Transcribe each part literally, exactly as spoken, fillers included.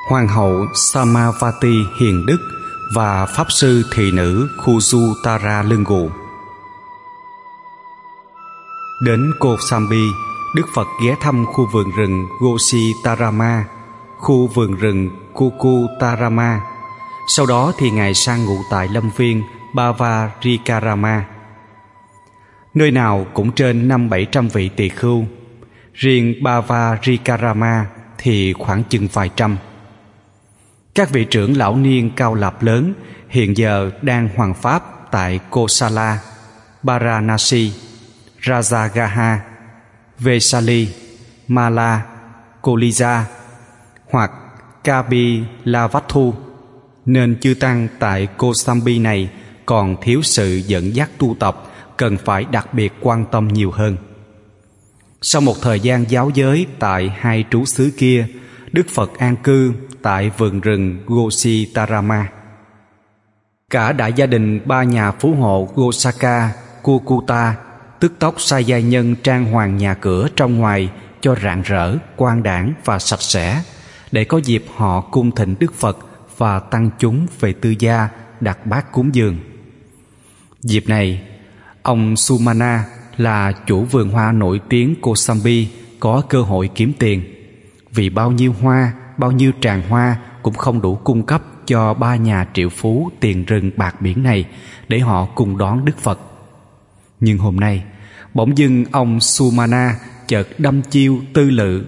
Hoàng hậu Samavati hiền đức và pháp sư thị nữ Khujutara lưng gù. Đến Kosambi, Đức Phật ghé thăm khu vườn rừng Gositarama, khu vườn rừng Kukutarama. Sau đó thì Ngài sang ngụ tại lâm viên Bavarikarama. Nơi nào cũng trên năm bảy trăm vị tỳ khưu. Riêng Bavarikarama thì khoảng chừng vài trăm. Các vị trưởng lão niên cao lập lớn hiện giờ đang hoằng pháp tại Kosala, Varanasi, Rajagaha, Vesali, Mala, Kolija hoặc Kapilavattu, nên chư tăng tại Kosambi này còn thiếu sự dẫn dắt tu tập, cần phải đặc biệt quan tâm nhiều hơn. Sau một thời gian giáo giới tại hai trú xứ kia, Đức Phật an cư tại vườn rừng Gositarama. Cả đại gia đình ba nhà phú hộ Gosaka, Kukuta tức tốc sai gia nhân trang hoàng nhà cửa trong ngoài cho rạng rỡ, quang đãng và sạch sẽ, để có dịp họ cung thỉnh Đức Phật và tăng chúng về tư gia đặt bát cúng dường. Dịp này, ông Sumana là chủ vườn hoa nổi tiếng Kosambi có cơ hội kiếm tiền, vì bao nhiêu hoa, bao nhiêu tràng hoa cũng không đủ cung cấp cho ba nhà triệu phú tiền rừng bạc biển này để họ cùng đón Đức Phật. Nhưng hôm nay, bỗng dưng ông Sumana chợt đâm chiêu tư lự,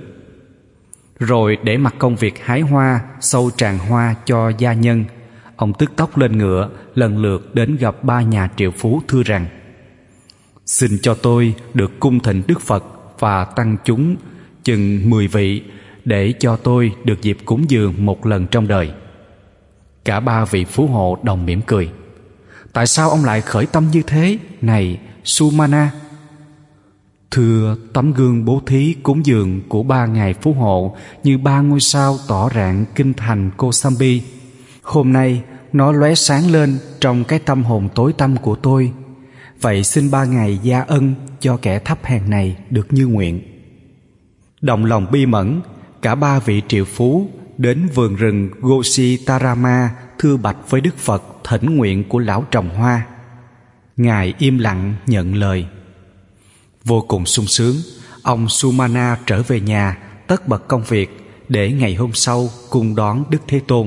rồi để mặc công việc hái hoa, sâu tràng hoa cho gia nhân, ông tức tốc lên ngựa lần lượt đến gặp ba nhà triệu phú thưa rằng: xin cho tôi được cung thỉnh Đức Phật và tăng chúng chừng mười vị, để cho tôi được dịp cúng dường một lần trong đời. Cả ba vị phú hộ đồng mỉm cười. Tại sao ông lại khởi tâm như thế, này Sumana? Thưa, tấm gương bố thí cúng dường của ba ngài phú hộ như ba ngôi sao tỏ rạng kinh thành Kosambi. Hôm nay nó lóe sáng lên trong cái tâm hồn tối tăm của tôi. Vậy xin ba ngài gia ân cho kẻ thấp hèn này được như nguyện. Đồng lòng bi mẫn, cả ba vị triệu phú đến vườn rừng Gositarama thưa bạch với Đức Phật thỉnh nguyện của lão trồng hoa. Ngài im lặng nhận lời. Vô cùng sung sướng, ông Sumana trở về nhà tất bật công việc để ngày hôm sau cùng đón Đức Thế Tôn.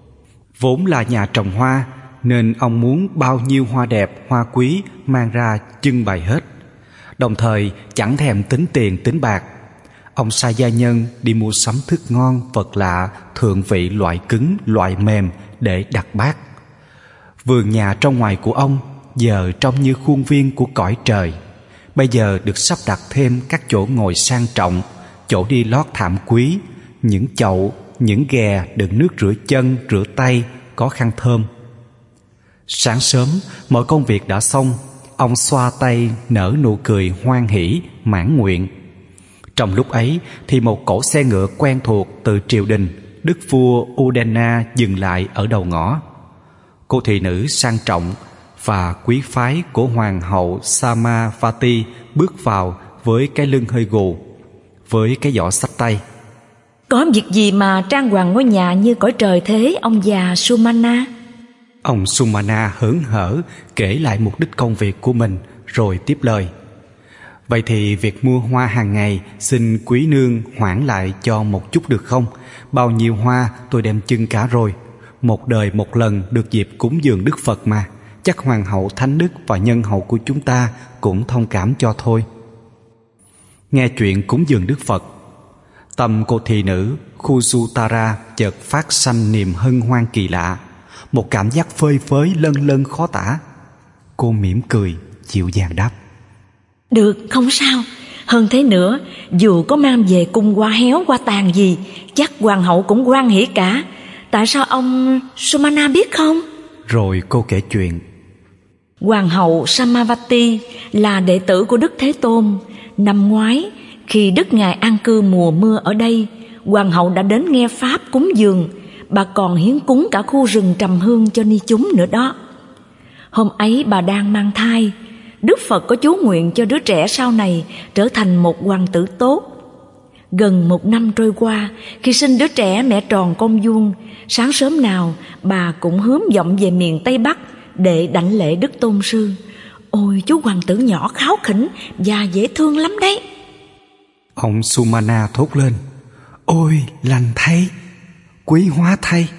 Vốn là nhà trồng hoa, nên ông muốn bao nhiêu hoa đẹp, hoa quý mang ra trưng bày hết. Đồng thời chẳng thèm tính tiền tính bạc. Ông sai gia nhân đi mua sắm thức ngon, vật lạ, thượng vị loại cứng, loại mềm để đặt bát. Vườn nhà trong ngoài của ông giờ trông như khuôn viên của cõi trời. Bây giờ được sắp đặt thêm các chỗ ngồi sang trọng, chỗ đi lót thảm quý, những chậu, những ghè đựng nước rửa chân, rửa tay, có khăn thơm. Sáng sớm, mọi công việc đã xong, ông xoa tay nở nụ cười hoan hỷ, mãn nguyện. Trong lúc ấy thì một cỗ xe ngựa quen thuộc từ triều đình, đức vua Udena dừng lại ở đầu ngõ. Cô thị nữ sang trọng và quý phái của hoàng hậu Samavati bước vào với cái lưng hơi gù, với cái giỏ xách tay. Có việc gì mà trang hoàng ngôi nhà như cõi trời thế, ông già Sumana? Ông Sumana hớn hở kể lại mục đích công việc của mình, rồi tiếp lời. Vậy thì việc mua hoa hàng ngày xin quý nương hoãn lại cho một chút được không? Bao nhiêu hoa tôi đem chưng cả rồi. Một đời một lần được dịp cúng dường Đức Phật mà. Chắc hoàng hậu thánh đức và nhân hậu của chúng ta cũng thông cảm cho thôi. Nghe chuyện cúng dường Đức Phật, tâm cô thị nữ Khujutara chợt phát sanh niềm hân hoan kỳ lạ, một cảm giác phơi phới lân lân khó tả. Cô mỉm cười dịu dàng đáp: được, không sao. Hơn thế nữa, dù có mang về cung hoa héo hoa tàn gì, chắc hoàng hậu cũng hoan hỉ cả. Tại sao ông Sumana biết không? Rồi cô kể chuyện. Hoàng hậu Samavati là đệ tử của Đức Thế Tôn. Năm ngoái, khi Đức Ngài an cư mùa mưa ở đây, hoàng hậu đã đến nghe pháp cúng dường. Bà còn hiến cúng cả khu rừng trầm hương cho ni chúng nữa đó. Hôm ấy bà đang mang thai. Đức Phật có chú nguyện cho đứa trẻ sau này trở thành một hoàng tử tốt. Gần một năm trôi qua, khi sinh đứa trẻ mẹ tròn con vuông, sáng sớm nào bà cũng hướng vọng về miền Tây Bắc để đảnh lễ Đức Tôn Sư. Ôi, chú hoàng tử nhỏ kháu khỉnh và dễ thương lắm đấy. Ông Sumana thốt lên: Ôi, lành thay, quý hóa thay.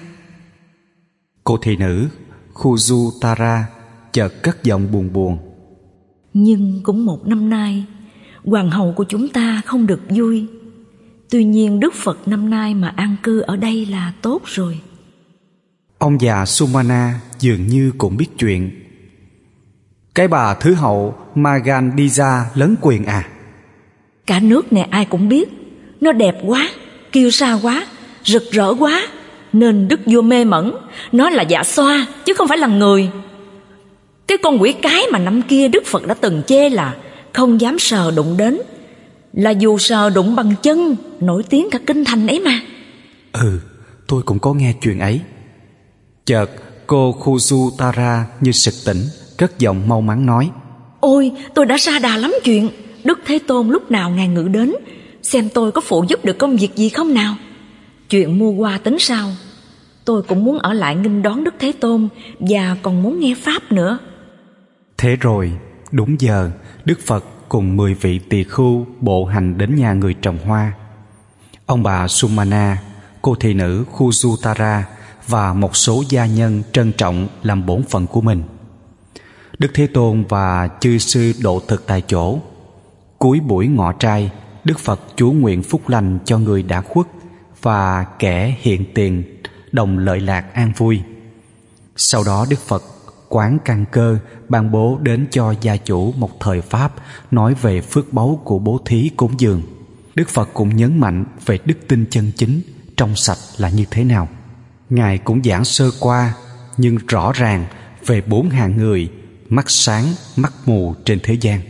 Cô thị nữ Khujutara chợt cất giọng buồn buồn: Nhưng cũng một năm nay, hoàng hậu của chúng ta không được vui. Tuy nhiên Đức Phật năm nay mà an cư ở đây là tốt rồi. Ông già Sumana dường như cũng biết chuyện. Cái bà thứ hậu Magandija lớn quyền à? Cả nước này ai cũng biết. Nó đẹp quá, kiêu sa quá, rực rỡ quá, nên đức vua mê mẩn. Nó là dạ xoa chứ không phải là người. Cái con quỷ cái mà năm kia Đức Phật đã từng chê là không dám sờ đụng đến, là dù sờ đụng bằng chân, nổi tiếng cả kinh thành ấy mà. Ừ, tôi cũng có nghe chuyện ấy. Chợt cô Khujutara như sực tỉnh, cất giọng mau mắn nói: Ôi, tôi đã sa đà lắm chuyện. Đức Thế Tôn lúc nào ngài ngự đến, xem tôi có phụ giúp được công việc gì không nào. Chuyện mua hoa tính sau. Tôi cũng muốn ở lại nghênh đón Đức Thế Tôn, và còn muốn nghe pháp nữa. Thế rồi, đúng giờ, Đức Phật cùng mười vị tỳ khưu bộ hành đến nhà người trồng hoa. Ông bà Sumana, cô thị nữ Khujutara và một số gia nhân trân trọng làm bổn phận của mình. Đức Thế Tôn và chư sư độ thực tại chỗ. Cuối buổi ngọ trai, Đức Phật chú nguyện phúc lành cho người đã khuất và kẻ hiện tiền, đồng lợi lạc an vui. Sau đó Đức Phật quán căn cơ ban bố đến cho gia chủ một thời pháp nói về phước báu của bố thí cúng dường. Đức Phật cũng nhấn mạnh về đức tin chân chính, trong sạch là như thế nào. Ngài cũng giảng sơ qua nhưng rõ ràng về bốn hạng người mắt sáng, mắt mù trên thế gian.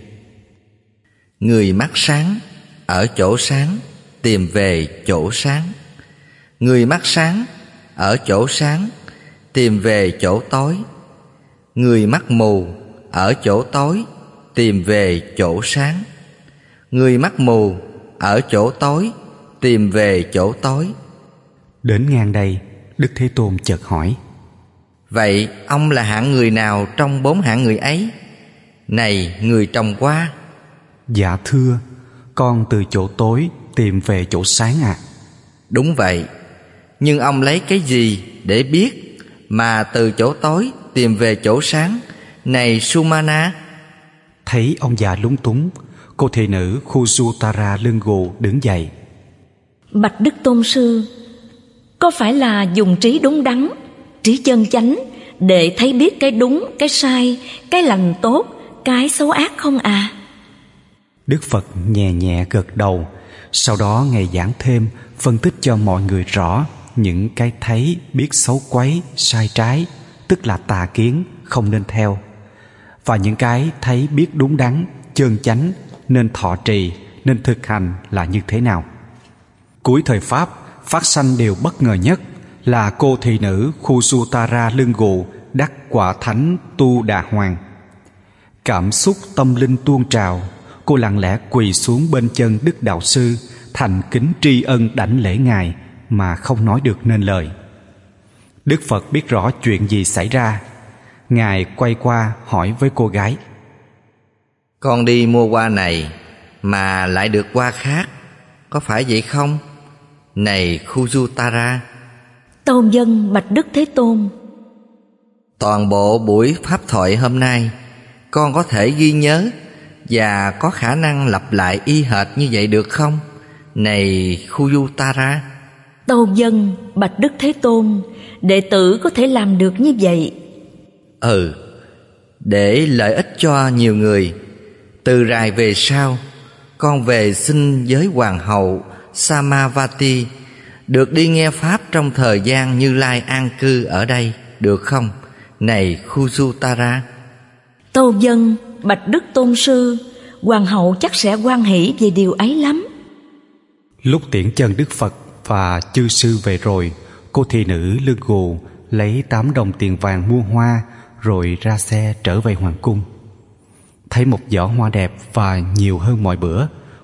Người mắt sáng ở chỗ sáng tìm về chỗ sáng. Người mắt sáng ở chỗ sáng tìm về chỗ tối. Người mắt mù ở chỗ tối tìm về chỗ sáng. Người mắt mù ở chỗ tối tìm về chỗ tối. Đến ngang đây, Đức Thế Tôn chợt hỏi: Vậy ông là hạng người nào trong bốn hạng người ấy? Này người trồng hoa. Dạ thưa, con từ chỗ tối tìm về chỗ sáng ạ. À. Đúng vậy. Nhưng ông lấy cái gì để biết mà từ chỗ tối tìm về chỗ sáng, này Sumana? Thấy ông già lúng túng, cô thị nữ Khujutara lưng gù đứng dậy. Bạch Đức Tôn Sư, có phải là dùng trí đúng đắn, trí chân chánh để thấy biết cái đúng, cái sai, cái lành tốt, cái xấu ác không à? Đức Phật nhẹ nhẹ gật đầu. Sau đó Ngài giảng thêm, phân tích cho mọi người rõ những cái thấy biết xấu quấy, sai trái, tức là tà kiến, không nên theo, và những cái thấy biết đúng đắn, chân chánh, nên thọ trì, nên thực hành là như thế nào. Cuối thời Pháp, phát sanh điều bất ngờ nhất là cô thị nữ Khujutara lưng gù đắc quả thánh Tu Đà Hoàng. Cảm xúc tâm linh tuôn trào, cô lặng lẽ quỳ xuống bên chân Đức Đạo Sư, thành kính tri ân đảnh lễ Ngài mà không nói được nên lời. Đức Phật biết rõ chuyện gì xảy ra. Ngài quay qua hỏi với cô gái: Con đi mua hoa này mà lại được hoa khác, có phải vậy không, này Khujutara? Tôn dân bạch Đức Thế Tôn. Toàn bộ buổi pháp thoại hôm nay, con có thể ghi nhớ và có khả năng lặp lại y hệt như vậy được không, này Khujutara? Tôn dân bạch Đức Thế Tôn, đệ tử có thể làm được như vậy. Ừ, để lợi ích cho nhiều người. Từ rày về sau, con về xin với hoàng hậu Samavati được đi nghe pháp trong thời gian Như Lai an cư ở đây, được không, này Khujutara? Tôn dân bạch Đức Tôn Sư, hoàng hậu chắc sẽ hoan hỷ về điều ấy lắm. Lúc tiễn chân Đức Phật và chư sư về rồi, cô thị nữ lưng gù lấy tám đồng tiền vàng mua hoa rồi ra xe trở về hoàng cung. Thấy một giỏ hoa đẹp và nhiều hơn mọi bữa,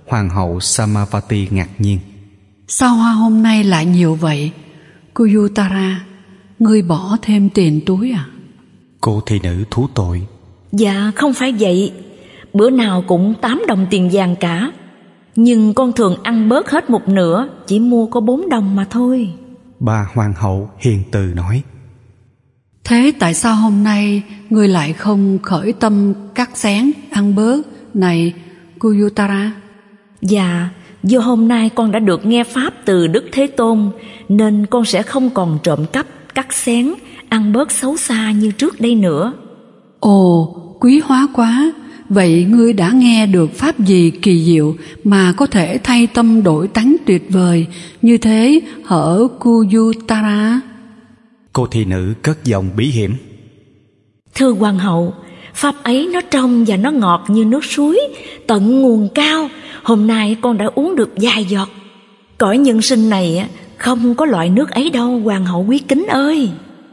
Hoàng hậu Samavati ngạc nhiên. Sao hoa hôm nay lại nhiều vậy? Kuyutara, ngươi bỏ thêm tiền túi à? Cô thị nữ thú tội. Dạ không phải vậy, bữa nào cũng tám đồng tiền vàng cả. Nhưng con thường ăn bớt hết một nửa, chỉ mua có bốn đồng mà thôi. Bà hoàng hậu hiền từ nói. Thế tại sao hôm nay ngươi lại không khởi tâm cắt xén ăn bớt này Kuyutara? Dạ, do hôm nay con đã được nghe pháp từ Đức Thế Tôn, nên con sẽ không còn trộm cắp, cắt xén, ăn bớt xấu xa như trước đây nữa. Ồ, quý hóa quá. Vậy ngươi đã nghe được pháp gì kỳ diệu mà có thể thay tâm đổi tánh tuyệt vời như thế hở Kuyutara? Cô thị nữ cất giọng bí hiểm. Thưa hoàng hậu, pháp ấy nó trong và nó ngọt như nước suối, tận nguồn cao. Hôm nay con đã uống được vài giọt. Cõi nhân sinh này không có loại nước ấy đâu, hoàng hậu quý kính ơi.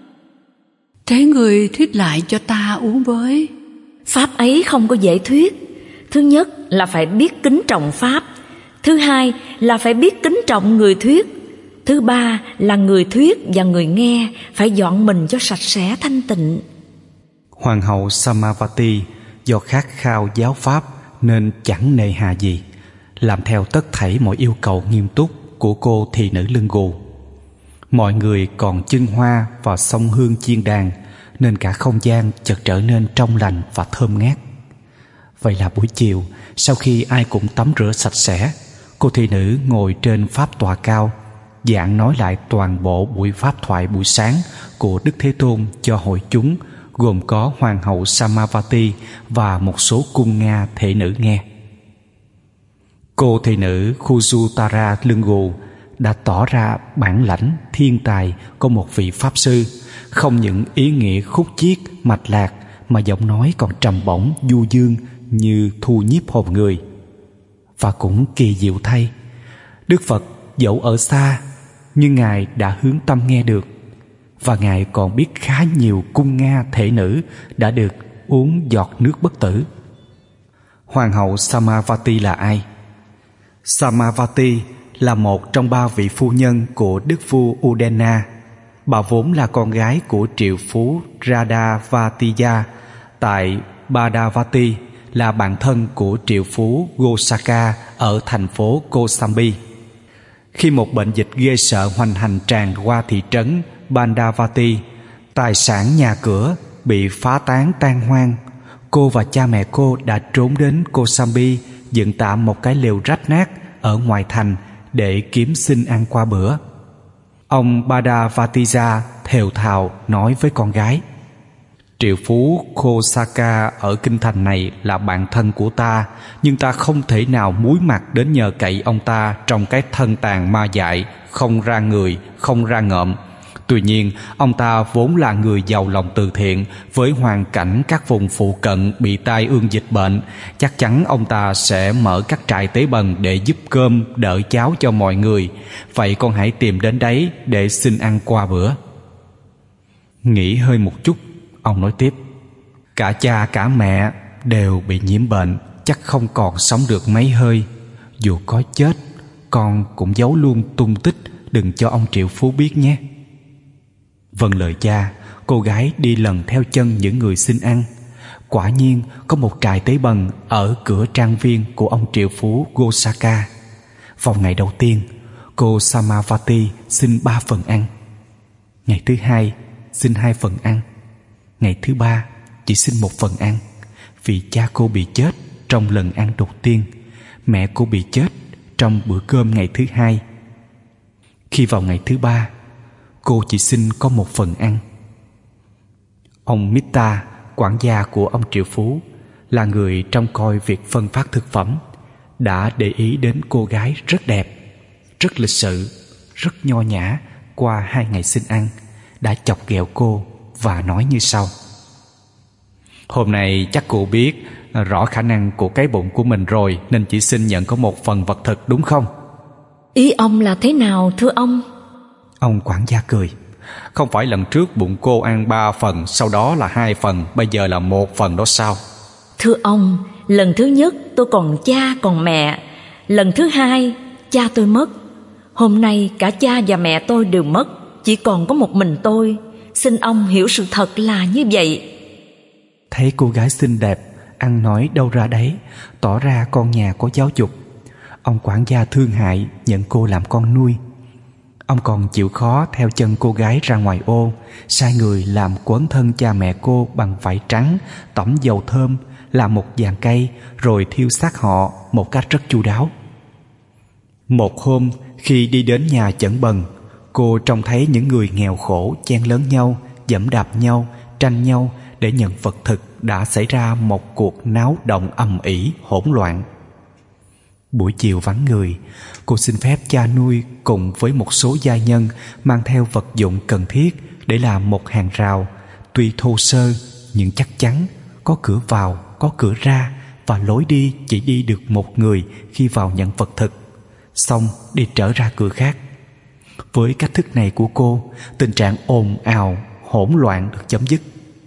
Thế ngươi thuyết lại cho ta uống với. Pháp ấy không có dễ thuyết. Thứ nhất là phải biết kính trọng pháp. Thứ hai là phải biết kính trọng người thuyết. Thứ ba là người thuyết và người nghe phải dọn mình cho sạch sẽ thanh tịnh. Hoàng hậu Samavati do khát khao giáo pháp nên chẳng nề hà gì, làm theo tất thảy mọi yêu cầu nghiêm túc của cô thị nữ lưng gù. Mọi người còn chưng hoa và xông hương chiên đàn, nên cả không gian chợt trở nên trong lành và thơm ngát. Vậy là buổi chiều, sau khi ai cũng tắm rửa sạch sẽ, cô thị nữ ngồi trên pháp tọa cao, giảng nói lại toàn bộ buổi pháp thoại buổi sáng của Đức Thế Tôn cho hội chúng, gồm có Hoàng hậu Samavati và một số cung Nga thể nữ nghe. Cô thị nữ Kuyutara lưng gù đã tỏ ra bản lãnh thiên tài của một vị pháp sư, không những ý nghĩa khúc chiết mạch lạc mà giọng nói còn trầm bổng du dương như thu nhiếp hồn người. Và cũng kỳ diệu thay, Đức Phật dẫu ở xa nhưng Ngài đã hướng tâm nghe được, và Ngài còn biết khá nhiều cung Nga thể nữ đã được uống giọt nước bất tử. Hoàng hậu Samavati là ai? Samavati là một trong ba vị phu nhân của Đức vua Udena. Bà vốn là con gái của triệu phú Radhavatiya tại Badavati, là bạn thân của triệu phú Gosaka ở thành phố Kosambi. Khi một bệnh dịch ghê sợ hoành hành tràn qua thị trấn Bandavati, tài sản nhà cửa bị phá tán tan hoang, cô và cha mẹ cô đã trốn đến Kosambi, dựng tạm một cái lều rách nát ở ngoài thành để kiếm xin ăn qua bữa. Ông Badavatiya thều thào nói với con gái: triệu phú Kosaka ở kinh thành này là bạn thân của ta, nhưng ta không thể nào muối mặt đến nhờ cậy ông ta trong cái thân tàn ma dại, không ra người, không ra ngợm. Tuy nhiên, ông ta vốn là người giàu lòng từ thiện, với hoàn cảnh các vùng phụ cận bị tai ương dịch bệnh, chắc chắn ông ta sẽ mở các trại tế bần để giúp cơm, đỡ cháo cho mọi người. Vậy con hãy tìm đến đấy để xin ăn qua bữa. Nghĩ hơi một chút, ông nói tiếp: cả cha cả mẹ đều bị nhiễm bệnh, chắc không còn sống được mấy hơi. Dù có chết, con cũng giấu luôn tung tích, đừng cho ông triệu phú biết nhé. Vâng lời cha, cô gái đi lần theo chân những người xin ăn. Quả nhiên có một trại tế bần ở cửa trang viên của ông triệu phú Gosaka. Vào ngày đầu tiên, cô Samavati xin ba phần ăn. Ngày thứ hai xin hai phần ăn. Ngày thứ ba chỉ xin một phần ăn, vì cha cô bị chết trong lần ăn đầu tiên, mẹ cô bị chết trong bữa cơm ngày thứ hai. Khi vào ngày thứ ba, cô chỉ xin có một phần ăn. Ông Mita, quản gia của ông triệu phú, là người trông coi việc phân phát thực phẩm, đã để ý đến cô gái rất đẹp, rất lịch sự, rất nho nhã qua hai ngày xin ăn, đã chọc ghẹo cô và nói như sau: hôm nay chắc cô biết rõ khả năng của cái bụng của mình rồi, nên chỉ xin nhận có một phần vật thực đúng không? Ý ông là thế nào thưa ông? Ông quản gia cười: không phải lần trước bụng cô ăn ba phần, sau đó là hai phần, bây giờ là một phần đó sao? Thưa ông, lần thứ nhất tôi còn cha còn mẹ, Lần thứ hai, cha tôi mất. Hôm nay cả cha và mẹ tôi đều mất, chỉ còn có một mình tôi. Xin ông hiểu sự thật là như vậy. Thấy cô gái xinh đẹp, ăn nói đâu ra đấy, tỏ ra con nhà có giáo dục, ông quản gia thương hại nhận cô làm con nuôi. Ông còn chịu khó theo chân cô gái ra ngoài ô, sai người làm quấn thân cha mẹ cô bằng vải trắng, tẩm dầu thơm, làm một giàn cây, rồi thiêu xác họ một cách rất chu đáo. Một hôm, khi đi đến nhà Chẩn Bần, cô trông thấy những người nghèo khổ chen lấn nhau, giẫm đạp nhau, tranh nhau để nhận vật thực đã xảy ra một cuộc náo động ầm ĩ hỗn loạn. Buổi chiều vắng người, cô xin phép cha nuôi cùng với một số gia nhân mang theo vật dụng cần thiết để làm một hàng rào, tuy thô sơ nhưng chắc chắn, có cửa vào, có cửa ra, và lối đi chỉ đi được một người khi vào nhận vật thực, xong đi trở ra cửa khác. Với cách thức này của cô, tình trạng ồn ào, hỗn loạn được chấm dứt.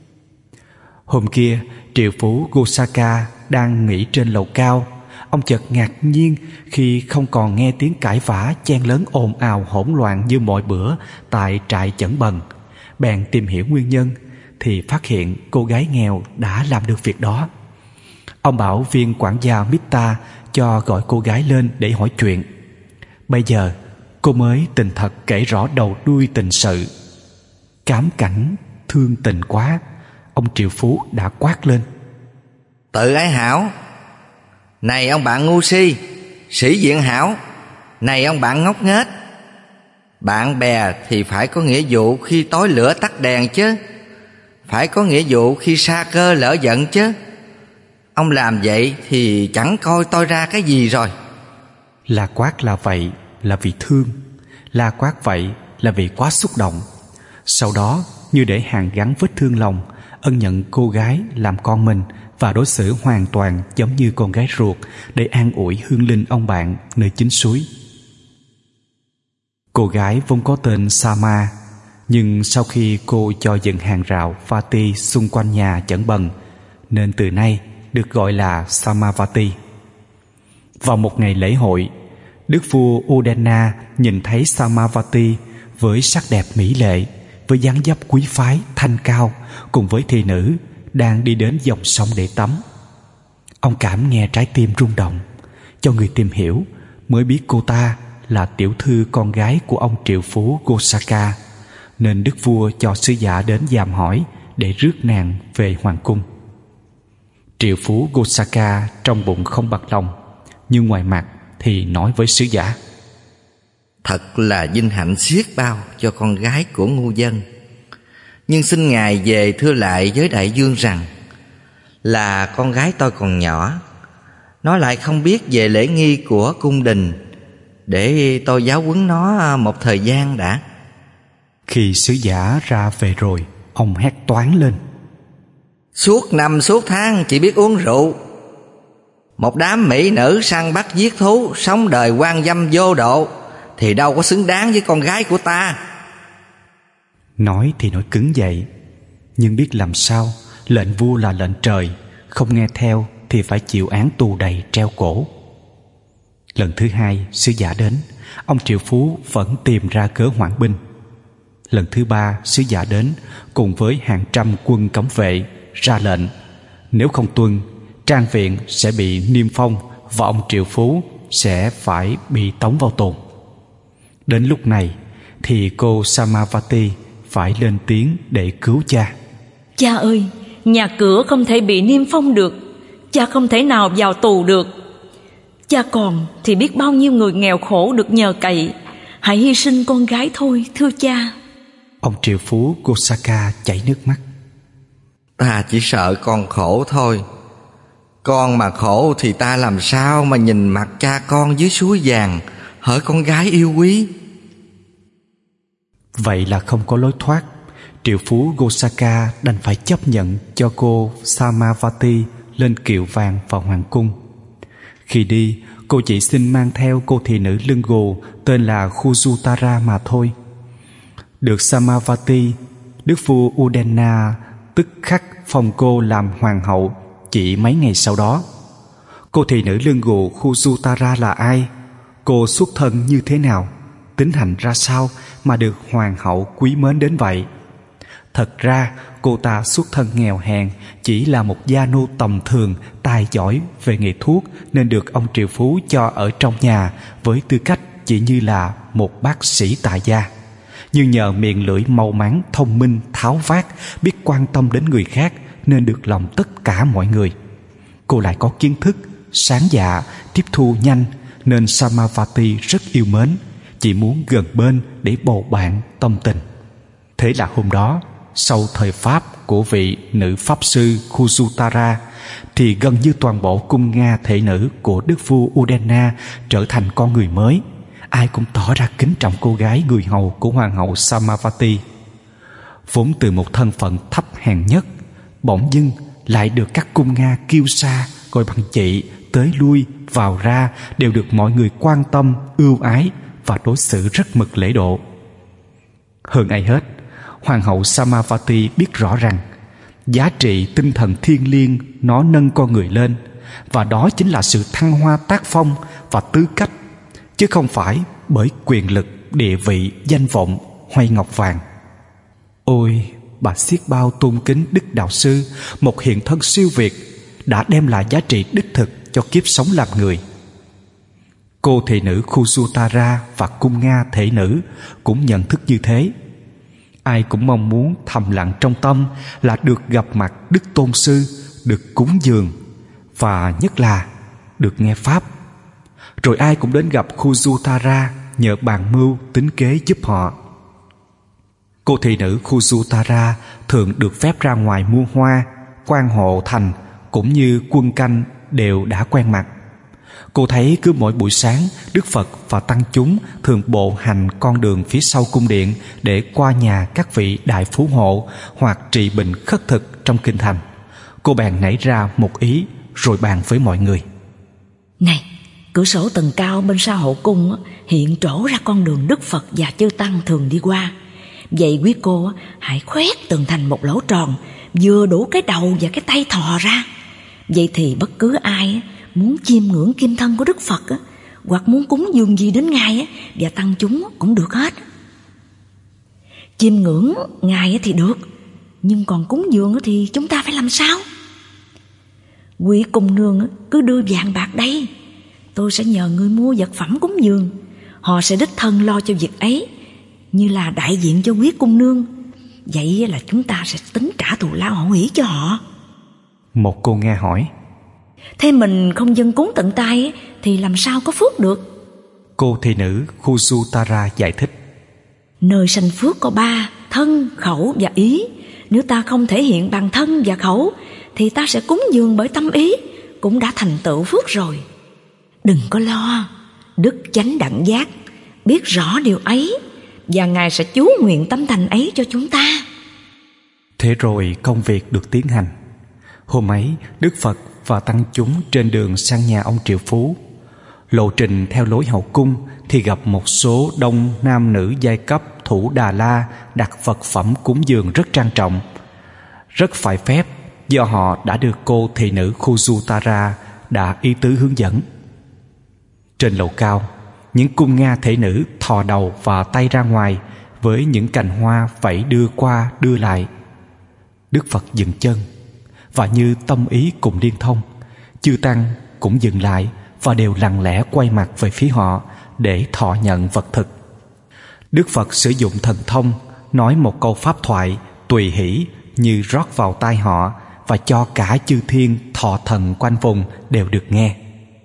Hôm kia, triệu phú Gosaka đang nghỉ trên lầu cao. Ông chợt ngạc nhiên khi không còn nghe tiếng cãi vã chen lấn ồn ào hỗn loạn như mọi bữa tại trại Chẩn Bần. Bèn tìm hiểu nguyên nhân thì phát hiện cô gái nghèo đã làm được việc đó. Ông bảo viên quản gia Mita cho gọi cô gái lên để hỏi chuyện. Bây giờ cô mới tình thật kể rõ đầu đuôi tình sự. Cám cảnh thương tình quá, ông triệu phú đã quát lên: Tự ái hảo! Này ông bạn ngu si! Sĩ diện hảo! Này ông bạn ngốc nghếch! Bạn bè thì phải có nghĩa vụ khi tối lửa tắt đèn chứ, phải có nghĩa vụ khi sa cơ lỡ giận chứ. Ông làm vậy thì chẳng coi tôi ra cái gì rồi. La quát là vậy là vì thương, la quát vậy là vì quá xúc động. Sau đó, như để hàn gắn vết thương lòng, ân nhận cô gái làm con mình và đối xử hoàn toàn giống như con gái ruột để an ủi hương linh ông bạn nơi chính suối. Cô gái vốn có tên Sama, nhưng sau khi cô cho dựng hàng rào Vati xung quanh nhà Chẩn Bần, nên từ nay được gọi là Samavati. Vào một ngày lễ hội, đức vua Udena nhìn thấy Samavati với sắc đẹp mỹ lệ, với dáng dấp quý phái thanh cao, cùng với thị nữ đang đi đến dòng sông để tắm. Ông cảm nghe trái tim rung động, cho người tìm hiểu mới biết cô ta là tiểu thư con gái của ông triệu phú Gosaka, nên đức vua cho sứ giả đến giam hỏi để rước nàng về hoàng cung. Triệu phú Gosaka trong bụng không bật lòng, nhưng ngoài mặt thì nói với sứ giả: Thật là vinh hạnh xiết bao cho con gái của ngu dân. Nhưng xin ngài về thưa lại với đại vương rằng là con gái tôi còn nhỏ, nó lại không biết về lễ nghi của cung đình, để tôi giáo huấn nó một thời gian đã. Khi sứ giả ra về rồi, ông hét toáng lên: Suốt năm suốt tháng chỉ biết uống rượu, một đám mỹ nữ săn bắt giết thú, sống đời quan dâm vô độ, thì đâu có xứng đáng với con gái của ta. Nói thì nói cứng vậy, nhưng biết làm sao, lệnh vua là lệnh trời, không nghe theo thì phải chịu án tù đầy treo cổ. Lần thứ hai sứ giả đến, ông triệu phú vẫn tìm ra cớ hoãn binh. Lần thứ ba sứ giả đến cùng với hàng trăm quân cấm vệ, ra lệnh nếu không tuân, trang viện sẽ bị niêm phong và ông triệu phú sẽ phải bị tống vào tù. Đến lúc này thì cô Samavati phải lên tiếng để cứu cha. Cha ơi, nhà cửa không thể bị niêm phong được, cha không thể nào vào tù được. Cha còn thì biết bao nhiêu người nghèo khổ được nhờ cậy. Hãy hy sinh con gái thôi, thưa cha. Ông triệu phú Gosaka chảy nước mắt. Ta chỉ sợ con khổ thôi. Con mà khổ thì ta làm sao mà nhìn mặt cha con dưới suối vàng, hỡi con gái yêu quý. Vậy là không có lối thoát. Triệu phú Gosaka đành phải chấp nhận cho cô Samavati lên kiệu vàng vào hoàng cung. Khi đi, cô chỉ xin mang theo cô thị nữ lưng gù tên là Khujutara mà thôi. Được Samavati, đức vua Udena tức khắc phong cô làm hoàng hậu chỉ mấy ngày sau đó. Cô thị nữ lưng gù Khujutara là ai? Cô xuất thân như thế nào? Tính hành ra sao mà được hoàng hậu quý mến đến vậy? Thật ra cô ta xuất thân nghèo hèn, chỉ là một gia nô tầm thường, tài giỏi về nghề thuốc nên được ông triệu phú cho ở trong nhà với tư cách chỉ như là một bác sĩ tại gia. Nhưng nhờ miệng lưỡi mau mắn, thông minh, tháo vát, biết quan tâm đến người khác nên được lòng tất cả mọi người. Cô lại có kiến thức, sáng dạ, tiếp thu nhanh nên Samavati rất yêu mến, chỉ muốn gần bên để bầu bạn tâm tình. Thế là hôm đó, sau thời pháp của vị nữ pháp sư Khujutara, thì gần như toàn bộ cung Nga thể nữ của đức vua Udena trở thành con người mới. Ai cũng tỏ ra kính trọng cô gái người hầu của hoàng hậu Samavati. Vốn từ một thân phận thấp hèn nhất, bỗng dưng lại được các cung Nga kiêu sa gọi bằng chị, tới lui vào ra đều được mọi người quan tâm, ưu ái và đối xử rất mực lễ độ. Hơn ai hết, hoàng hậu Samavati biết rõ rằng giá trị tinh thần thiêng liêng nó nâng con người lên, và đó chính là sự thăng hoa tác phong và tư cách, chứ không phải bởi quyền lực, địa vị, danh vọng, hoay ngọc vàng. Ôi, bà xiết bao tôn kính Đức Đạo Sư, một hiện thân siêu việt, đã đem lại giá trị đích thực cho kiếp sống làm người. Cô thị nữ Khujutara và cung Nga thể nữ cũng nhận thức như thế. Ai cũng mong muốn thầm lặng trong tâm là được gặp mặt Đức Tôn Sư, được cúng dường và nhất là được nghe Pháp. Rồi ai cũng đến gặp Khujutara nhờ bàn mưu tính kế giúp họ. Cô thị nữ Khujutara thường được phép ra ngoài mua hoa, quan hộ thành cũng như quân canh đều đã quen mặt. Cô thấy cứ mỗi buổi sáng, Đức Phật và tăng chúng thường bộ hành con đường phía sau cung điện để qua nhà các vị đại phú hộ hoặc trị bệnh khất thực trong kinh thành. Cô bèn nảy ra một ý rồi bàn với mọi người. Này, cửa sổ tầng cao bên sau hậu cung hiện trổ ra con đường Đức Phật và chư tăng thường đi qua. Vậy quý cô hãy khoét tường thành một lỗ tròn, vừa đủ cái đầu và cái tay thò ra. Vậy thì bất cứ ai muốn chiêm ngưỡng kim thân của Đức Phật hoặc muốn cúng dường gì đến Ngài và tăng chúng cũng được hết. Chiêm ngưỡng Ngài thì được, nhưng còn cúng dường thì chúng ta phải làm sao? Quý cung nương cứ đưa vàng bạc đây, tôi sẽ nhờ người mua vật phẩm cúng dường. Họ sẽ đích thân lo cho việc ấy, như là đại diện cho quý cung nương. Vậy là chúng ta sẽ tính trả thù lao hậu hỷ cho họ. Một cô nghe hỏi: Thế mình không dâng cúng tận tay thì làm sao có phước được? Cô thị nữ Khujutara giải thích: Nơi sanh phước có ba: thân, khẩu và ý. Nếu ta không thể hiện bằng thân và khẩu thì ta sẽ cúng dường bởi tâm ý, cũng đã thành tựu phước rồi. Đừng có lo, Đức Chánh Đẳng Giác biết rõ điều ấy, và Ngài sẽ chú nguyện tâm thành ấy cho chúng ta. Thế rồi công việc được tiến hành. Hôm ấy, Đức Phật và tăng chúng trên đường sang nhà ông triệu phú. Lộ trình theo lối hậu cung thì gặp một số đông nam nữ giai cấp thủ Đà La đặt vật phẩm cúng dường rất trang trọng, rất phải phép, do họ đã được cô thị nữ Khujutara đã ý tứ hướng dẫn. Trên lầu cao, những cung Nga thể nữ thò đầu và tay ra ngoài với những cành hoa vẫy đưa qua đưa lại. Đức Phật dừng chân, và như tâm ý cùng liên thông, chư tăng cũng dừng lại và đều lặng lẽ quay mặt về phía họ để thọ nhận vật thực. Đức Phật sử dụng thần thông nói một câu pháp thoại tùy hỷ như rót vào tai họ, và cho cả chư thiên thọ thần quanh vùng đều được nghe.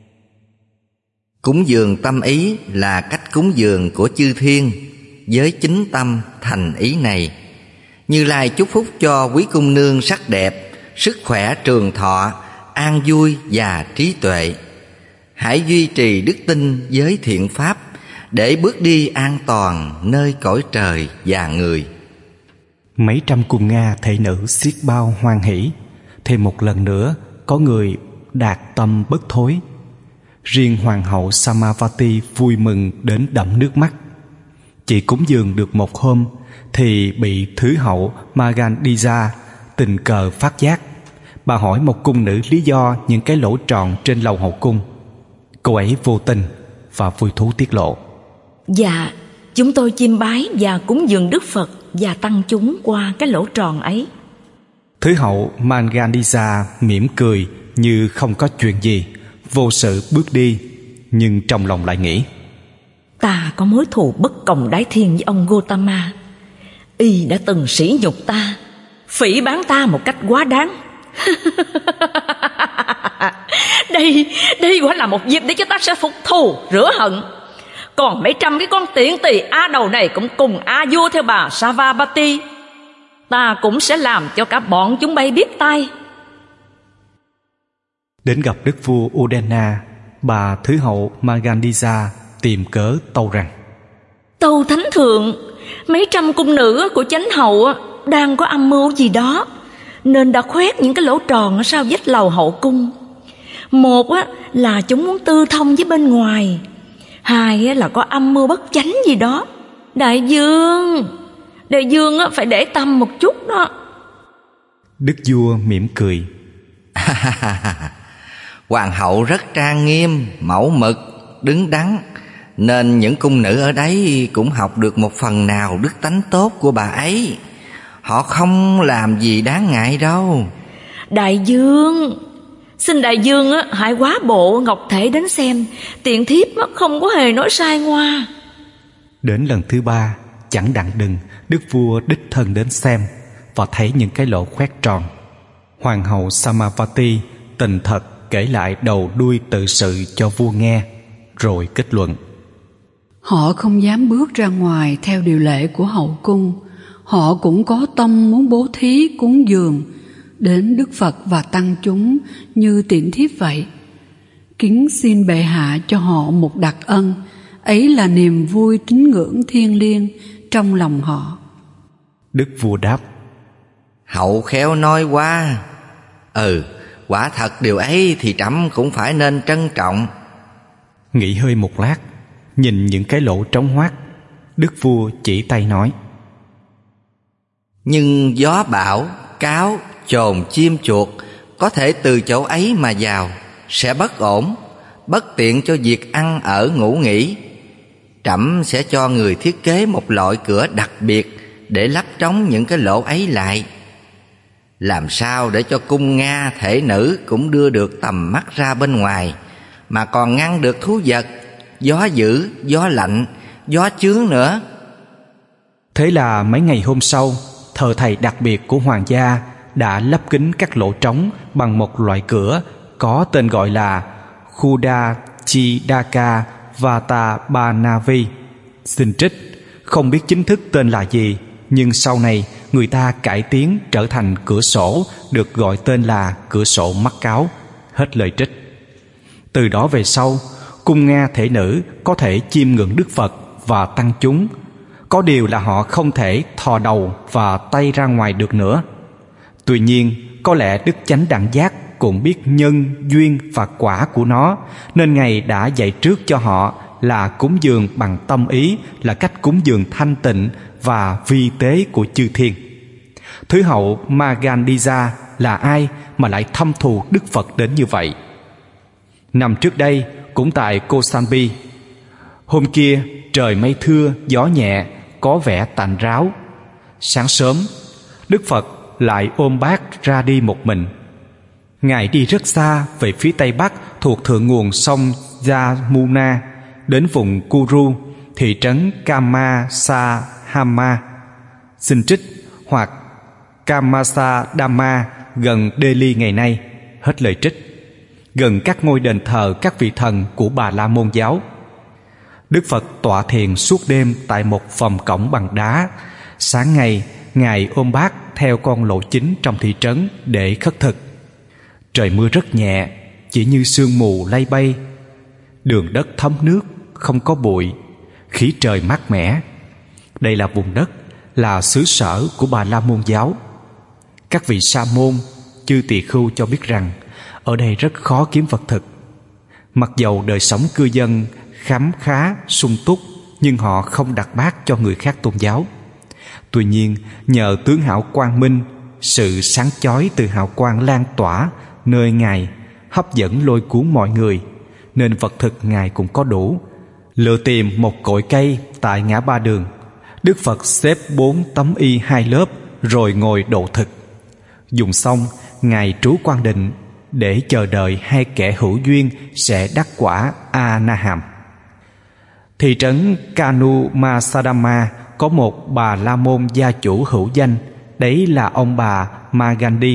Cúng dường tâm ý là cách cúng dường của chư thiên. Với chính tâm thành ý này, Như Lai chúc phúc cho quý cung nương sắc đẹp, sức khỏe trường thọ, an vui và trí tuệ. Hãy duy trì đức tin với thiện pháp để bước đi an toàn nơi cõi trời và người. Mấy trăm cung Nga thể nữ xiết bao hoan hỷ. Thêm một lần nữa có người đạt tâm bất thối. Riêng hoàng hậu Samavati vui mừng đến đẫm nước mắt. Chỉ cúng dường được một hôm thì bị thứ hậu Magandija tình cờ phát giác. bà hỏi một cung nữ lý do những cái lỗ tròn trên lầu hậu cung. Cô ấy vô tình và vui thú tiết lộ: Dạ, chúng tôi chiêm bái và cúng dường Đức Phật và tăng chúng qua cái lỗ tròn ấy. Thứ hậu Manganisa mỉm cười như không có chuyện gì, vô sự bước đi, nhưng trong lòng lại nghĩ: Ta có mối thù bất cộng đái thiên với ông Gotama. Y đã từng sỉ nhục ta, phỉ báng ta một cách quá đáng. Đây, đây quả là một dịp để cho ta sẽ phục thù, rửa hận. Còn mấy trăm cái con tiện tỳ A đầu này cũng cùng A vua theo bà Savabati. Ta cũng sẽ làm cho cả bọn chúng bay biết tay. Đến gặp đức vua Udena, bà thứ hậu Manganisa tìm cớ tâu rằng: Tâu thánh thượng, mấy trăm cung nữ của chánh hậu đang có âm mưu gì đó, nên đã khoét những cái lỗ tròn ở sau vách lầu hậu cung. Một là chúng muốn tư thông với bên ngoài, hai là có âm mưu bất chánh gì đó. Đại vương, đại vương phải để tâm một chút đó. Đức vua mỉm cười: Hoàng hậu rất trang nghiêm, mẫu mực, đứng đắn, nên những cung nữ ở đấy cũng học được một phần nào đức tánh tốt của bà ấy. Họ không làm gì đáng ngại đâu. Đại vương, xin đại vương hãy quá bộ ngọc thể đến xem, tiện thiếp không có hề nói sai ngoa. Đến lần thứ ba, chẳng đặng đừng, đức vua đích thân đến xem và thấy những cái lỗ khoét tròn. Hoàng hậu Samavati tình thật kể lại đầu đuôi tự sự cho vua nghe, rồi kết luận: Họ không dám bước ra ngoài theo điều lệ của hậu cung. Họ cũng có tâm muốn bố thí cúng dường đến Đức Phật và tăng chúng như tiện thiếp vậy. Kính xin bệ hạ cho họ một đặc ân, ấy là niềm vui tín ngưỡng thiêng liêng trong lòng họ. Đức vua đáp: Hậu khéo nói quá. Ừ, quả thật điều ấy thì trẫm cũng phải nên trân trọng. Nghĩ hơi một lát, nhìn những cái lỗ trống hoác, đức vua chỉ tay nói: Nhưng gió bão, cáo, chồn chim chuột có thể từ chỗ ấy mà vào, sẽ bất ổn, bất tiện cho việc ăn ở ngủ nghỉ. Trẫm sẽ cho người thiết kế một loại cửa đặc biệt để lắp trống những cái lỗ ấy lại. Làm sao để cho cung Nga thể nữ cũng đưa được tầm mắt ra bên ngoài, mà còn ngăn được thú vật, gió dữ, gió lạnh, gió chướng nữa. Thế là mấy ngày hôm sau, thợ thầy đặc biệt của hoàng gia đã lắp kính các lỗ trống bằng một loại cửa có tên gọi là Khuda Chidaka Vatabhanavi. Xin trích, không biết chính thức tên là gì, nhưng sau này người ta cải tiến trở thành cửa sổ, được gọi tên là cửa sổ mắt cáo. Hết lời trích. Từ đó về sau, cung Nga thể nữ có thể chiêm ngưỡng Đức Phật và tăng chúng. Có điều là họ không thể thò đầu và tay ra ngoài được nữa. Tuy nhiên, có lẽ Đức Chánh Đẳng Giác cũng biết nhân, duyên và quả của nó, nên Ngài đã dạy trước cho họ là cúng dường bằng tâm ý là cách cúng dường thanh tịnh và vi tế của chư thiên. Thứ hậu Manganisa là ai mà lại thâm thù Đức Phật đến như vậy? Năm trước đây, cũng tại Kosambi, hôm kia trời mây thưa, gió nhẹ, có vẻ tạnh ráo. Sáng sớm, Đức Phật lại ôm bát ra đi một mình. Ngài đi rất xa về phía tây bắc thuộc thượng nguồn sông Yamuna, đến vùng Kuru, thị trấn Kamasahama. Xin trích, hoặc Kamasadama gần Delhi ngày nay. Hết lời trích. Gần các ngôi đền thờ các vị thần của Bà La Môn giáo. Đức Phật tọa thiền suốt đêm tại một phòng cổng bằng đá. Sáng ngày, Ngài ôm bát theo con lộ chính trong thị trấn để khất thực. Trời mưa rất nhẹ, chỉ như sương mù lay bay. Đường đất thấm nước, không có bụi, khí trời mát mẻ. Đây là vùng đất, là xứ sở của Bà La Môn giáo. Các vị sa môn, chư tỳ khưu cho biết rằng ở đây rất khó kiếm vật thực. Mặc dầu đời sống cư dân khấm khá, sung túc, nhưng họ không đặt bát cho người khác tôn giáo. Tuy nhiên, nhờ tướng hảo quang minh, sự sáng chói từ hào quang lan tỏa nơi Ngài hấp dẫn lôi cuốn mọi người, nên vật thực Ngài cũng có đủ. Lựa tìm một cội cây tại ngã ba đường, Đức Phật xếp bốn tấm y hai lớp rồi ngồi độ thực. Dùng xong, Ngài trú quan định để chờ đợi hai kẻ hữu duyên sẽ đắc quả A-na-hàm. Thị trấn Kanu Masadama có một bà la môn gia chủ hữu danh, đấy là ông bà Magandhi.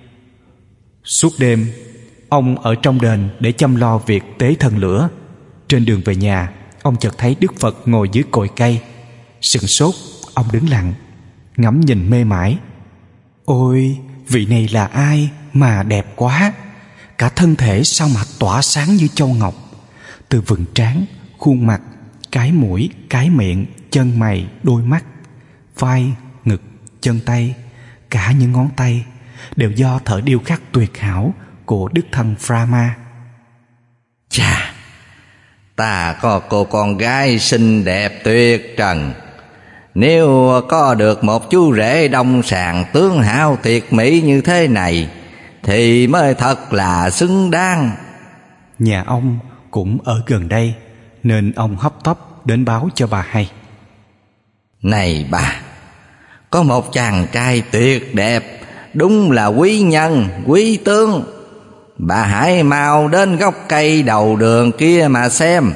Suốt đêm, ông ở trong đền để chăm lo việc tế thần lửa. Trên đường về nhà, ông chợt thấy Đức Phật ngồi dưới cội cây. Sửng sốt, ông đứng lặng, ngắm nhìn mê mải. Ôi, vị này là ai mà đẹp quá! Cả thân thể sao mà tỏa sáng như châu ngọc. Từ vầng trán, khuôn mặt, cái mũi, cái miệng, chân mày, đôi mắt, vai, ngực, chân tay, cả những ngón tay đều do thợ điêu khắc tuyệt hảo của Đức Thần Brahma. Chà, ta có cô con gái xinh đẹp tuyệt trần. Nếu có được một chú rể đông sàng tướng hảo tuyệt mỹ như thế này thì mới thật là xứng đáng. Nhà ông cũng ở gần đây, nên ông hấp tấp đến báo cho bà hay. Này bà, có một chàng trai tuyệt đẹp, đúng là quý nhân, quý tướng. Bà hãy mau đến gốc cây đầu đường kia mà xem.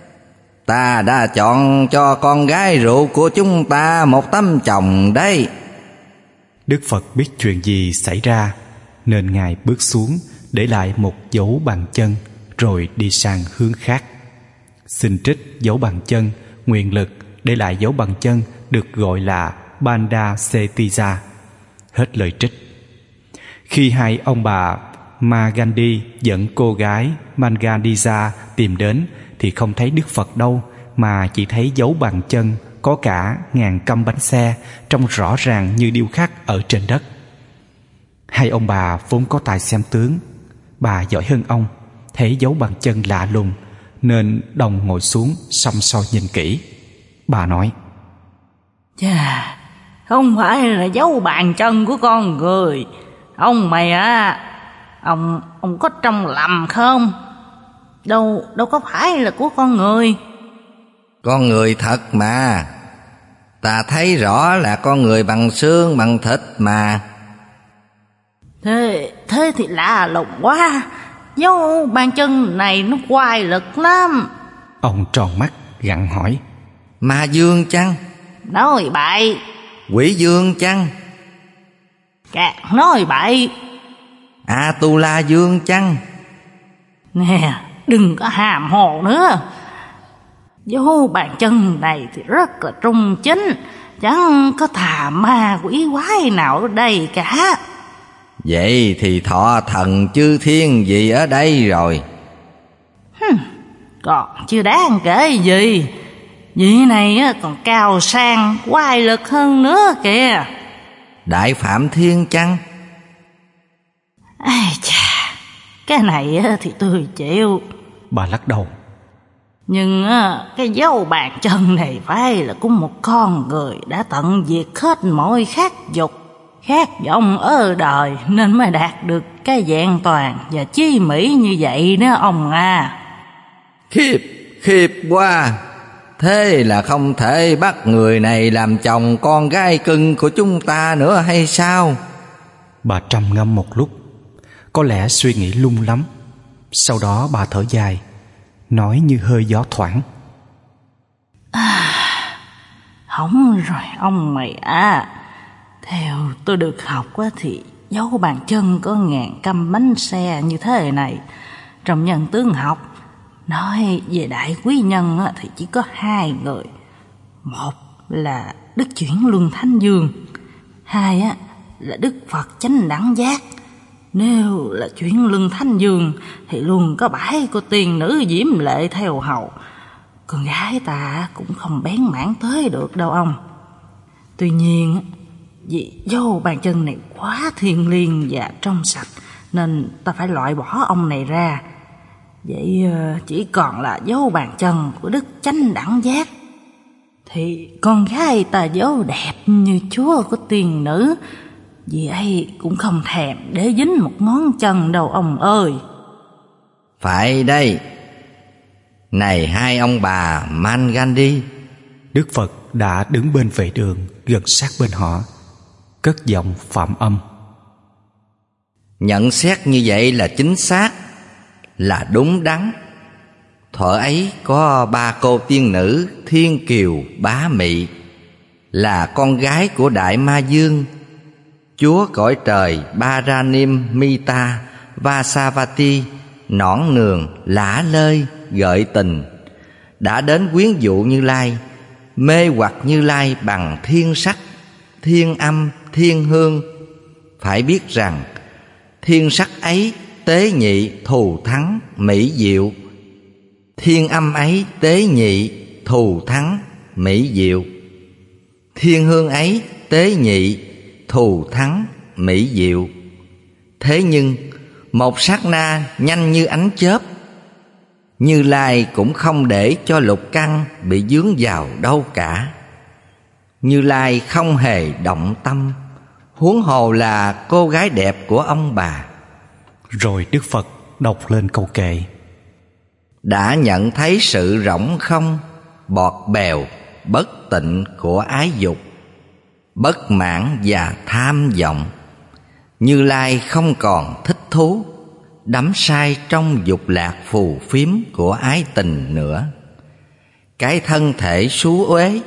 Ta đã chọn cho con gái ruột của chúng ta một tấm chồng đấy. Đức Phật biết chuyện gì xảy ra, nên Ngài bước xuống, để lại một dấu bàn chân, rồi đi sang hướng khác. Xin trích dấu bàn chân, nguyện lực để lại dấu bàn chân được gọi là Banda Setija. Hết lời trích. Khi hai ông bà Magandhi dẫn cô gái Mangandija tìm đến thì không thấy Đức Phật đâu, mà chỉ thấy dấu bàn chân có cả ngàn căm bánh xe trông rõ ràng như điêu khắc ở trên đất. Hai ông bà vốn có tài xem tướng, bà giỏi hơn ông, thấy dấu bàn chân lạ lùng nên đồng ngồi xuống săm soi nhìn kỹ. Bà nói: Chà, không phải là dấu bàn chân của con người. Ông mày á, ông ông có trông lầm không? Đâu đâu có phải là của con người. Con người thật mà. Ta thấy rõ là con người bằng xương bằng thịt mà. Thế thế thì lạ lùng quá. Dấu bàn chân này nó quái lực lắm. Ông tròn mắt gặng hỏi: Ma dương chăng? Nói bậy. Quỷ dương chăng? Càng nói bậy. A-tu-la dương chăng? Nè, đừng có hàm hồ nữa. Dấu bàn chân này thì rất là trung chính, chẳng có tà ma quỷ quái nào ở đây cả. Vậy thì thọ thần chư thiên gì ở đây rồi? Hừm, còn chưa đáng kể gì. Vị này còn cao sang, quái lực hơn nữa kìa. Đại Phạm Thiên chăng? Ai chà, cái này thì tôi chịu. Bà lắc đầu. Nhưng cái dấu bàn chân này phải là của một con người đã tận diệt hết mọi khát dục, khát vọng ở đời, nên mới đạt được cái vẹn toàn và chí mỹ như vậy đó ông à. Khiếp, khiếp quá. Thế là không thể bắt người này làm chồng con gái cưng của chúng ta nữa hay sao? Bà trầm ngâm một lúc, có lẽ suy nghĩ lung lắm. Sau đó bà thở dài, nói như hơi gió thoảng: À, hỏng rồi ông mày à. Theo tôi được học thì dấu bàn chân có ngàn căm bánh xe như thế này, trong nhân tướng học nói về đại quý nhân thì chỉ có hai người. Một là Đức Chuyển Luân Thánh Dương, hai là Đức Phật Chánh Đẳng Giác. Nếu là Chuyển Luân Thánh Dương thì luôn có bãi của tiền nữ diễm lệ theo hầu. Con gái ta cũng không bén mảng tới được đâu ông. Tuy nhiên vì dấu bàn chân này quá thiêng liêng và trong sạch, nên ta phải loại bỏ ông này ra. Vậy chỉ còn là dấu bàn chân của Đức Chánh Đẳng Giác. Thì con gái ta dấu đẹp như chúa của tiền nữ, Dì ấy cũng không thèm để dính một ngón chân đâu ông ơi. Phải đây. Này hai ông bà Mangandi. Đức Phật đã đứng bên vệ đường gần sát bên họ, cất giọng phạm âm. Nhận xét như vậy là chính xác, là đúng đắn. Thuở ấy có ba cô tiên nữ Thiên Kiều Bá Mị, là con gái của Đại Ma Dương, chúa cõi trời Paranim-mita Vasavati, nõn nường, lả lơi, gợi tình, đã đến quyến dụ Như Lai, mê hoặc Như Lai bằng thiên sắc, thiên âm, thiên hương. Phải biết rằng thiên sắc ấy tế nhị thù thắng mỹ diệu, thiên âm ấy tế nhị thù thắng mỹ diệu, thiên hương ấy tế nhị thù thắng mỹ diệu. Thế nhưng một sát na nhanh như ánh chớp, Như Lai cũng không để cho lục căn bị vướng vào đâu cả. Như Lai không hề động tâm, huống hồ là cô gái đẹp của ông bà. Rồi Đức Phật đọc lên câu kệ: đã nhận thấy sự rỗng không, bọt bèo, bất tịnh của ái dục, bất mãn và tham vọng. Như Lai không còn thích thú, đắm say trong dục lạc phù phiếm của ái tình nữa. Cái thân thể xú uế,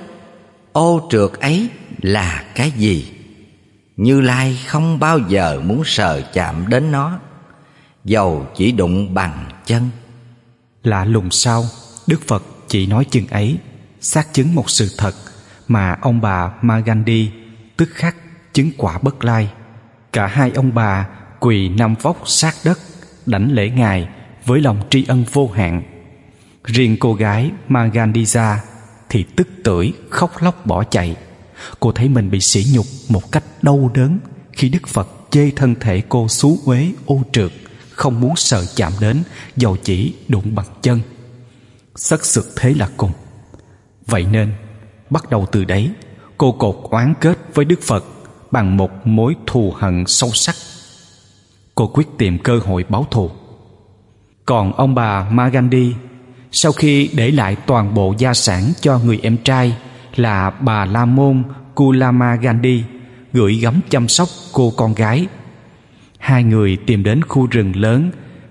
ô trượt ấy là cái gì? Như Lai không bao giờ muốn sờ chạm đến nó, dầu chỉ đụng bằng chân. Lạ lùng sao, Đức Phật chỉ nói chừng ấy, xác chứng một sự thật mà ông bà Magandi tức khắc chứng quả Bất Lai. Cả hai ông bà quỳ năm vóc sát đất, đảnh lễ Ngài với lòng tri ân vô hạn. Riêng cô gái Magandija thì tức tưởi khóc lóc bỏ chạy. Cô thấy mình bị sỉ nhục một cách đau đớn khi Đức Phật chê thân thể cô xú uế ô trượt, không muốn sờ chạm đến, dầu chỉ đụng bằng chân. Sất sực thế là cùng. Vậy nên bắt đầu từ đấy, cô cột oán kết với Đức Phật bằng một mối thù hận sâu sắc. Cô quyết tìm cơ hội báo thù. Còn ông bà Magandi, sau khi để lại toàn bộ gia sản cho người em trai là bà La Môn Kulamagandi, gửi gắm chăm sóc cô con gái. Hai người tìm đến khu rừng lớn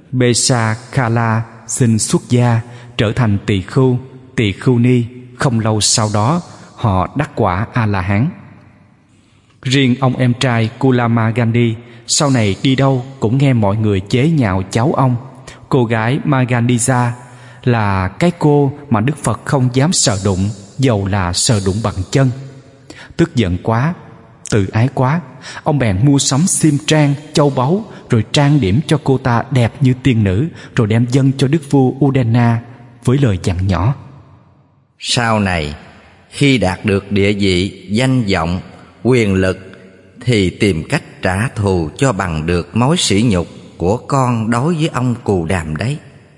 Besakala xin xuất gia, trở thành tỳ khưu, tỳ khưu ni. Không lâu sau đó, họ đắc quả A-la-hán. Riêng ông em trai Kulamagandi sau này đi đâu cũng nghe mọi người chế nhạo cháu ông. Cô gái Magandija là cái cô mà Đức Phật không dám sờ đụng, dầu là sờ đụng bằng chân. Tức giận quá, tự ái quá, ông bèn mua sắm xiêm trang, châu báu, rồi trang điểm cho cô ta đẹp như tiên nữ, rồi đem dâng cho đức vua Udena với lời dặn nhỏ: sau này khi đạt được địa vị, danh vọng, quyền lực thì tìm cách trả thù cho bằng được mối sỉ nhục của con đối với ông Cù Đàm đấy.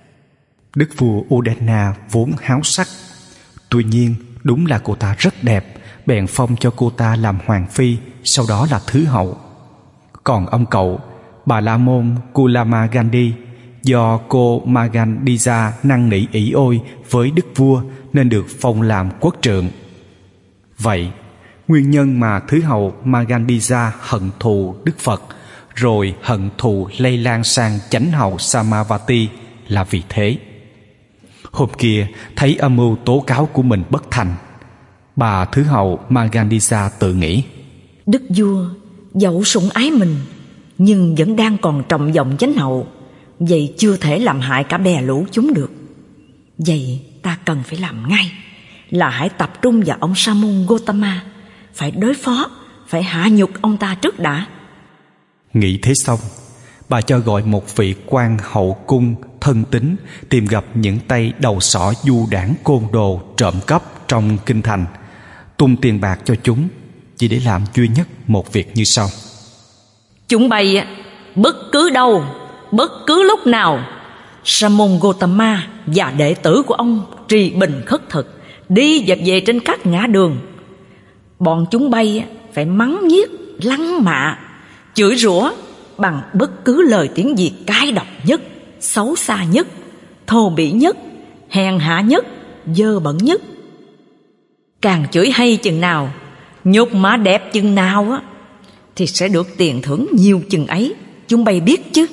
Đức vua Udena vốn háo sắc, tuy nhiên đúng là cô ta rất đẹp, bèn phong cho cô ta làm hoàng phi, sau đó là thứ hậu. Còn ông cậu, bà La Môn Kulamagandi, do cô Magandija năn nỉ ỷ ôi với đức vua nên được phong làm quốc trượng. Vậy, nguyên nhân mà thứ hậu Magandija hận thù Đức Phật, rồi hận thù lây lan sang chánh hậu Samavati là vì thế. Hôm kia thấy âm mưu tố cáo của mình bất thành, bà thứ hậu Magandija tự nghĩ: Đức vua dẫu sủng ái mình, nhưng vẫn đang còn trọng vọng chánh hậu, vậy chưa thể làm hại cả bè lũ chúng được. Vậy ta cần phải làm ngay là hãy tập trung vào ông Sa môn Gotama, phải đối phó, phải hạ nhục ông ta trước đã. Nghĩ thế xong, bà cho gọi một vị quan hậu cung thân tín tìm gặp những tay đầu sỏ du đảng côn đồ trộm cắp trong kinh thành, tung tiền bạc cho chúng, chỉ để làm duy nhất một việc như sau: chúng bay bất cứ đâu, bất cứ lúc nào, Sa môn Gotama và đệ tử của ông trì bình khất thực đi dẹp về trên các ngã đường. Bọn chúng bay phải mắng nhiếc, lăng mạ, chửi rủa bằng bất cứ lời tiếng gì cay độc nhất, xấu xa nhất, thô bỉ nhất, hèn hạ nhất, dơ bẩn nhất. Càng chửi hay chừng nào, nhục mạ đẹp chừng nào á, thì sẽ được tiền thưởng nhiều chừng ấy, chúng bay biết chứ.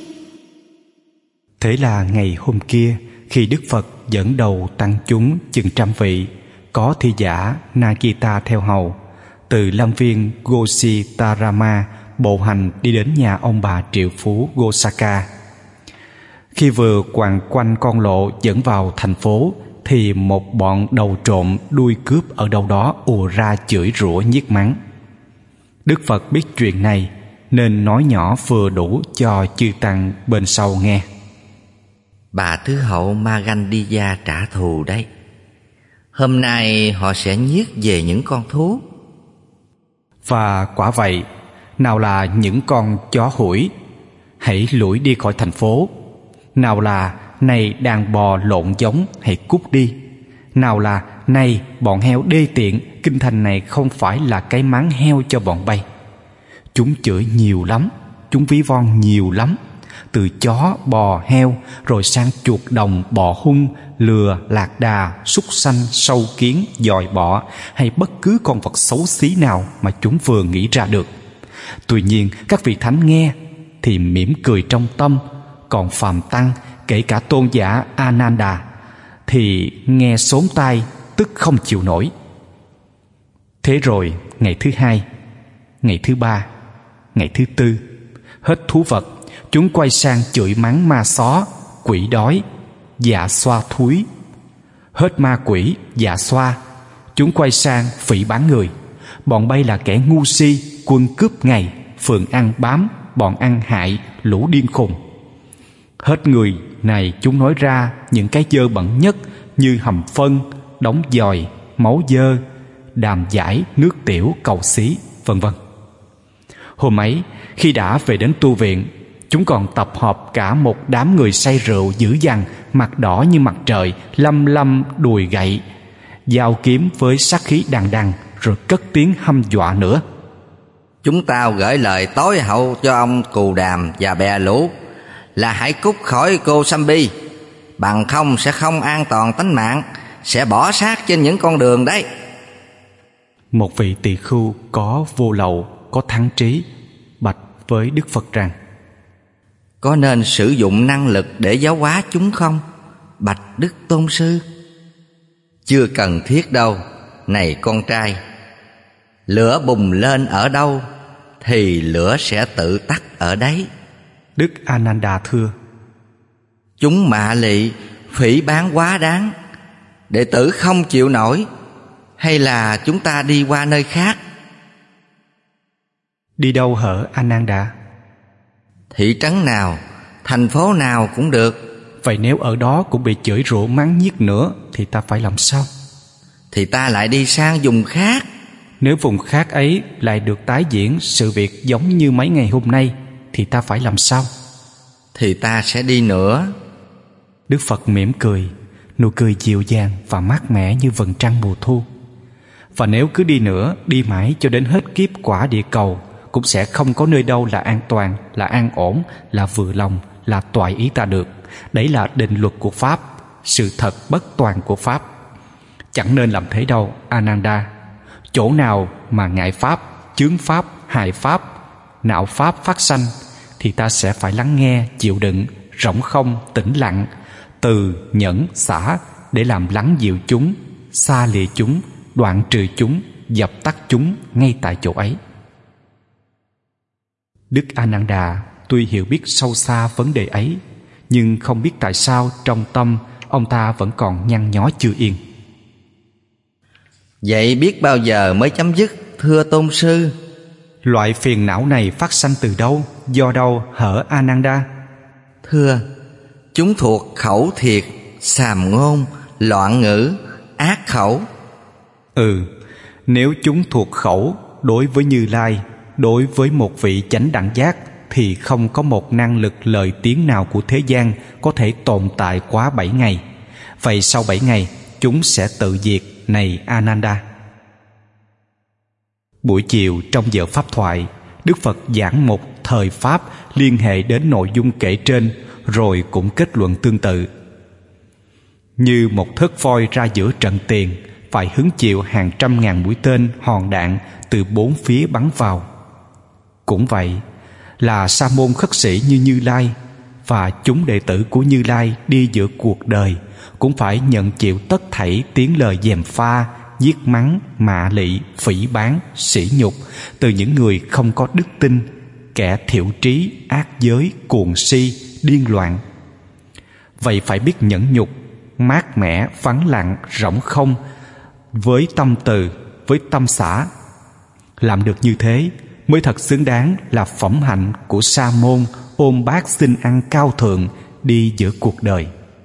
Thế là ngày hôm kia, khi Đức Phật dẫn đầu tăng chúng chừng trăm vị, có thi giả Nakita theo hầu, từ lâm viên Gositarama bộ hành đi đến nhà ông bà triệu phú Gosaka. Khi vừa quằn quanh con lộ dẫn vào thành phố, thì một bọn đầu trộm đuôi cướp ở đâu đó ùa ra chửi rủa nhiếc mắng. Đức Phật biết chuyện này nên nói nhỏ vừa đủ cho chư tăng bên sau nghe. Bà Thứ Hậu Magandiya trả thù đấy. Hôm nay họ sẽ nhiếc về những con thú. Và quả vậy, nào là những con chó hủi, hãy lủi đi khỏi thành phố. Nào là này đàn bò lộn giống, hãy cút đi. Nào là này bọn heo đê tiện, kinh thành này không phải là cái máng heo cho bọn bay. Chúng chửi nhiều lắm, chúng ví von nhiều lắm, từ chó, bò, heo, rồi sang chuột đồng, bò hung, lừa, lạc đà, súc sanh, sâu kiến, dòi bọ, hay bất cứ con vật xấu xí nào mà chúng vừa nghĩ ra được. Tuy nhiên các vị thánh nghe thì mỉm cười trong tâm, còn phàm tăng, kể cả tôn giả Ananda, thì nghe xốn tai, tức không chịu nổi. Thế rồi ngày thứ hai, ngày thứ ba, ngày thứ tư, hết thú vật, chúng quay sang chửi mắng ma xó, quỷ đói, dạ xoa thúi. Hết ma quỷ, dạ xoa, chúng quay sang phỉ báng người. Bọn bay là kẻ ngu si, quân cướp ngày, phường ăn bám, bọn ăn hại, lũ điên khùng. Hết người này chúng nói ra những cái dơ bẩn nhất như hầm phân, đống dòi, máu dơ, đàm giải, nước tiểu, cầu xí, vân vân. Hôm ấy, khi đã về đến tu viện, chúng còn tập hợp cả một đám người say rượu dữ dằn, mặt đỏ như mặt trời, lăm lăm đùi gậy, dao kiếm với sát khí đằng đằng, rồi cất tiếng hăm dọa nữa. Chúng tao gửi lời tối hậu cho ông Cù Đàm và bè lũ là hãy cút khỏi Kosambi, bằng không sẽ không an toàn tính mạng, sẽ bỏ xác trên những con đường đấy. Một vị tỳ khưu có vô lậu, có thắng trí, bạch với Đức Phật rằng: có nên sử dụng năng lực để giáo hóa chúng không, bạch Đức Tôn Sư? Chưa cần thiết đâu, này con trai. Lửa bùng lên ở đâu thì lửa sẽ tự tắt ở đấy. Đức Ananda thưa: chúng mạ lị, phỉ báng quá đáng, đệ tử không chịu nổi. Hay là chúng ta đi qua nơi khác? Đi đâu hở Ananda? Thị trấn nào, thành phố nào cũng được. Vậy nếu ở đó cũng bị chửi rủa mắng nhiếc nữa thì ta phải làm sao? Thì ta lại đi sang vùng khác. Nếu vùng khác ấy lại được tái diễn sự việc giống như mấy ngày hôm nay thì ta phải làm sao? Thì ta sẽ đi nữa. Đức Phật mỉm cười, nụ cười dịu dàng và mát mẻ như vầng trăng mùa thu. Và nếu cứ đi nữa, đi mãi cho đến hết kiếp quả địa cầu, cũng sẽ không có nơi đâu là an toàn, là an ổn, là vừa lòng, là toại ý ta được. Đấy là định luật của Pháp, sự thật bất toàn của Pháp. Chẳng nên làm thế đâu, Ananda. Chỗ nào mà ngại Pháp, chướng Pháp, hại Pháp, nạo Pháp phát sanh, thì ta sẽ phải lắng nghe, chịu đựng, rỗng không, tĩnh lặng, từ, nhẫn, xả, để làm lắng dịu chúng, xa lìa chúng, đoạn trừ chúng, dập tắt chúng ngay tại chỗ ấy. Đức Ananda tuy hiểu biết sâu xa vấn đề ấy, nhưng không biết tại sao trong tâm ông ta vẫn còn nhăn nhó chưa yên. Vậy biết bao giờ mới chấm dứt, thưa Tôn Sư? Loại phiền não này phát sanh từ đâu, do đâu hở Ananda? Thưa, chúng thuộc khẩu thiệt, sàm ngôn, loạn ngữ, ác khẩu. Ừ, nếu chúng thuộc khẩu đối với Như Lai, đối với một vị chánh đẳng giác, thì không có một năng lực lời tiếng nào của thế gian có thể tồn tại quá bảy ngày. Vậy sau bảy ngày, chúng sẽ tự diệt, này Ananda. Buổi chiều trong giờ pháp thoại, Đức Phật giảng một thời Pháp liên hệ đến nội dung kể trên, rồi cũng kết luận tương tự. Như một thớt voi ra giữa trận tiền, phải hứng chịu hàng trăm ngàn mũi tên hòn đạn từ bốn phía bắn vào. Cũng vậy, là sa môn khất sĩ như Như Lai và chúng đệ tử của Như Lai đi giữa cuộc đời cũng phải nhận chịu tất thảy tiếng lời gièm pha, giết mắng, mạ lị, phỉ báng, sỉ nhục từ những người không có đức tin, kẻ thiểu trí, ác giới, cuồng si, điên loạn. Vậy phải biết nhẫn nhục, mát mẻ, vắng lặng, rỗng không, với tâm từ, với tâm xả. Làm được như thế mới thật xứng đáng là phẩm hạnh của sa môn ôm bát xin ăn cao thượng đi giữa cuộc đời.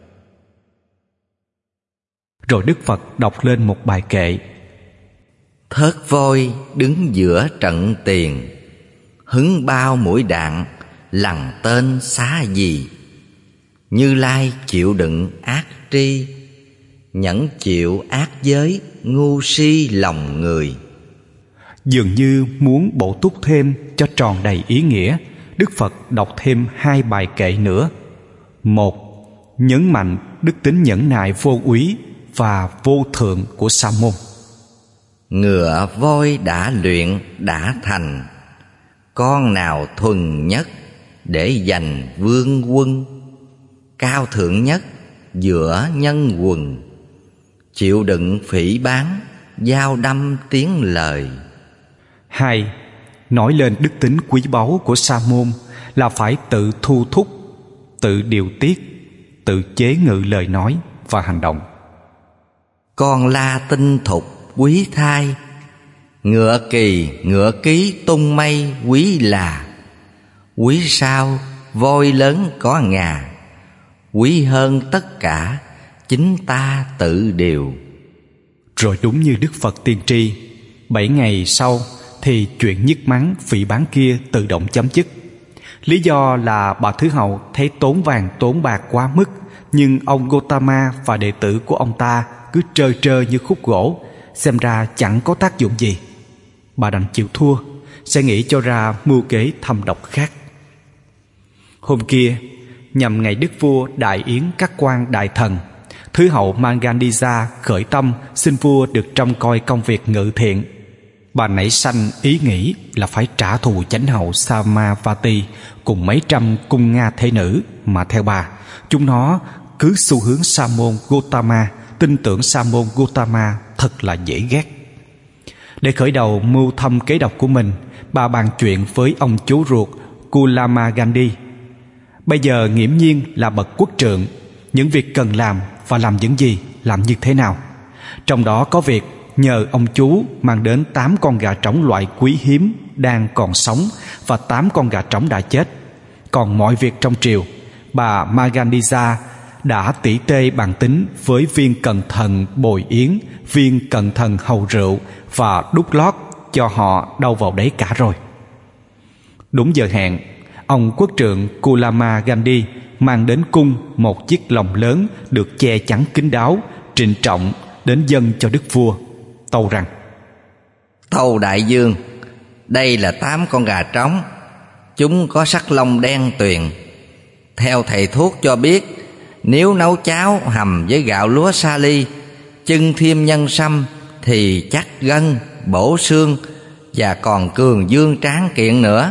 Rồi Đức Phật đọc lên một bài kệ: Thớt voi đứng giữa trận tiền, hứng bao mũi đạn, lằn tên xá gì. Như Lai chịu đựng ác tri, nhẫn chịu ác giới, ngu si lòng người. Dường như muốn bổ túc thêm cho tròn đầy ý nghĩa, Đức Phật đọc thêm hai bài kệ nữa. Một, nhấn mạnh đức tính nhẫn nại vô úy và vô thượng của sa môn. Ngựa voi đã luyện đã thành, con nào thuần nhất để giành vương quân. Cao thượng nhất giữa nhân quần, chịu đựng phỉ báng, dao đâm tiếng lời. Hai, nói lên đức tính quý báu của sa môn là phải tự thu thúc, tự điều tiết, tự chế ngự lời nói và hành động. Con la tinh thục quý thai, ngựa kỳ ngựa ký tung mây quý là. Quý sao voi lớn có ngà, quý hơn tất cả chính ta tự điều. Rồi đúng như Đức Phật tiên tri, bảy ngày sau thì chuyện nhức mắng phỉ báng kia tự động chấm dứt. Lý do là bà Thứ Hậu thấy tốn vàng tốn bạc quá mức, nhưng ông Gotama và đệ tử của ông ta cứ trơ trơ như khúc gỗ, xem ra chẳng có tác dụng gì. Bà đành chịu thua, sẽ nghĩ cho ra mưu kế thâm độc khác. Hôm kia, nhằm ngày đức vua đại yến các quan đại thần, Thứ Hậu Mangandija khởi tâm xin vua được trông coi công việc ngự thiện. Bà nảy sanh ý nghĩ là phải trả thù chánh hậu Samavati cùng mấy trăm cung Nga thế nữ, mà theo bà, chúng nó cứ xu hướng sa môn Gotama, tin tưởng sa môn Gotama thật là dễ ghét. Để khởi đầu mưu thâm kế độc của mình, bà bàn chuyện với ông chú ruột Kulama Gandhi. Bây giờ nghiễm nhiên là bậc quốc trượng, những việc cần làm và làm những gì, làm như thế nào. Trong đó có việc nhờ ông chú mang đến tám con gà trống loại quý hiếm đang còn sống và tám con gà trống đã chết. Còn mọi việc trong triều, bà Magandija đã tỉ tê bàn tính với viên cận thần bồi yến, viên cận thần hầu rượu và đút lót cho họ đâu vào đấy cả rồi. Đúng giờ hẹn, ông quốc trượng Kulama Gandhi mang đến cung một chiếc lồng lớn được che chắn kín đáo, trịnh trọng đến dâng cho đức vua, tâu rằng: Tâu đại dương, đây là tám con gà trống, chúng có sắc lông đen tuyền. Theo thầy thuốc cho biết, nếu nấu cháo hầm với gạo lúa sa ly, chưng thêm nhân sâm thì chắc gân, bổ xương và còn cường dương tráng kiện nữa.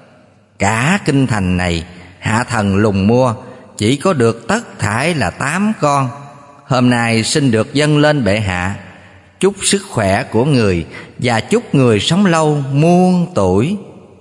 Cả kinh thành này hạ thần lùng mua chỉ có được tất thải là tám con. Hôm nay xin được dâng lên bệ hạ, chúc sức khỏe của người và chúc người sống lâu muôn tuổi.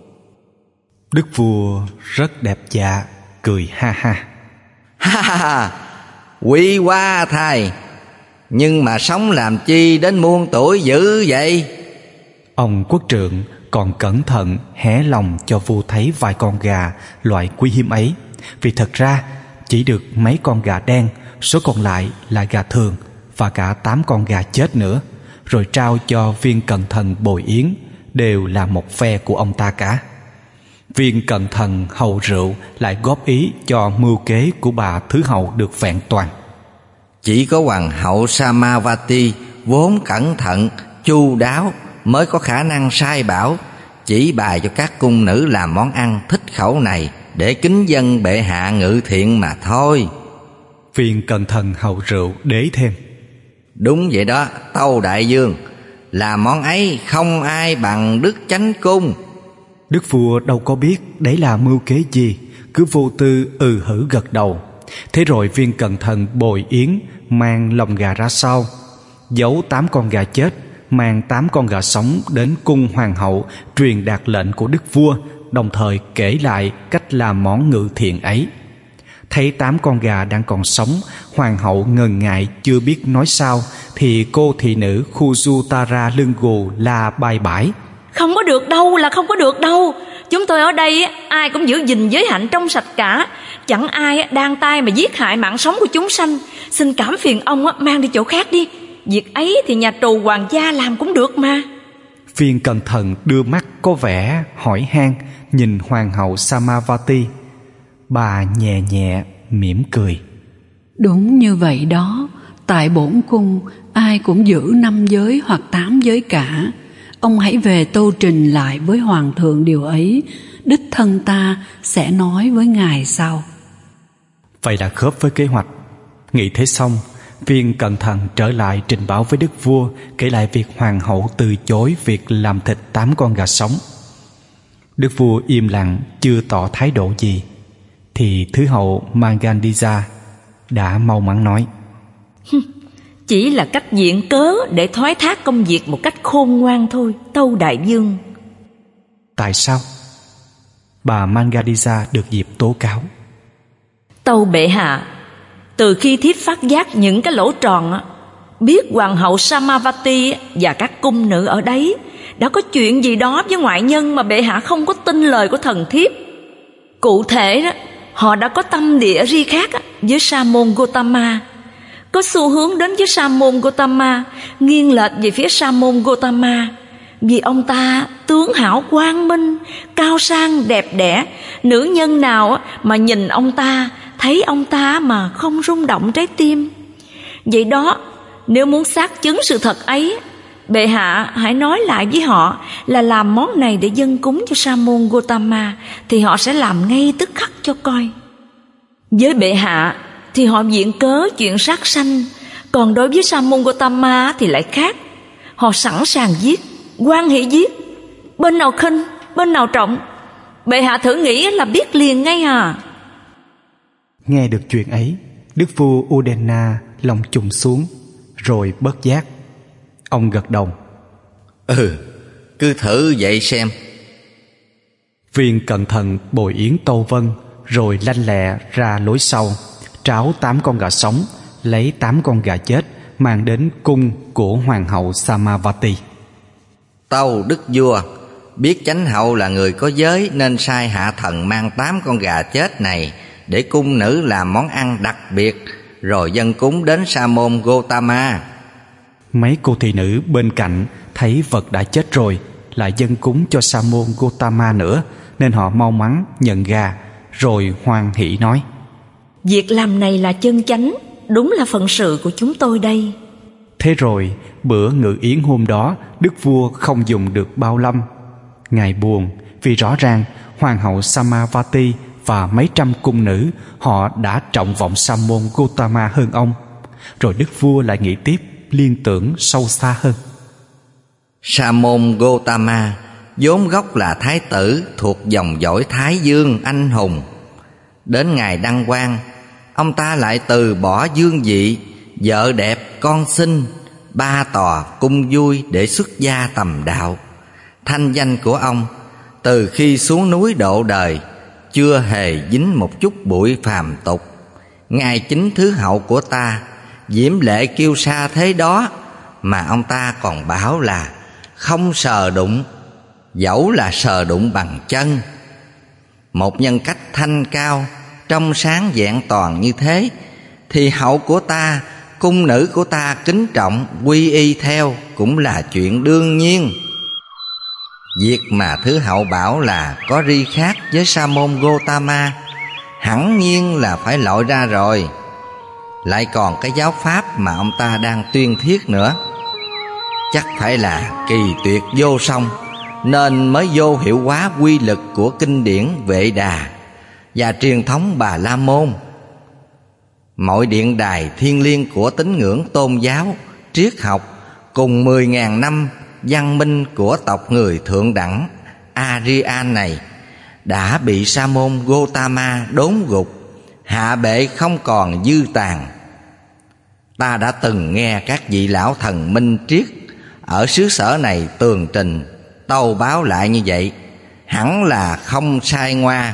Đức vua rất đẹp dạ, cười ha ha. Ha ha ha, quý quá thay, nhưng mà sống làm chi đến muôn tuổi dữ vậy? Ông quốc trượng còn cẩn thận hé lòng cho vua thấy vài con gà loại quý hiếm ấy, vì thật ra chỉ được mấy con gà đen, số còn lại là gà thường và cả tám con gà chết nữa, rồi trao cho viên cận thần bồi yến, đều là một phe của ông ta cả. Viên cận thần hầu rượu lại góp ý cho mưu kế của bà Thứ Hậu được vẹn toàn. Chỉ có hoàng hậu Samavati vốn cẩn thận, chu đáo mới có khả năng sai bảo, chỉ bày cho các cung nữ làm món ăn thích khẩu này để kính dâng bệ hạ ngự thiện mà thôi. Viên cẩn thận hầu rượu đế thêm: Đúng vậy đó, tâu đại vương, làm món ấy không ai bằng Đức Chánh Cung. Đức vua đâu có biết đấy là mưu kế gì, cứ vô tư ừ hử gật đầu. Thế rồi viên cẩn thận bồi yến, mang lồng gà ra sau, giấu tám con gà chết, mang tám con gà sống đến cung hoàng hậu, truyền đạt lệnh của đức vua, đồng thời kể lại cách làm món ngự thiện ấy. Thấy tám con gà đang còn sống, hoàng hậu ngần ngại chưa biết nói sao, thì cô thị nữ Khujutara lưng gù la bai bãi: Không có được đâu là không có được đâu. Chúng tôi ở đây ai cũng giữ gìn giới hạnh trong sạch cả, chẳng ai đang tay mà giết hại mạng sống của chúng sanh. Xin cảm phiền ông mang đi chỗ khác đi. Việc ấy thì nhà tù hoàng gia làm cũng được mà. Viên cẩn thận đưa mắt có vẻ hỏi han nhìn hoàng hậu Samavati. Bà nhẹ nhẹ mỉm cười: Đúng như vậy đó. Tại bổn cung ai cũng giữ năm giới hoặc tám giới cả. Ông hãy về tâu trình lại với hoàng thượng điều ấy. Đích thân ta sẽ nói với ngài sau. Vậy là khớp với kế hoạch. Nghĩ thế xong, viên cẩn thận trở lại trình báo với đức vua, kể lại việc hoàng hậu từ chối việc làm thịt tám con gà sống. Đức vua im lặng chưa tỏ thái độ gì, thì thứ hậu Mangandija đã mau mắn nói: Chỉ là cách viện cớ để thoái thác công việc một cách khôn ngoan thôi, tâu đại vương. Tại sao? Bà Mangandija được dịp tố cáo: Tâu bệ hạ, từ khi thiếp phát giác những cái lỗ tròn, biết hoàng hậu Samavati và các cung nữ ở đấy đã có chuyện gì đó với ngoại nhân mà bệ hạ không có tin lời của thần thiếp. Cụ thể đó, họ đã có tâm địa ri khác với Sa môn Gotama, có xu hướng đến với Sa môn Gotama, nghiêng lệch về phía Sa môn Gotama, vì ông ta tướng hảo quang minh, cao sang đẹp đẽ. Nữ nhân nào mà nhìn ông ta, thấy ông ta mà không rung động trái tim. Vậy đó, nếu muốn xác chứng sự thật ấy, bệ hạ hãy nói lại với họ là làm món này để dâng cúng cho Sa môn Gotama, thì họ sẽ làm ngay tức khắc cho coi. Với bệ hạ thì họ viện cớ chuyện sát sanh, còn đối với Sa môn Gotama thì lại khác. Họ sẵn sàng giết, hoan hỷ giết, bên nào khinh, bên nào trọng, bệ hạ thử nghĩ là biết liền ngay à. Nghe được chuyện ấy, đức vua Udena lòng trùng xuống, rồi bất giác ông gật đầu: Ừ, cứ thử vậy xem. Viên cẩn thận bồi yến tâu vân, rồi lanh lẹ ra lối sau, tráo tám con gà sống, lấy tám con gà chết, mang đến cung của hoàng hậu Samavati. Tâu đức vua, biết chánh hậu là người có giới, nên sai hạ thần mang tám con gà chết này để cung nữ làm món ăn đặc biệt, rồi dâng cúng đến Sa môn Gotama. Mấy cô thị nữ bên cạnh thấy vật đã chết rồi, lại dâng cúng cho Sa môn Gotama nữa, nên họ mau mắn nhận gà, rồi hoan hỷ nói: Việc làm này là chân chánh, đúng là phận sự của chúng tôi đây. Thế rồi bữa ngự yến hôm đó, đức vua không dùng được bao lâm. Ngài buồn vì rõ ràng hoàng hậu Samavati và mấy trăm cung nữ họ đã trọng vọng Sa môn Gotama hơn ông. Rồi đức vua lại nghĩ tiếp, liên tưởng sâu xa hơn. Sa môn Gotama vốn gốc là thái tử thuộc dòng dõi Thái Dương anh hùng. Đến ngày đăng quang, ông ta lại từ bỏ dương vị, vợ đẹp con xinh, ba tòa cung vui để xuất gia tầm đạo. Thanh danh của ông từ khi xuống núi độ đời chưa hề dính một chút bụi phàm tục. Ngài chính thứ hậu của ta, diễm lệ kiêu sa thế đó, mà ông ta còn bảo là không sờ đụng, dẫu là sờ đụng bằng chân. Một nhân cách thanh cao, trong sáng vẹn toàn như thế, thì hậu của ta, cung nữ của ta kính trọng quy y theo cũng là chuyện đương nhiên. Việc mà thứ hậu bảo là có ri khác với Sa môn Gotama hẳn nhiên là phải lội ra rồi. Lại còn cái giáo pháp mà ông ta đang tuyên thiết nữa, chắc phải là kỳ tuyệt vô song, nên mới vô hiệu hóa quy lực của kinh điển Vệ Đà và truyền thống Bà La Môn. Mọi điện đài thiêng liêng của tín ngưỡng tôn giáo, triết học cùng mười ngàn năm văn minh của tộc người thượng đẳng Aryan này đã bị Sa môn Gotama đốn gục, hạ bệ không còn dư tàn. Ta đã từng nghe các vị lão thần minh triết ở xứ sở này tường trình tâu báo lại như vậy, hẳn là không sai ngoa.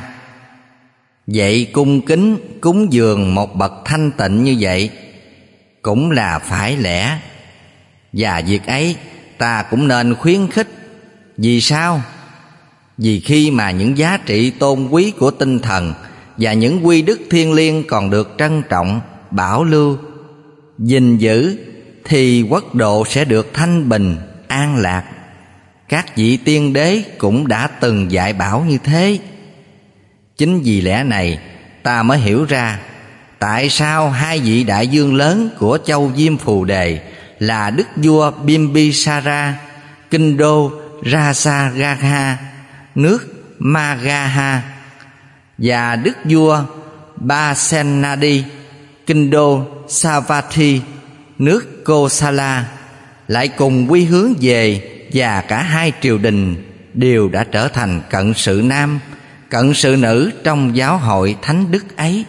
Vậy cung kính cúng dường một bậc thanh tịnh như vậy cũng là phải lẽ, và việc ấy ta cũng nên khuyến khích. Vì sao? Vì khi mà những giá trị tôn quý của tinh thần và những quy đức thiêng liêng còn được trân trọng, bảo lưu, gìn giữ, thì quốc độ sẽ được thanh bình, an lạc. Các vị tiên đế cũng đã từng dạy bảo như thế. Chính vì lẽ này ta mới hiểu ra tại sao hai vị đại vương lớn của châu Diêm Phù Đề là đức vua Bimbisara, kinh đô Rasagha, nước Magadha, và đức vua Pasenadi, kinh đô Savatthi, nước Kosala, lại cùng quy hướng về, và cả hai triều đình đều đã trở thành cận sự nam, cận sự nữ trong giáo hội thánh đức ấy.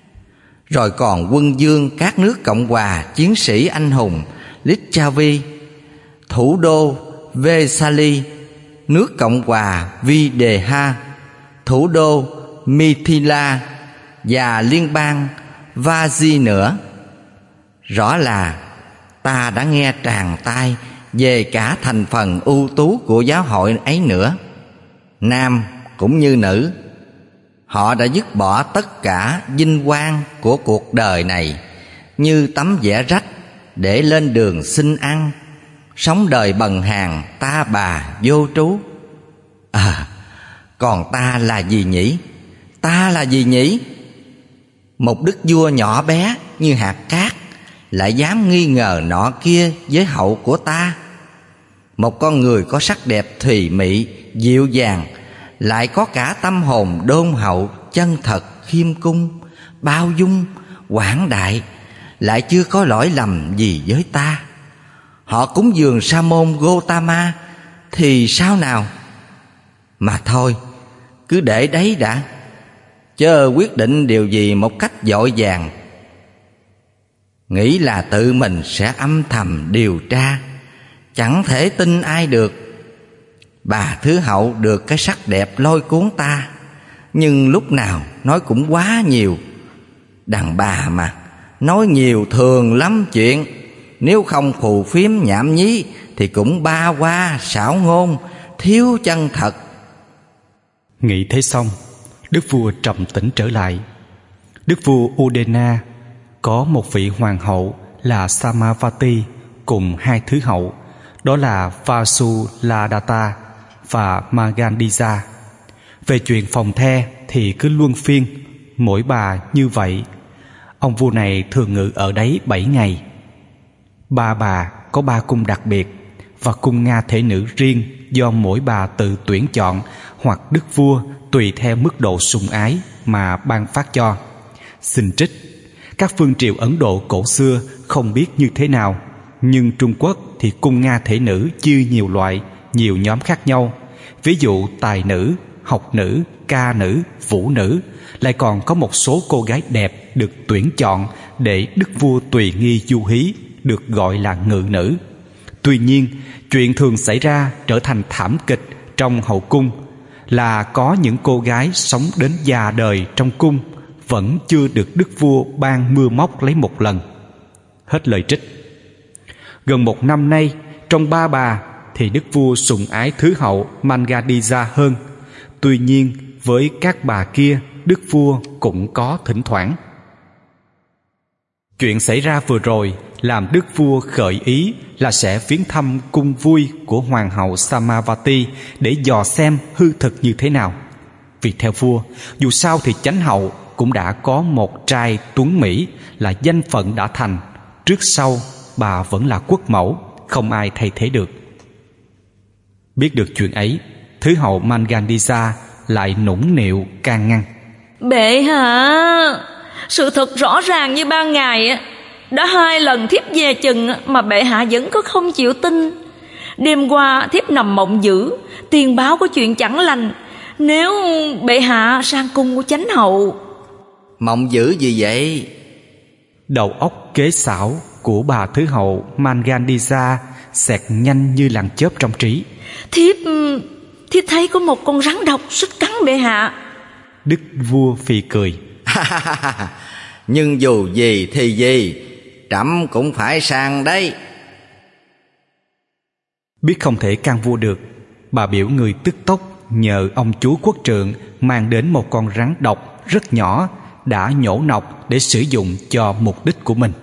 Rồi còn quân vương các nước Cộng hòa, chiến sĩ anh hùng Licchavi, thủ đô Vesali, nước Cộng hòa Videha, thủ đô Mithila và liên bang Vaji nữa. Rõ là ta đã nghe tràn tai về cả thành phần ưu tú của giáo hội ấy nữa, nam cũng như nữ. Họ đã dứt bỏ tất cả vinh quang của cuộc đời này như tấm vẽ rách để lên đường xin ăn, sống đời bần hàn ta bà vô trú. À, còn ta là gì nhỉ? Ta là gì nhỉ? Một đức vua nhỏ bé như hạt cát lại dám nghi ngờ nọ kia với hậu của ta. Một con người có sắc đẹp thùy mị, dịu dàng, lại có cả tâm hồn đôn hậu, chân thật, khiêm cung, bao dung, quảng đại, lại chưa có lỗi lầm gì với ta. Họ cúng dường Sa môn Gotama thì sao nào? Mà thôi, cứ để đấy đã, chớ quyết định điều gì một cách vội vàng. Nghĩ là tự mình sẽ âm thầm điều tra, chẳng thể tin ai được. Bà Thứ Hậu được cái sắc đẹp lôi cuốn ta, nhưng lúc nào nói cũng quá nhiều. Đàn bà mà, nói nhiều thường lắm chuyện, nếu không phù phiếm nhảm nhí thì cũng ba qua xảo ngôn, thiếu chân thật. Nghĩ thế xong, đức vua trầm tĩnh trở lại. Đức vua Udena có một vị hoàng hậu là Samavati cùng hai thứ hậu, đó là Vasudata và Magandija. Về chuyện phòng the thì cứ luân phiên, mỗi bà như vậy. Ông vua này thường ngự ở đấy bảy ngày. Ba bà có ba cung đặc biệt và cung Nga thể nữ riêng do mỗi bà tự tuyển chọn, hoặc đức vua tùy theo mức độ sùng ái mà ban phát cho. Xin trích: các vương triều Ấn Độ cổ xưa không biết như thế nào, nhưng Trung Quốc thì cung Nga thể nữ chia nhiều loại, nhiều nhóm khác nhau. Ví dụ tài nữ, học nữ, ca nữ, vũ nữ, lại còn có một số cô gái đẹp được tuyển chọn để đức vua tùy nghi du hí, được gọi là ngự nữ. Tuy nhiên, chuyện thường xảy ra trở thành thảm kịch trong hậu cung là có những cô gái sống đến già đời trong cung vẫn chưa được đức vua ban mưa móc lấy một lần. Hết lời trích. Gần một năm nay, trong ba bà thì đức vua sùng ái thứ hậu Mangadija hơn. Tuy nhiên, với các bà kia, đức vua cũng có thỉnh thoảng. Chuyện xảy ra vừa rồi làm đức vua khởi ý là sẽ viếng thăm cung vui của hoàng hậu Samavati để dò xem hư thực như thế nào. Vì theo vua, dù sao thì chánh hậu cũng đã có một trai tuấn mỹ, là danh phận đã thành, trước sau bà vẫn là quốc mẫu, không ai thay thế được. Biết được chuyện ấy, Thứ hậu Mangandisa lại nũng nịu can ngăn. Bệ hạ, sự thật rõ ràng như ban ngày, đã hai lần thiếp về chừng mà bệ hạ vẫn có không chịu tin. Đêm qua thiếp nằm mộng dữ, tiền báo có chuyện chẳng lành. Nếu bệ hạ sang cung của chánh hậu. Mộng dữ gì vậy? Đầu óc kế xảo của bà Thứ hậu Mangandisa xẹt nhanh như làn chớp trong trí. Thiếp Thiếp thấy có một con rắn độc xích cắn bệ hạ. Đức vua phì cười. Nhưng dù gì thì gì, trẫm cũng phải sang đấy. Biết không thể can vua được, bà biểu người tức tốc nhờ ông chú quốc trượng mang đến một con rắn độc rất nhỏ đã nhổ nọc để sử dụng cho mục đích của mình.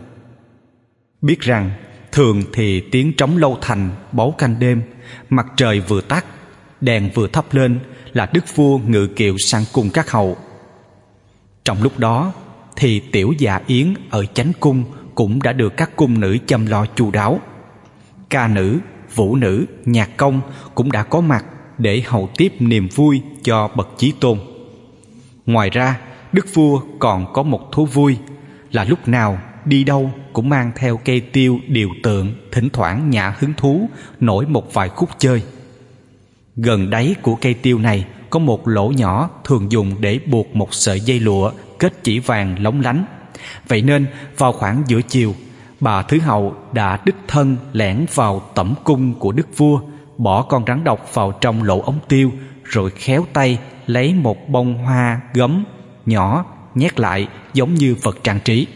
Biết rằng thường thì tiếng trống lâu thành báu canh đêm, mặt trời vừa tắt, đèn vừa thắp lên là đức vua ngự kiệu sang cung các hậu. Trong lúc đó thì tiểu dạ yến ở chánh cung cũng đã được các cung nữ chăm lo chu đáo. Ca nữ, vũ nữ, nhạc công cũng đã có mặt để hầu tiếp niềm vui cho bậc chí tôn. Ngoài ra, đức vua còn có một thú vui là lúc nào đi đâu cũng mang theo cây tiêu điều tượng, thỉnh thoảng nhả hứng thú nổi một vài khúc chơi. Gần đáy của cây tiêu này có một lỗ nhỏ thường dùng để buộc một sợi dây lụa kết chỉ vàng lóng lánh. Vậy nên vào khoảng giữa chiều, bà Thứ hậu đã đích thân lẻn vào tẩm cung của đức vua, bỏ con rắn độc vào trong lỗ ống tiêu, rồi khéo tay lấy một bông hoa gấm nhỏ nhét lại giống như vật trang trí.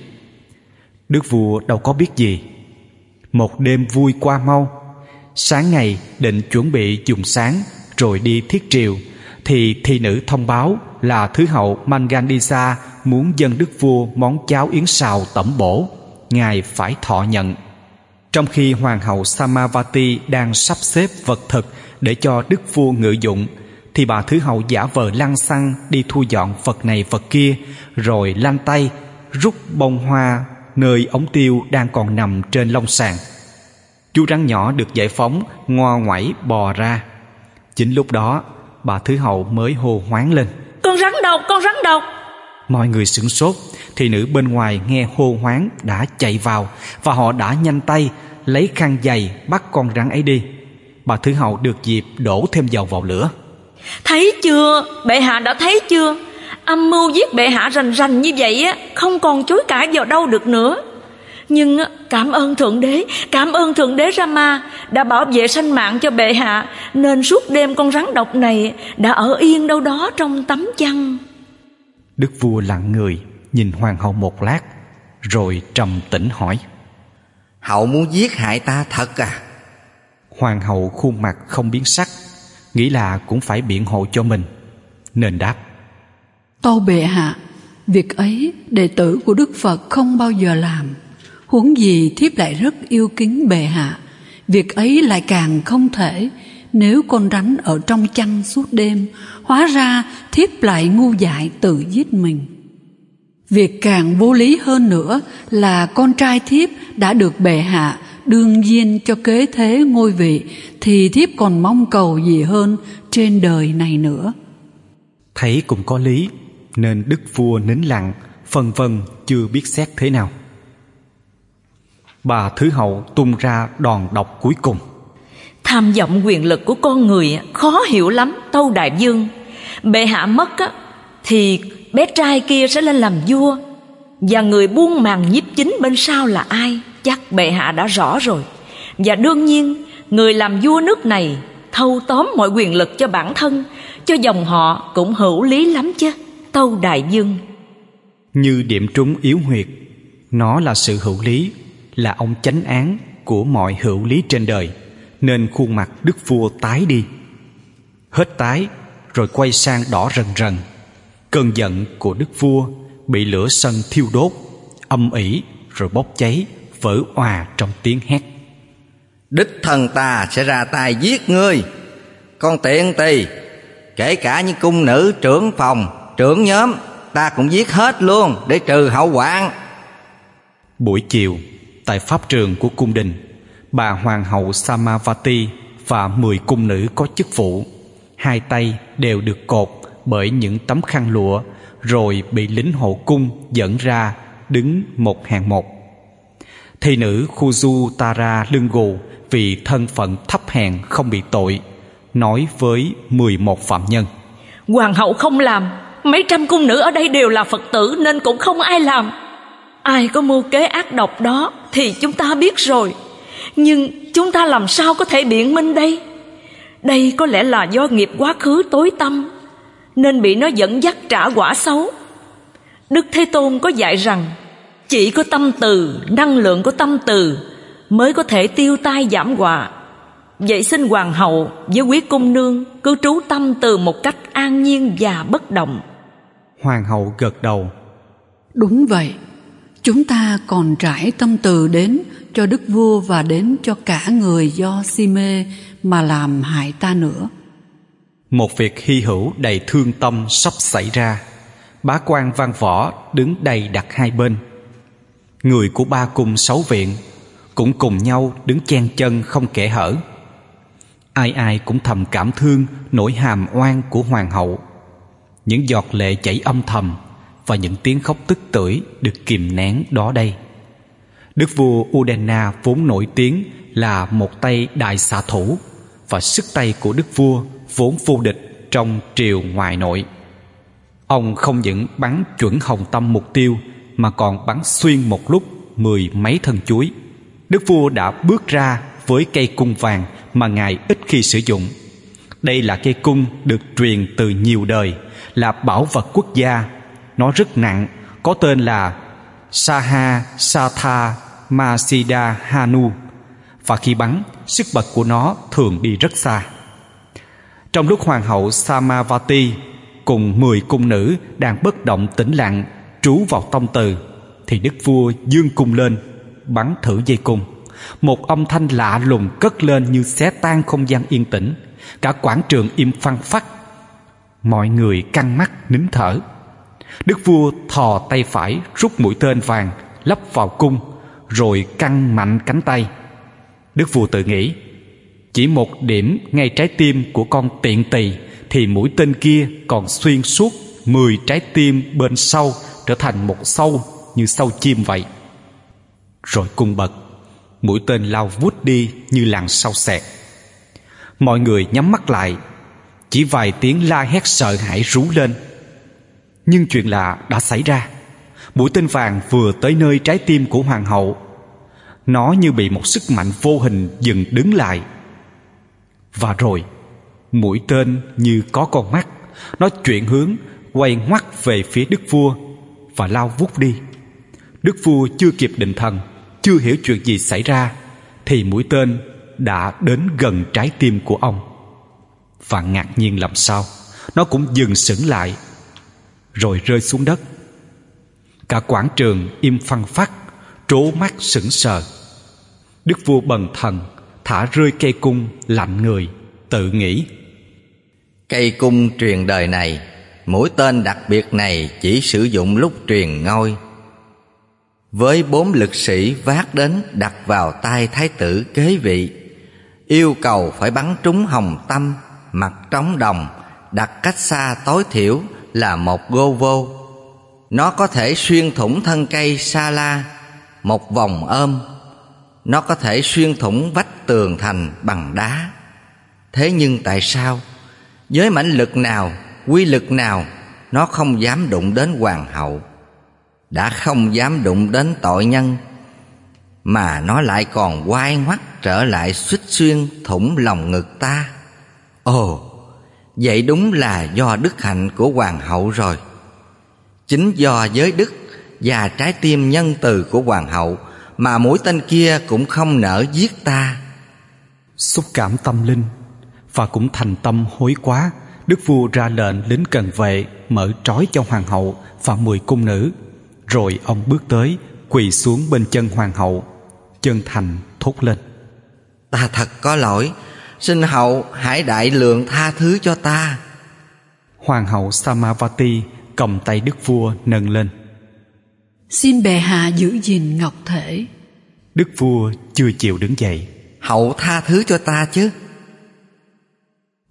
Đức vua đâu có biết gì. Một đêm vui qua mau. Sáng ngày định chuẩn bị dùng sáng rồi đi thiết triều, thì thị nữ thông báo là Thứ hậu Mangandisa muốn dâng đức vua món cháo yến xào tẩm bổ, ngài phải thọ nhận. Trong khi hoàng hậu Samavati đang sắp xếp vật thực để cho đức vua ngự dụng, thì bà Thứ hậu giả vờ lăng xăng đi thu dọn vật này vật kia, rồi lanh tay rút bông hoa nơi ống tiêu đang còn nằm trên lông sàn. Chú rắn nhỏ được giải phóng ngoa ngoảy bò ra. Chính lúc đó bà Thứ hậu mới hô hoáng lên: Con rắn độc, con rắn độc! Mọi người sửng sốt, thì nữ bên ngoài nghe hô hoáng đã chạy vào, và họ đã nhanh tay lấy khăn giày bắt con rắn ấy đi. Bà Thứ hậu được dịp đổ thêm dầu vào lửa. Thấy chưa, bệ hạ đã thấy chưa? Âm mưu giết bệ hạ rành rành như vậy á, không còn chối cãi vào đâu được nữa. Nhưng cảm ơn Thượng Đế, cảm ơn Thượng Đế Rama đã bảo vệ sinh mạng cho bệ hạ, nên suốt đêm con rắn độc này đã ở yên đâu đó trong tấm chăn. Đức vua lặng người nhìn hoàng hậu một lát, rồi trầm tĩnh hỏi: Hậu muốn giết hại ta thật à? Hoàng hậu khuôn mặt không biến sắc, nghĩ là cũng phải biện hộ cho mình, nên đáp: Tâu bệ hạ, việc ấy đệ tử của Đức Phật không bao giờ làm. Huống gì thiếp lại rất yêu kính bệ hạ. Việc ấy lại càng không thể. Nếu con rắn ở trong chăn suốt đêm, hóa ra thiếp lại ngu dại tự giết mình. Việc càng vô lý hơn nữa là con trai thiếp đã được bệ hạ đương nhiên cho kế thế ngôi vị, thì thiếp còn mong cầu gì hơn trên đời này nữa. Thấy cũng có lý, nên đức vua nín lặng, phân vân chưa biết xét thế nào. Bà Thứ hậu tung ra đòn độc cuối cùng: Tham vọng quyền lực của con người khó hiểu lắm, tâu đại vương. Bệ hạ mất á, thì bé trai kia sẽ lên làm vua, và người buông màn nhiếp chính bên sau là ai chắc bệ hạ đã rõ rồi. Và đương nhiên người làm vua nước này thâu tóm mọi quyền lực cho bản thân, cho dòng họ cũng hữu lý lắm chứ, tâu đại vương. Như điểm trúng yếu huyệt. Nó là sự hữu lý, là ông chánh án của mọi hữu lý trên đời, nên khuôn mặt đức vua tái đi. Hết tái rồi quay sang đỏ rần rần. Cơn giận của đức vua bị lửa sân thiêu đốt, âm ỉ rồi bốc cháy, vỡ òa trong tiếng hét: Đích thân ta sẽ ra tay giết ngươi. Con tiện tỳ, kể cả những cung nữ trưởng phòng, trưởng nhóm, ta cũng giết hết luôn để trừ hậu hoạn. Buổi chiều, tại pháp trường của cung đình, bà hoàng hậu Samavati và mười cung nữ có chức vụ. Hai tay đều được cột bởi những tấm khăn lụa, rồi bị lính hộ cung dẫn ra đứng một hàng một. Thị nữ Khujutara lưng gù vì thân phận thấp hèn không bị tội, nói với mười một phạm nhân: Hoàng hậu không làm, mấy trăm cung nữ ở đây đều là Phật tử nên cũng không ai làm. Ai có mưu kế ác độc đó thì chúng ta biết rồi, nhưng chúng ta làm sao có thể biện minh đây? Đây có lẽ là do nghiệp quá khứ tối tăm nên bị nó dẫn dắt trả quả xấu. Đức Thế Tôn có dạy rằng chỉ có tâm từ, năng lượng của tâm từ mới có thể tiêu tai giảm họa. Vậy xin hoàng hậu với quý cung nương cứ trú tâm từ một cách an nhiên và bất động. Hoàng hậu gật đầu. Đúng vậy, chúng ta còn trải tâm từ đến cho đức vua và đến cho cả người do si mê mà làm hại ta nữa. Một việc hy hữu đầy thương tâm sắp xảy ra. Bá quan văn võ đứng đầy đặt hai bên. Người của ba cung sáu viện cũng cùng nhau đứng chen chân không kẽ hở. Ai ai cũng thầm cảm thương nỗi hàm oan của hoàng hậu. Những giọt lệ chảy âm thầm và những tiếng khóc tức tưởi được kìm nén đó đây. Đức vua Udena vốn nổi tiếng là một tay đại xạ thủ, và sức tay của đức vua vốn vô địch trong triều ngoại nội. Ông không những bắn chuẩn hồng tâm mục tiêu mà còn bắn xuyên một lúc mười mấy thân chuối. Đức vua đã bước ra với cây cung vàng mà ngài ít khi sử dụng. Đây là cây cung được truyền từ nhiều đời, là bảo vật quốc gia. Nó rất nặng, có tên là Saha Satha Masida Hanu, và khi bắn, sức bật của nó thường đi rất xa. Trong lúc hoàng hậu Samavati cùng mười cung nữ đang bất động tĩnh lặng trú vào tâm từ, thì đức vua giương cung lên, bắn thử dây cung. Một âm thanh lạ lùng cất lên như xé tan không gian yên tĩnh. Cả quảng trường im phăng phắc. Mọi người căng mắt nín thở. Đức vua thò tay phải rút mũi tên vàng lắp vào cung, rồi căng mạnh cánh tay. Đức vua tự nghĩ, chỉ một điểm ngay trái tim của con tiện tỳ thì mũi tên kia còn xuyên suốt mười trái tim bên sau, trở thành một sâu như sâu chim vậy. Rồi cung bật, mũi tên lao vút đi như làn sâu xẹt. Mọi người nhắm mắt lại, chỉ vài tiếng la hét sợ hãi rú lên. Nhưng chuyện lạ đã xảy ra. Mũi tên vàng vừa tới nơi trái tim của hoàng hậu, nó như bị một sức mạnh vô hình dừng đứng lại. Và rồi mũi tên như có con mắt, nó chuyển hướng, quay ngoắt về phía đức vua và lao vút đi. Đức vua chưa kịp định thần, chưa hiểu chuyện gì xảy ra, thì mũi tên đã đến gần trái tim của ông. Và ngạc nhiên làm sao, nó cũng dừng sững lại, rồi rơi xuống đất. Cả quảng trường im phăng phắc, trố mắt sững sờ. Đức vua bần thần thả rơi cây cung lạnh người, tự nghĩ: Cây cung truyền đời này, mũi tên đặc biệt này chỉ sử dụng lúc truyền ngôi. Với bốn lực sĩ vác đến đặt vào tay thái tử kế vị, yêu cầu phải bắn trúng hồng tâm, mặt trống đồng, đặt cách xa tối thiểu là một gô vô. Nó có thể xuyên thủng thân cây sa la một vòng ôm. Nó có thể xuyên thủng vách tường thành bằng đá. Thế nhưng tại sao, với mãnh lực nào, quy lực nào, nó không dám đụng đến hoàng hậu? Đã không dám đụng đến tội nhân, mà nó lại còn quay ngoắt trở lại suýt xuyên thủng lòng ngực ta. Ồ, vậy đúng là do đức hạnh của hoàng hậu rồi. Chính do giới đức và trái tim nhân từ của hoàng hậu mà mũi tên kia cũng không nỡ giết ta. Xúc cảm tâm linh và cũng thành tâm hối quá, đức vua ra lệnh lính cận vệ mở trói cho hoàng hậu và mười cung nữ. Rồi ông bước tới, quỳ xuống bên chân hoàng hậu, chân thành thốt lên: Ta thật có lỗi, xin hậu hãy đại lượng tha thứ cho ta. Hoàng hậu Samavati cầm tay đức vua nâng lên: Xin bệ hạ giữ gìn ngọc thể. Đức vua chưa chịu đứng dậy. Hậu tha thứ cho ta chứ.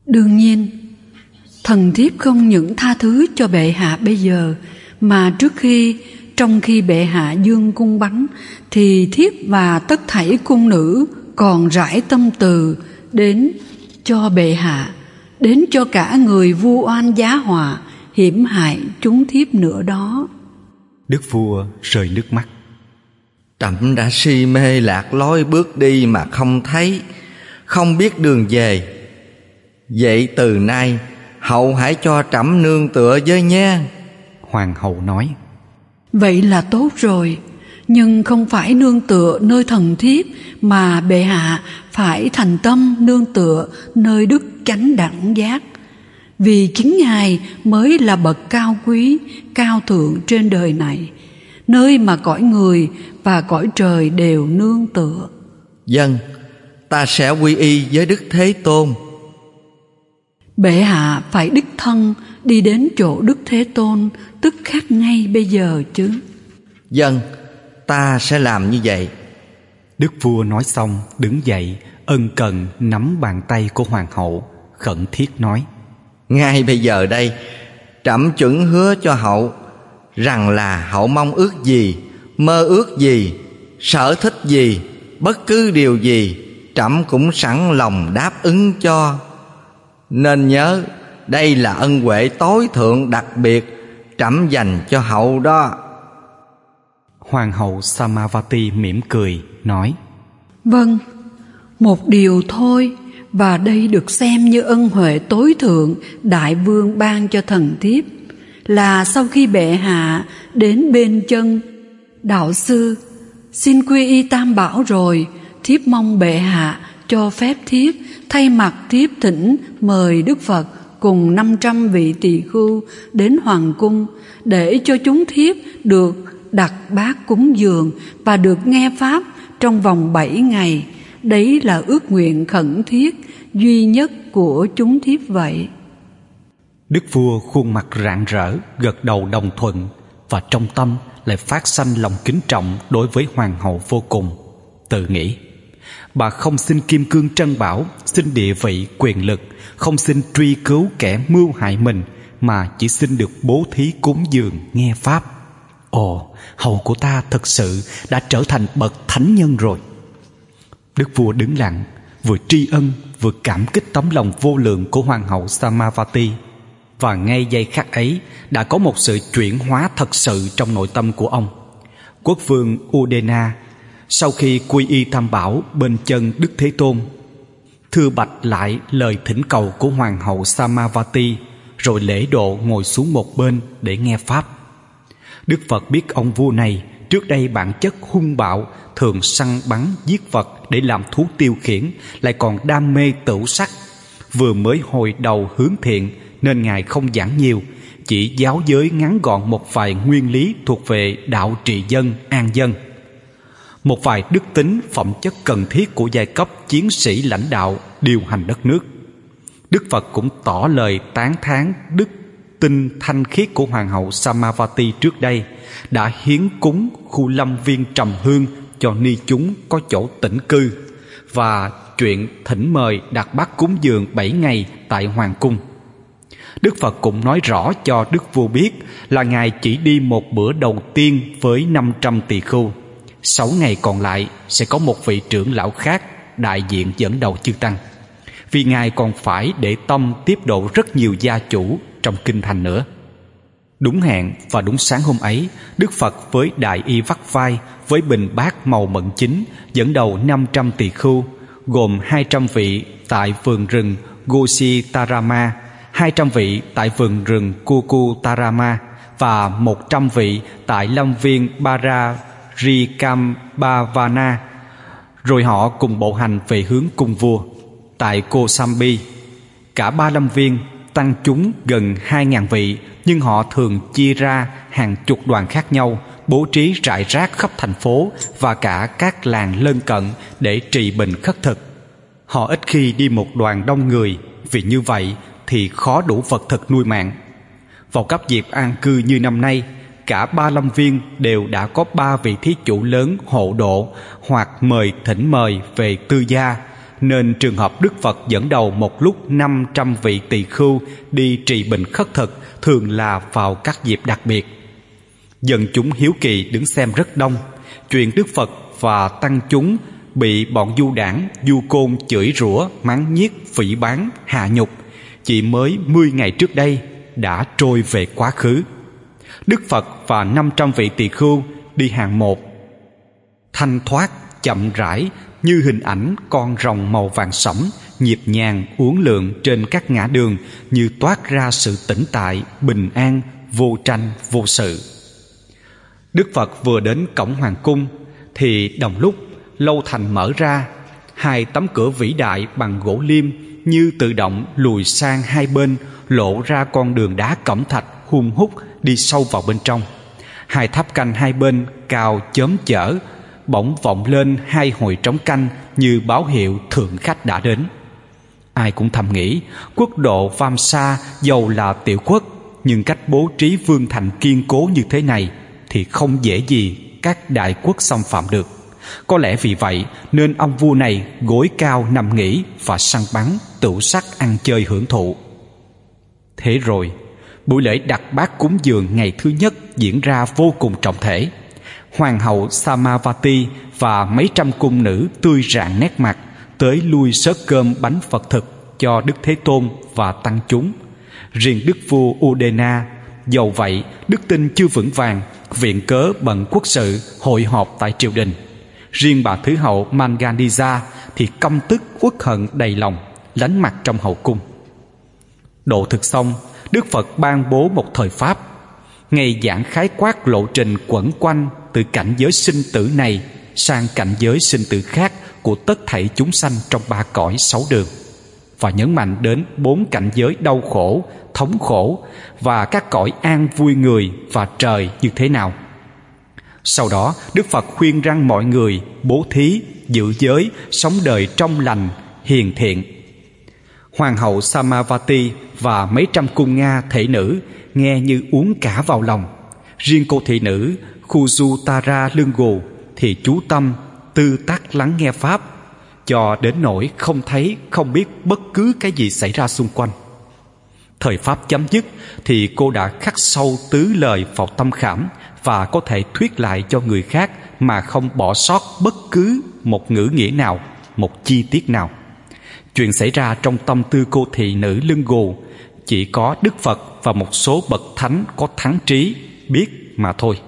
Đương nhiên, thần thiếp không những tha thứ cho bệ hạ bây giờ, mà trước khi, trong khi bệ hạ dương cung bắn, thì thiếp và tất thảy cung nữ còn rải tâm từ đến cho bệ hạ, đến cho cả người vu oan giá họa, hiểm hại chúng thiếp nữa đó. Đức vua rơi nước mắt. Trẫm đã si mê lạc lối bước đi mà không thấy, không biết đường về. Vậy từ nay hậu hãy cho trẫm nương tựa với nha. Hoàng hậu nói. Vậy là tốt rồi, nhưng không phải nương tựa nơi thần thiếp, mà bệ hạ phải thành tâm nương tựa nơi đức chánh đẳng giác. Vì chính Ngài mới là bậc cao quý, cao thượng trên đời này, nơi mà cõi người và cõi trời đều nương tựa. Vâng, ta sẽ quy y với Đức Thế Tôn. Bệ hạ phải đích thân đi đến chỗ Đức Thế Tôn, tức khắc ngay bây giờ chứ. Vâng, ta sẽ làm như vậy. Đức vua nói xong đứng dậy, ân cần nắm bàn tay của hoàng hậu, khẩn thiết nói. Ngay bây giờ đây, trẫm chuẩn hứa cho hậu rằng là hậu mong ước gì, mơ ước gì, sở thích gì, bất cứ điều gì, trẫm cũng sẵn lòng đáp ứng cho. Nên nhớ, đây là ân huệ tối thượng đặc biệt trẫm dành cho hậu đó. Hoàng hậu Samavati mỉm cười nói. Vâng, một điều thôi, và đây được xem như ân huệ tối thượng đại vương ban cho thần thiếp, là sau khi bệ hạ đến bên chân đạo sư xin quy y tam bảo rồi, thiếp mong bệ hạ cho phép thiếp thay mặt thiếp thỉnh mời Đức Phật cùng năm trăm vị tỳ khưu đến hoàng cung, để cho chúng thiếp được đặt bát cúng dường và được nghe pháp trong vòng bảy ngày. Đấy là ước nguyện khẩn thiết duy nhất của chúng thiếp vậy. Đức vua khuôn mặt rạng rỡ, gật đầu đồng thuận, và trong tâm lại phát sanh lòng kính trọng đối với hoàng hậu vô cùng. Tự nghĩ, bà không xin kim cương trân bảo, xin địa vị quyền lực, không xin truy cứu kẻ mưu hại mình, mà chỉ xin được bố thí cúng dường nghe pháp. Ồ, hầu của ta thật sự đã trở thành bậc thánh nhân rồi. Đức vua đứng lặng, vừa tri ân vừa cảm kích tấm lòng vô lượng của hoàng hậu Samavati. Và ngay giây khắc ấy đã có một sự chuyển hóa thật sự trong nội tâm của ông. Quốc vương Udena sau khi quy y tam bảo bên chân Đức Thế Tôn, thưa bạch lại lời thỉnh cầu của hoàng hậu Samavati, rồi lễ độ ngồi xuống một bên để nghe pháp. Đức Phật biết ông vua này trước đây bản chất hung bạo, thường săn bắn giết vật để làm thú tiêu khiển, lại còn đam mê tửu sắc. Vừa mới hồi đầu hướng thiện nên Ngài không giảng nhiều, chỉ giáo giới ngắn gọn một vài nguyên lý thuộc về đạo trị dân, an dân, một vài đức tính, phẩm chất cần thiết của giai cấp chiến sĩ lãnh đạo, điều hành đất nước. Đức Phật cũng tỏ lời tán thán đức tin thanh khiết của hoàng hậu Samavati trước đây, đã hiến cúng khu lâm viên trầm hương cho ni chúng có chỗ tĩnh cư, và chuyện thỉnh mời đặt bát cúng dường bảy ngày tại hoàng cung. Đức Phật cũng nói rõ cho đức vua biết là Ngài chỉ đi một bữa đầu tiên với năm trăm tỳ khưu. Sáu ngày còn lại sẽ có một vị trưởng lão khác đại diện dẫn đầu chư tăng, vì Ngài còn phải để tâm tiếp độ rất nhiều gia chủ trong kinh thành nữa. Đúng hẹn và đúng sáng hôm ấy, Đức Phật với đại y vắt vai, với bình bát màu mận chính, dẫn đầu năm trăm tỳ khưu, gồm hai trăm vị tại vườn rừng Gositarama, hai trăm vị tại vườn rừng Kukutarama và một trăm vị tại lâm viên Pararikambhavana. Rồi họ cùng bộ hành về hướng cung vua. Tại Kosambi, cả ba lâm viên tăng chúng gần hai ngàn vị, nhưng họ thường chia ra hàng chục đoàn khác nhau, bố trí rải rác khắp thành phố và cả các làng lân cận để trì bình khất thực. Họ ít khi đi một đoàn đông người, vì như vậy thì khó đủ vật thực nuôi mạng. Vào các dịp an cư như năm nay, cả ba lâm viên đều đã có ba vị thí chủ lớn hộ độ hoặc mời thỉnh mời về tư gia, nên trường hợp Đức Phật dẫn đầu một lúc năm trăm vị tỳ khưu đi trị bệnh khất thực thường là vào các dịp đặc biệt. Dân chúng hiếu kỳ đứng xem rất đông. Chuyện Đức Phật và tăng chúng bị bọn du đảng, du côn chửi rủa, mắng nhiếc, phỉ báng, hạ nhục chỉ mới mười ngày trước đây đã trôi về quá khứ. Đức Phật và năm trăm vị tỳ khưu đi hàng một, thanh thoát, chậm rãi như hình ảnh con rồng màu vàng sẫm, nhịp nhàng uốn lượn trên các ngã đường, như toát ra sự tĩnh tại, bình an, vô tranh, vô sự. Đức Phật vừa đến cổng hoàng cung thì đồng lúc lâu thành mở ra, hai tấm cửa vĩ đại bằng gỗ liêm như tự động lùi sang hai bên, lộ ra con đường đá cẩm thạch hun hút đi sâu vào bên trong. Hai tháp canh hai bên cao chớm chở, bỗng vọng lên hai hồi trống canh như báo hiệu thượng khách đã đến. Ai cũng thầm nghĩ, quốc độ Vamsa dầu là tiểu quốc, nhưng cách bố trí vương thành kiên cố như thế này thì không dễ gì các đại quốc xâm phạm được. Có lẽ vì vậy nên ông vua này gối cao nằm nghỉ và săn bắn, tửu sắc, ăn chơi hưởng thụ. Thế rồi, buổi lễ đặt bát cúng dường ngày thứ nhất diễn ra vô cùng trọng thể. Hoàng hậu Samavati và mấy trăm cung nữ tươi rạng nét mặt tới lui xớt cơm bánh Phật thực cho Đức Thế Tôn và tăng chúng. Riêng đức vua Udena, dầu vậy đức tin chưa vững vàng, viện cớ bận quốc sự hội họp tại triều đình. Riêng bà thứ hậu Manganisa thì căm tức uất hận đầy lòng, lánh mặt trong hậu cung. Độ thực xong, Đức Phật ban bố một thời pháp. Ngày giảng khái quát lộ trình quẩn quanh từ cảnh giới sinh tử này sang cảnh giới sinh tử khác của tất thảy chúng sanh trong ba cõi sáu đường, và nhấn mạnh đến bốn cảnh giới đau khổ, thống khổ và các cõi an vui người và trời như thế nào. Sau đó, Đức Phật khuyên răn mọi người bố thí, giữ giới, sống đời trong lành, hiền thiện. Hoàng hậu Samavati và mấy trăm cung Nga thể nữ nghe như uống cả vào lòng. Riêng cô thị nữ Khujutara Lương thì chú tâm, tư tác lắng nghe pháp, cho đến nỗi không thấy, không biết bất cứ cái gì xảy ra xung quanh. Thời pháp chấm dứt thì cô đã khắc sâu tứ lời vào tâm khảm và có thể thuyết lại cho người khác mà không bỏ sót bất cứ một ngữ nghĩa nào, một chi tiết nào. Chuyện xảy ra trong tâm tư cô thị nữ Lương Gù chỉ có Đức Phật và một số bậc thánh có thắng trí biết mà thôi.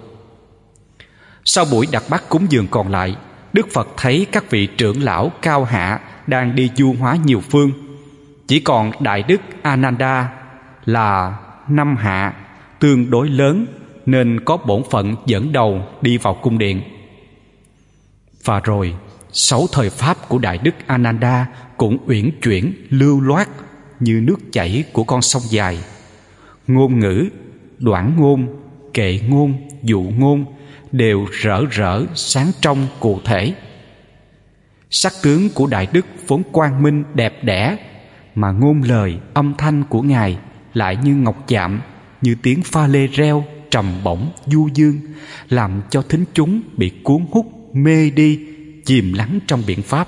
Sau buổi đặt bát cúng dường còn lại, Đức Phật thấy các vị trưởng lão cao hạ đang đi du hóa nhiều phương. Chỉ còn Đại Đức Ananda là năm hạ, tương đối lớn, nên có bổn phận dẫn đầu đi vào cung điện. Và rồi, sáu thời pháp của Đại Đức Ananda cũng uyển chuyển, lưu loát như nước chảy của con sông dài. Ngôn ngữ, đoạn ngôn, kệ ngôn, dụ ngôn đều rỡ rỡ, sáng trong, cụ thể. Sắc tướng của Đại Đức vốn quang minh đẹp đẽ, mà ngôn lời, âm thanh của Ngài lại như ngọc chạm, như tiếng pha lê reo, trầm bổng, du dương, làm cho thính chúng bị cuốn hút, mê đi, chìm lắng trong biển pháp.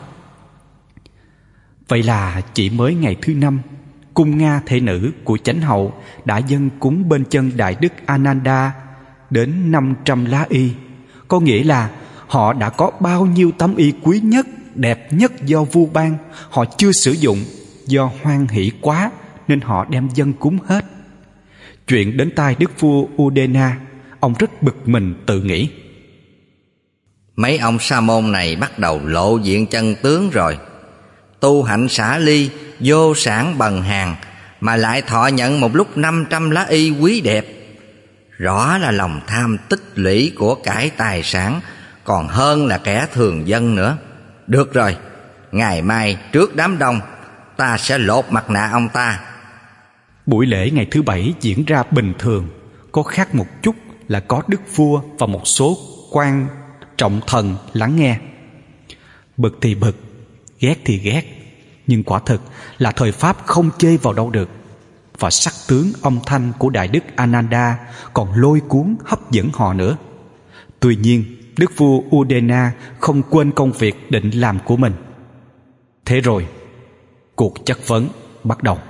Vậy là chỉ mới ngày thứ năm, cung Nga thể nữ của chánh hậu đã dâng cúng bên chân Đại Đức Ananda đến năm trăm lá y. Có nghĩa là họ đã có bao nhiêu tấm y quý nhất, đẹp nhất do vua ban, họ chưa sử dụng, do hoan hỷ quá nên họ đem dâng cúng hết. Chuyện đến tai đức vua Udena, ông rất bực mình tự nghĩ: mấy ông sa môn này bắt đầu lộ diện chân tướng rồi. Tu hạnh xả ly, vô sản bần hàn, mà lại thọ nhận một lúc năm trăm lá y quý đẹp. Rõ là lòng tham tích lũy của cải tài sản còn hơn là kẻ thường dân nữa. Được rồi, ngày mai trước đám đông ta sẽ lột mặt nạ ông ta. Buổi lễ ngày thứ bảy diễn ra bình thường, có khác một chút là có đức vua và một số quan trọng thần lắng nghe. Bực thì bực, ghét thì ghét, nhưng quả thực là thời pháp không chê vào đâu được. Và sắc tướng âm thanh của Đại Đức Ananda còn lôi cuốn hấp dẫn họ nữa. Tuy nhiên, đức vua Udena không quên công việc định làm của mình. Thế rồi, cuộc chất vấn bắt đầu.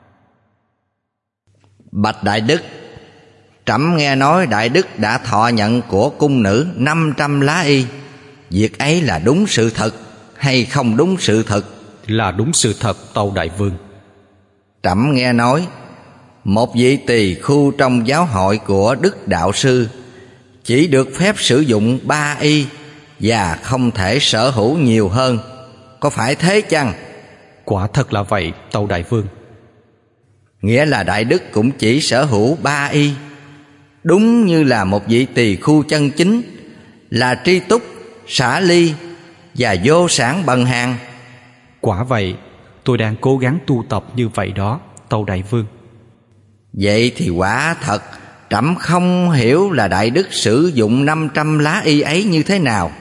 Bạch Đại Đức, trẫm nghe nói Đại Đức đã thọ nhận của cung nữ năm trăm lá y. Việc ấy là đúng sự thật hay không đúng sự thật? Là đúng sự thật, tâu đại vương. Trẫm nghe nói một vị tỳ khưu trong giáo hội của Đức Đạo Sư chỉ được phép sử dụng ba y và không thể sở hữu nhiều hơn. Có phải thế chăng? Quả thật là vậy, tâu đại vương. Nghĩa là Đại Đức cũng chỉ sở hữu ba y, đúng như là một vị tỳ khưu chân chính, là tri túc, xả ly và vô sản bần hàn. Quả vậy, tôi đang cố gắng tu tập như vậy đó, tâu đại vương. Vậy thì quả thật trẫm không hiểu là Đại Đức sử dụng năm trăm lá y ấy như thế nào.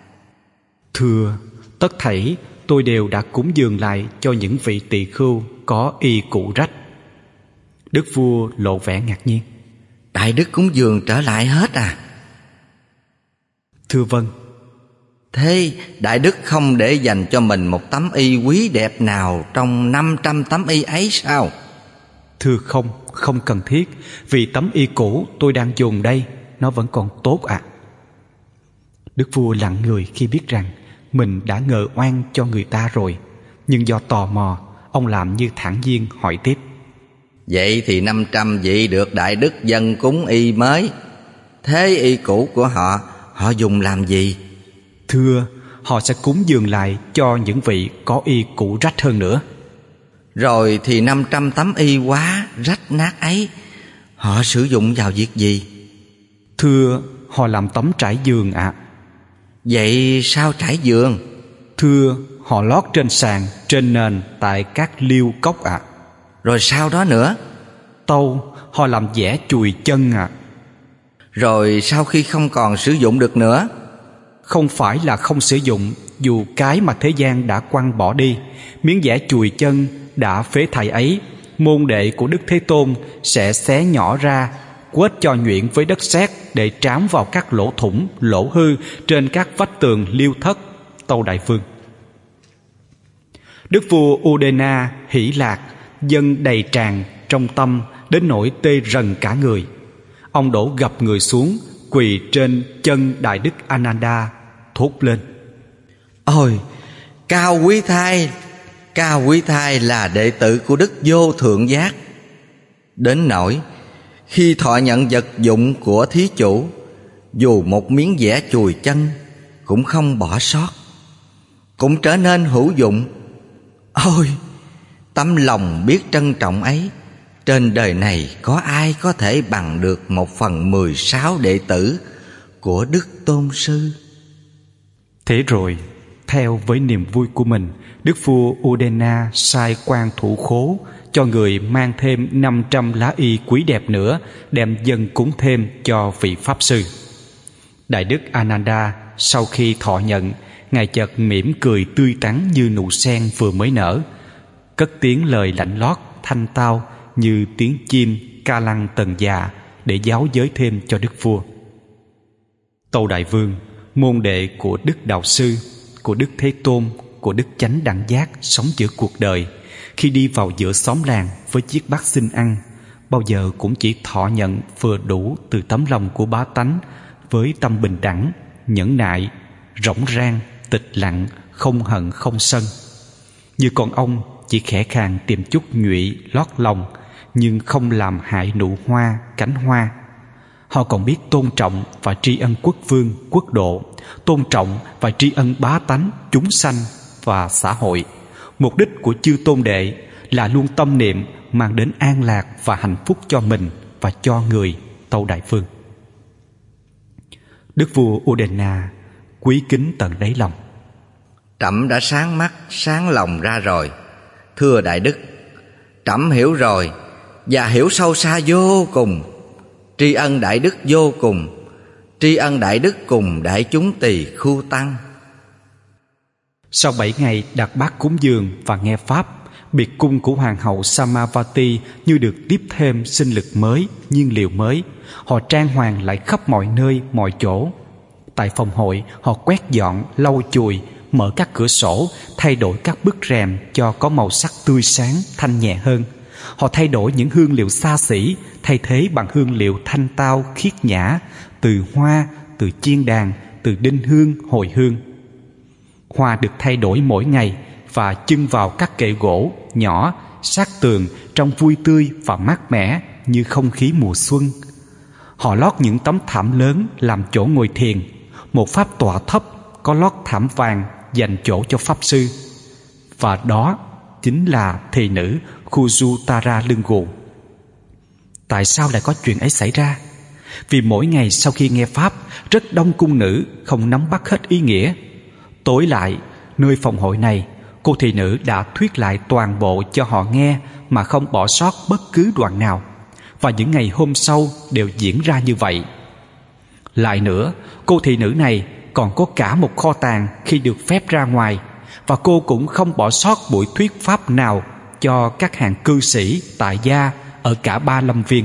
Thưa, tất thảy tôi đều đã cúng dường lại cho những vị tỳ khưu có y cũ rách. Đức vua lộ vẻ ngạc nhiên. Đại Đức cúng dường trở lại hết à? Thưa vâng. Thế Đại Đức không để dành cho mình một tấm y quý đẹp nào trong năm trăm tấm y ấy sao? Thưa không, không cần thiết. Vì tấm y cũ tôi đang dùng đây, nó vẫn còn tốt ạ. À. Đức vua lặng người khi biết rằng mình đã ngờ oan cho người ta rồi. Nhưng do tò mò, ông làm như thản nhiên hỏi tiếp. Vậy thì năm trăm vị được Đại Đức dâng cúng y mới. Thế y cũ của họ, họ dùng làm gì? Thưa, họ sẽ cúng dường lại cho những vị có y cũ rách hơn nữa. Rồi thì năm trăm tấm y quá rách nát ấy, họ sử dụng vào việc gì? Thưa, họ làm tấm trải giường ạ. À. Vậy sao trải giường? Thưa, họ lót trên sàn, trên nền tại các liêu cốc ạ. À. Rồi sau đó nữa? Tâu, họ làm vẽ chùi chân ạ. À. Rồi sau khi không còn sử dụng được nữa? Không phải là không sử dụng, dù cái mà thế gian đã quăng bỏ đi, miếng vẽ chùi chân đã phế thải ấy, môn đệ của Đức Thế Tôn sẽ xé nhỏ ra, quết cho nhuyễn với đất sét để trám vào các lỗ thủng, lỗ hư trên các vách tường liêu thất, tâu đại vương. Đức vua Udena hỷ lạc, dâng đầy tràn trong tâm đến nỗi tê rần cả người. Ông đổ gập người xuống, quỳ trên chân Đại Đức Ananda, thốt lên. Ôi, Cao Quý Thai, Cao Quý Thai là đệ tử của Đức Vô Thượng Giác. Đến nỗi khi thọ nhận vật dụng của thí chủ, dù một miếng vẽ chùi chân cũng không bỏ sót, cũng trở nên hữu dụng. Ôi, tấm lòng biết trân trọng ấy, trên đời này có ai có thể bằng được một phần mười sáu đệ tử của Đức Tôn Sư. Thế rồi, theo với niềm vui của mình, Đức vua Udena sai quan thủ khố cho người mang thêm năm trăm lá y quý đẹp nữa, đem dâng cúng thêm cho vị Pháp Sư. Đại Đức Ananda sau khi thọ nhận, Ngài chợt mỉm cười tươi tắn như nụ sen vừa mới nở, cất tiếng lời lạnh lót, thanh tao như tiếng chim ca lăng tần già để giáo giới thêm cho Đức vua. Tâu đại vương, môn đệ của Đức Đạo Sư, của Đức Thế Tôn, của Đức Chánh Đẳng Giác sống giữa cuộc đời, khi đi vào giữa xóm làng với chiếc bát xin ăn, bao giờ cũng chỉ thọ nhận vừa đủ từ tấm lòng của bá tánh, với tâm bình đẳng, nhẫn nại, rỗng rang, tịch lặng, không hận không sân. Như con ong chỉ khẽ khàng tìm chút nhụy lót lòng, nhưng không làm hại nụ hoa, cánh hoa. Họ còn biết tôn trọng và tri ân quốc vương, quốc độ, tôn trọng và tri ân bá tánh, chúng sanh và xã hội. Mục đích của chư tôn đệ là luôn tâm niệm mang đến an lạc và hạnh phúc cho mình và cho người, tâu đại vương. Đức vua Udena quý kính tận đáy lòng. Trẫm đã sáng mắt, sáng lòng ra rồi. Thưa Đại Đức, trẫm hiểu rồi và hiểu sâu xa vô cùng. Tri ân Đại Đức vô cùng, tri ân Đại Đức cùng đại chúng tỳ khưu tăng. Sau bảy ngày đặt bát cúng dường và nghe pháp, biệt cung của hoàng hậu Samavati như được tiếp thêm sinh lực mới, nhiên liệu mới. Họ trang hoàng lại khắp mọi nơi, mọi chỗ. Tại phòng hội, họ quét dọn, lau chùi, mở các cửa sổ, thay đổi các bức rèm cho có màu sắc tươi sáng, thanh nhẹ hơn. Họ thay đổi những hương liệu xa xỉ, thay thế bằng hương liệu thanh tao, khiết nhã, từ hoa, từ chiên đàn, từ đinh hương, hồi hương. Hoa được thay đổi mỗi ngày và chưng vào các kệ gỗ nhỏ sát tường trông vui tươi và mát mẻ như không khí mùa xuân. Họ lót những tấm thảm lớn làm chỗ ngồi thiền, một pháp tọa thấp có lót thảm vàng dành chỗ cho pháp sư, và đó chính là thị nữ Khuju-tara Lưng-gù. Tại sao lại có chuyện ấy xảy ra? Vì mỗi ngày sau khi nghe pháp, rất đông cung nữ không nắm bắt hết ý nghĩa. Tối lại, nơi phòng hội này, cô thị nữ đã thuyết lại toàn bộ cho họ nghe mà không bỏ sót bất cứ đoạn nào. Và những ngày hôm sau đều diễn ra như vậy. Lại nữa, cô thị nữ này còn có cả một kho tàng khi được phép ra ngoài, và cô cũng không bỏ sót buổi thuyết pháp nào cho các hàng cư sĩ tại gia ở cả ba lâm viên.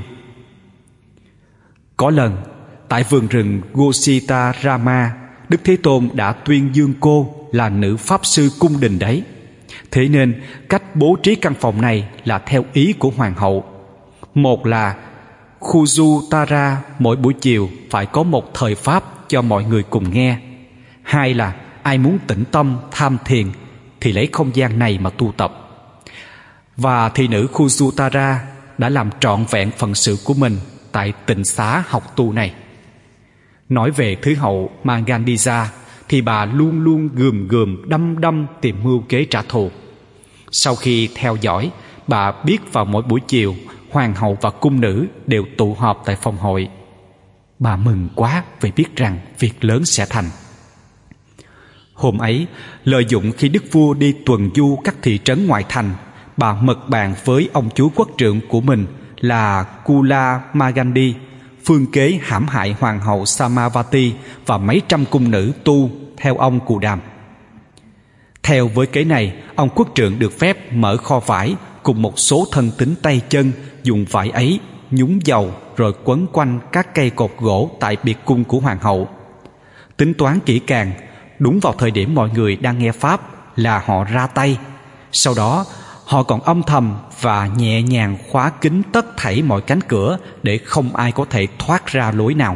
Có lần, tại vườn rừng Gositarama, Đức Thế Tôn đã tuyên dương cô là nữ pháp sư cung đình đấy. Thế nên cách bố trí căn phòng này là theo ý của hoàng hậu. Một là Khuju-tara mỗi buổi chiều phải có một thời pháp cho mọi người cùng nghe. Hai là ai muốn tĩnh tâm tham thiền thì lấy không gian này mà tu tập. Và thị nữ Khuju-tara đã làm trọn vẹn phận sự của mình tại tịnh xá học tu này. Nói về thứ hậu Mangandija thì bà luôn luôn gườm gườm đăm đăm tìm mưu kế trả thù. Sau khi theo dõi, bà biết vào mỗi buổi chiều hoàng hậu và cung nữ đều tụ họp tại phòng hội. Bà mừng quá vì biết rằng việc lớn sẽ thành. Hôm ấy, lợi dụng khi đức vua đi tuần du các thị trấn ngoại thành, bà mật bàn với ông chú quốc trượng của mình là Kula Magandi, phương kế hãm hại hoàng hậu Samavati và mấy trăm cung nữ tu theo ông Cù Đàm. Theo với kế này, ông quốc trượng được phép mở kho vải cùng một số thân tín tay chân, dùng vải ấy nhúng dầu rồi quấn quanh các cây cột gỗ tại biệt cung của hoàng hậu. Tính toán kỹ càng, đúng vào thời điểm mọi người đang nghe pháp là họ ra tay. Sau đó họ còn âm thầm và nhẹ nhàng khóa kín tất thảy mọi cánh cửa để không ai có thể thoát ra lối nào.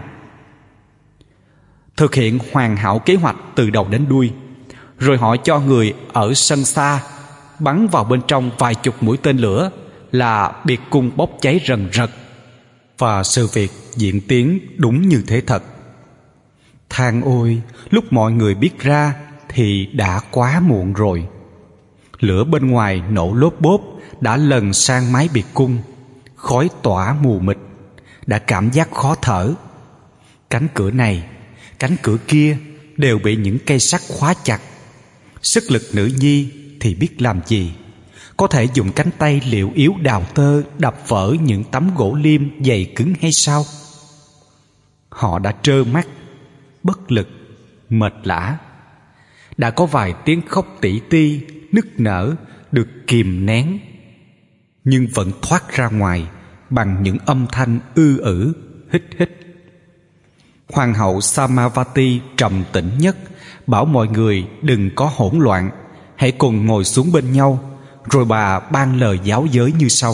Thực hiện hoàn hảo kế hoạch từ đầu đến đuôi, rồi họ cho người ở sân xa bắn vào bên trong vài chục mũi tên lửa, là biệt cung bốc cháy rần rật. Và sự việc diễn tiến đúng như thế thật. Than ôi, lúc mọi người biết ra thì đã quá muộn rồi. Lửa bên ngoài nổ lốp bốp đã lần sang mái biệt cung, khói tỏa mù mịt, đã cảm giác khó thở. Cánh cửa này, cánh cửa kia đều bị những cây sắt khóa chặt. Sức lực nữ nhi thì biết làm gì, có thể dùng cánh tay liệu yếu đào tơ đập vỡ những tấm gỗ liêm dày cứng hay sao? Họ đã trơ mắt, bất lực, mệt lả. Đã có vài tiếng khóc tỉ ti, nức nở được kìm nén, nhưng vẫn thoát ra ngoài bằng những âm thanh ư ử, hít hít. Hoàng hậu Samavati trầm tĩnh nhất, bảo mọi người đừng có hỗn loạn, hãy cùng ngồi xuống bên nhau. Rồi bà ban lời giáo giới như sau: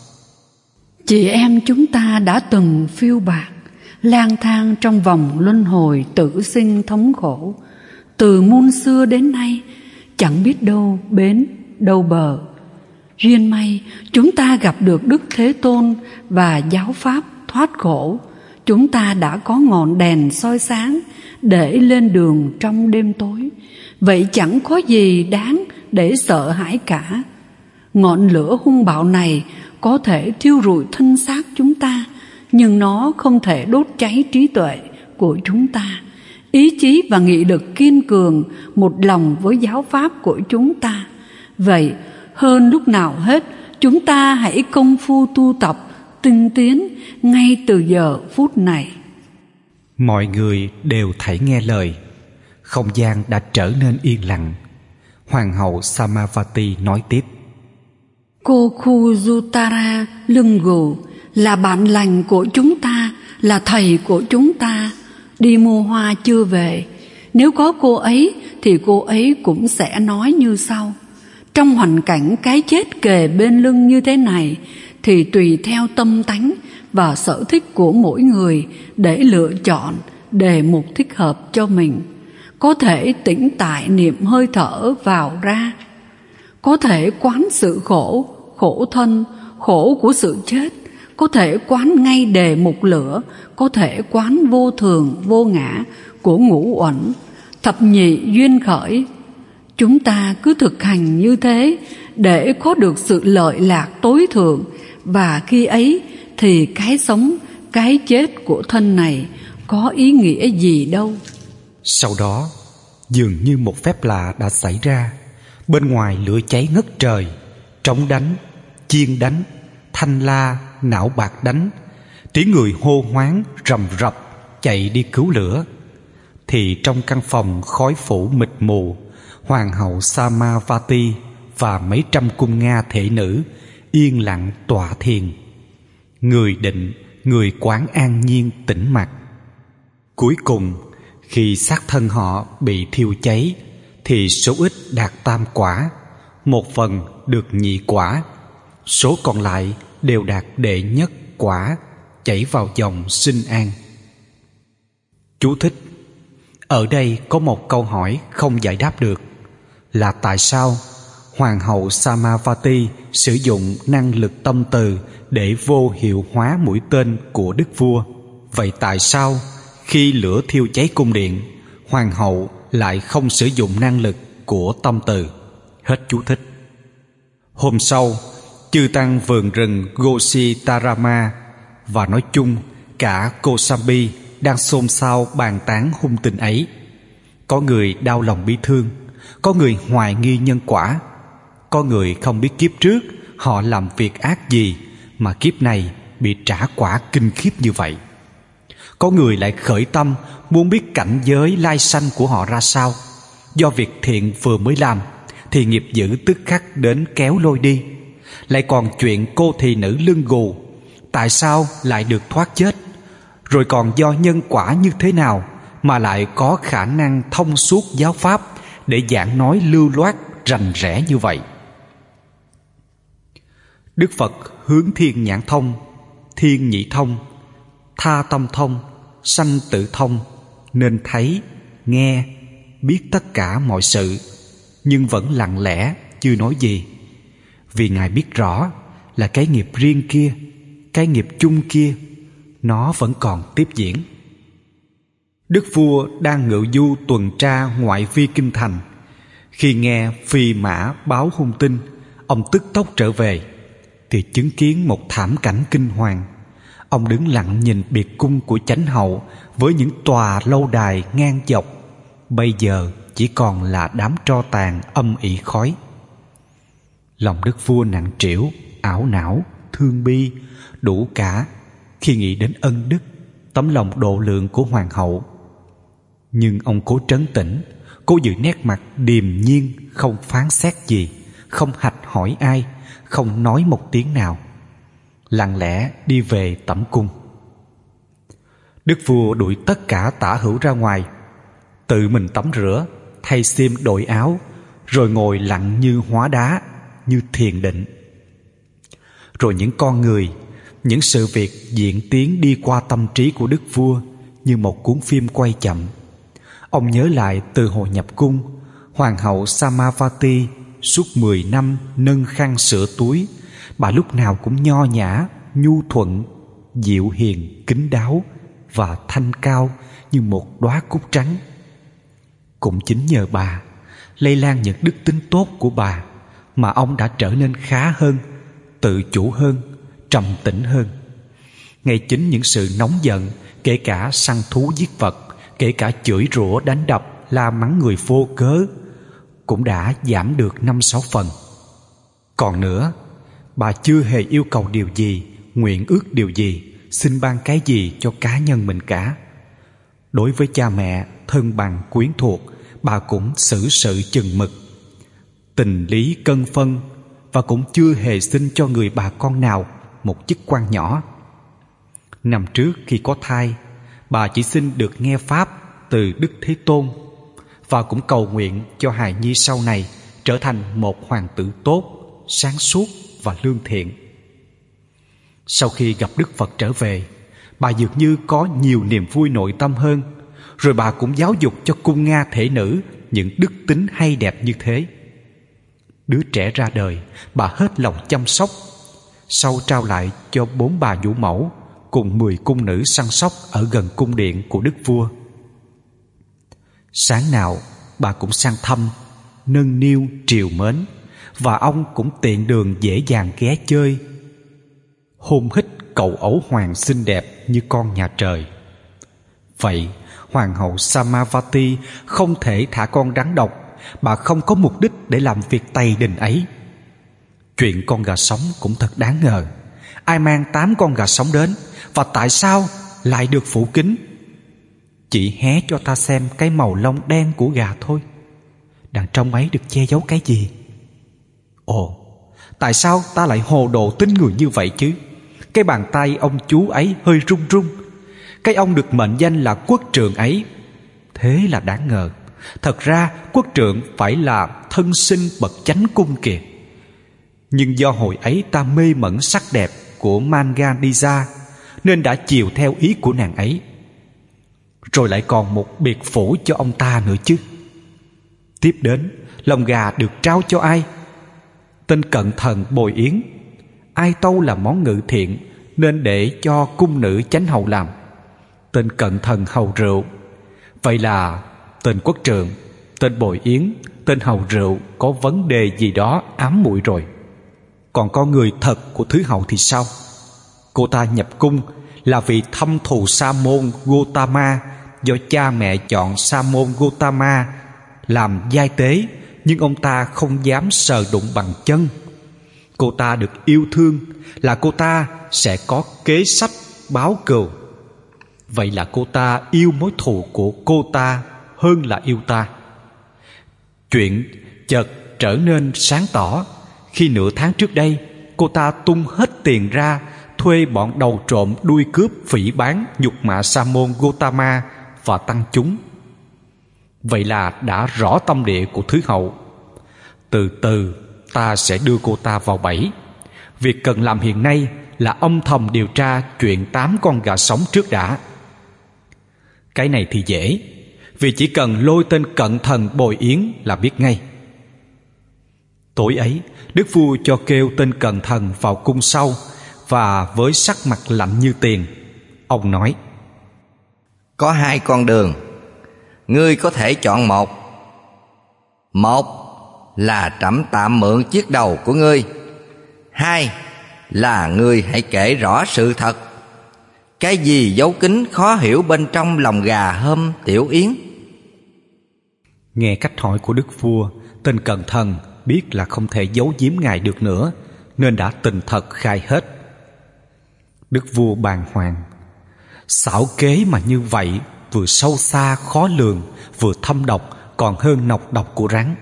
Chị em chúng ta đã từng phiêu bạt, lang thang trong vòng luân hồi tử sinh thống khổ, từ muôn xưa đến nay, chẳng biết đâu bến, đâu bờ. Duyên may chúng ta gặp được Đức Thế Tôn và giáo pháp thoát khổ. Chúng ta đã có ngọn đèn soi sáng để lên đường trong đêm tối. Vậy chẳng có gì đáng để sợ hãi cả. Ngọn lửa hung bạo này có thể thiêu rụi thân xác chúng ta, nhưng nó không thể đốt cháy trí tuệ của chúng ta, ý chí và nghị lực kiên cường một lòng với giáo pháp của chúng ta. Vậy hơn lúc nào hết, chúng ta hãy công phu tu tập tinh tiến ngay từ giờ phút này. Mọi người đều thảy nghe lời. Không gian đã trở nên yên lặng. Hoàng hậu Samavati nói tiếp: Cô Khuju-tara Lưng-gù là bạn lành của chúng ta, là thầy của chúng ta. Đi mua hoa chưa về. Nếu có cô ấy thì cô ấy cũng sẽ nói như sau: trong hoàn cảnh cái chết kề bên lưng như thế này thì tùy theo tâm tánh và sở thích của mỗi người để lựa chọn đề mục thích hợp cho mình. Có thể tĩnh tại niệm hơi thở vào ra, có thể quán sự khổ, khổ thân, khổ của sự chết, có thể quán ngay đề mục lửa, có thể quán vô thường, vô ngã của ngũ uẩn, thập nhị duyên khởi. Chúng ta cứ thực hành như thế để có được sự lợi lạc tối thượng, và khi ấy thì cái sống, cái chết của thân này có ý nghĩa gì đâu. Sau đó, dường như một phép lạ đã xảy ra. Bên ngoài lửa cháy ngất trời, trống đánh, chiên đánh, thanh la, não bạc đánh, tiếng người hô hoáng rầm rập chạy đi cứu lửa. Thì trong căn phòng khói phủ mịt mù, hoàng hậu Samavati và mấy trăm cung Nga thể nữ yên lặng tọa thiền. Người định, người quán an nhiên tĩnh mặc. Cuối cùng, khi xác thân họ bị thiêu cháy, thì số ít đạt tam quả, một phần được nhị quả, số còn lại đều đạt đệ nhất quả, chảy vào dòng sinh an. Chú thích: ở đây có một câu hỏi không giải đáp được, là tại sao hoàng hậu Samavati sử dụng năng lực tâm từ để vô hiệu hóa mũi tên của đức vua. Vậy tại sao khi lửa thiêu cháy cung điện, hoàng hậu lại không sử dụng năng lực của tâm từ? Hết chú thích. Hôm sau, chư tăng vườn rừng Gositarama và nói chung cả Kosambi đang xôn xao bàn tán hung tin ấy. Có người đau lòng bi thương, có người hoài nghi nhân quả, có người không biết kiếp trước họ làm việc ác gì mà kiếp này bị trả quả kinh khiếp như vậy. Có người lại khởi tâm muốn biết cảnh giới lai sanh của họ ra sao. Do việc thiện vừa mới làm thì nghiệp dữ tức khắc đến kéo lôi đi. Lại còn chuyện cô thị nữ lưng gù, tại sao lại được thoát chết? Rồi còn do nhân quả như thế nào mà lại có khả năng thông suốt giáo pháp để giảng nói lưu loát rành rẽ như vậy? Đức Phật hướng thiên nhãn thông, thiên nhĩ thông, tha tâm thông, sanh tử thông, nên thấy, nghe, biết tất cả mọi sự, nhưng vẫn lặng lẽ chưa nói gì. Vì Ngài biết rõ là cái nghiệp riêng kia, cái nghiệp chung kia, nó vẫn còn tiếp diễn. Đức vua đang ngự du tuần tra ngoại vi kinh thành. Khi nghe phi mã báo hung tin, ông tức tốc trở về thì chứng kiến một thảm cảnh kinh hoàng. Ông đứng lặng nhìn biệt cung của chánh hậu với những tòa lâu đài ngang dọc, bây giờ chỉ còn là đám tro tàn âm ỉ khói. Lòng đức vua nặng trĩu, ảo não, thương bi, đủ cả khi nghĩ đến ân đức, tấm lòng độ lượng của hoàng hậu. Nhưng ông cố trấn tĩnh, cố giữ nét mặt điềm nhiên, không phán xét gì, không hạch hỏi ai, không nói một tiếng nào, lặng lẽ đi về tẩm cung. Đức vua đuổi tất cả tả hữu ra ngoài, tự mình tắm rửa, thay xiêm đội áo, rồi ngồi lặng như hóa đá, như thiền định. Rồi những con người, những sự việc diễn tiến đi qua tâm trí của đức vua như một cuốn phim quay chậm. Ông nhớ lại từ hồi nhập cung, hoàng hậu Samavati suốt mười năm nâng khăn sửa túi, bà lúc nào cũng nho nhã, nhu thuận, dịu hiền, kín đáo và thanh cao như một đóa cúc trắng. Cũng chính nhờ bà, lây lan những đức tính tốt của bà, mà ông đã trở nên khá hơn, tự chủ hơn, trầm tĩnh hơn. Ngay chính những sự nóng giận, kể cả săn thú giết vật, kể cả chửi rủa đánh đập, la mắng người vô cớ, cũng đã giảm được năm sáu phần. Còn nữa, bà chưa hề yêu cầu điều gì, nguyện ước điều gì, xin ban cái gì cho cá nhân mình cả. Đối với cha mẹ, thân bằng, quyến thuộc, bà cũng xử sự chừng mực, tình lý cân phân, và cũng chưa hề xin cho người bà con nào một chức quan nhỏ. Năm trước khi có thai, bà chỉ xin được nghe pháp từ Đức Thế Tôn, và cũng cầu nguyện cho hài nhi sau này trở thành một hoàng tử tốt, sáng suốt và lương thiện. Sau khi gặp Đức Phật trở về, bà dường như có nhiều niềm vui nội tâm hơn. Rồi bà cũng giáo dục cho cung Nga thể nữ những đức tính hay đẹp như thế. Đứa trẻ ra đời, bà hết lòng chăm sóc, sau trao lại cho bốn bà vũ mẫu cùng mười cung nữ săn sóc ở gần cung điện của đức vua. Sáng nào bà cũng sang thăm, nâng niu triều mến, và ông cũng tiện đường dễ dàng ghé chơi, hôn hít cậu ấu hoàng xinh đẹp như con nhà trời. Vậy hoàng hậu Samavati không thể thả con rắn độc. Bà không có mục đích để làm việc tày đình ấy. Chuyện con gà sống cũng thật đáng ngờ. Ai mang tám con gà sống đến, và tại sao lại được phủ kín? Chỉ hé cho ta xem cái màu lông đen của gà thôi. Đằng trong ấy được che giấu cái gì? Ồ, tại sao ta lại hồ đồ tin người như vậy chứ? Cái bàn tay ông chú ấy hơi run run. Cái ông được mệnh danh là quốc trượng ấy, thế là đáng ngờ. Thật ra quốc trượng phải là thân sinh bậc chánh cung kìa. Nhưng do hồi ấy ta mê mẩn sắc đẹp của Manganisa, nên đã chiều theo ý của nàng ấy. Rồi lại còn một biệt phủ cho ông ta nữa chứ. Tiếp đến, lông gà được trao cho ai? Tên cận thần bồi yến. Ai tâu là món ngự thiện, nên để cho cung nữ chánh hầu làm. Tên cận thần hầu rượu. Vậy là tên quốc trượng, tên bồi yến, tên hầu rượu có vấn đề gì đó ám muội rồi. Còn con người thật của thứ hậu thì sao? Cô ta nhập cung là vì thâm thù Sa môn Gotama, do cha mẹ chọn Sa môn Gotama làm giai tế, nhưng ông ta không dám sờ đụng bằng chân. Cô ta được yêu thương là cô ta sẽ có kế sách báo cừu. Vậy là cô ta yêu mối thù của cô ta hơn là yêu ta. Chuyện chợt trở nên sáng tỏ khi nửa tháng trước đây cô ta tung hết tiền ra thuê bọn đầu trộm đuôi cướp phỉ báng nhục mạ Sa môn Gotama và tăng chúng. Vậy là đã rõ tâm địa của thứ hậu. Từ từ ta sẽ đưa cô ta vào bẫy. Việc cần làm hiện nay là âm thầm điều tra chuyện tám con gà sống trước đã. Cái này thì dễ, vì chỉ cần lôi tên cận thần bồi yến là biết ngay. Tối ấy, đức vua cho kêu tên cận thần vào cung sau, và với sắc mặt lạnh như tiền, ông nói: Có hai con đường, ngươi có thể chọn một. Một là trẫm tạm mượn chiếc đầu của ngươi. Hai là ngươi hãy kể rõ sự thật. Cái gì giấu kín khó hiểu bên trong lòng gà hôm tiểu yến? Nghe cách hỏi của đức vua, tên cận thần biết là không thể giấu giếm ngài được nữa, nên đã tình thật khai hết. Đức vua bàng hoàng. Xảo kế mà như vậy vừa sâu xa khó lường, vừa thâm độc, còn hơn nọc độc của rắn.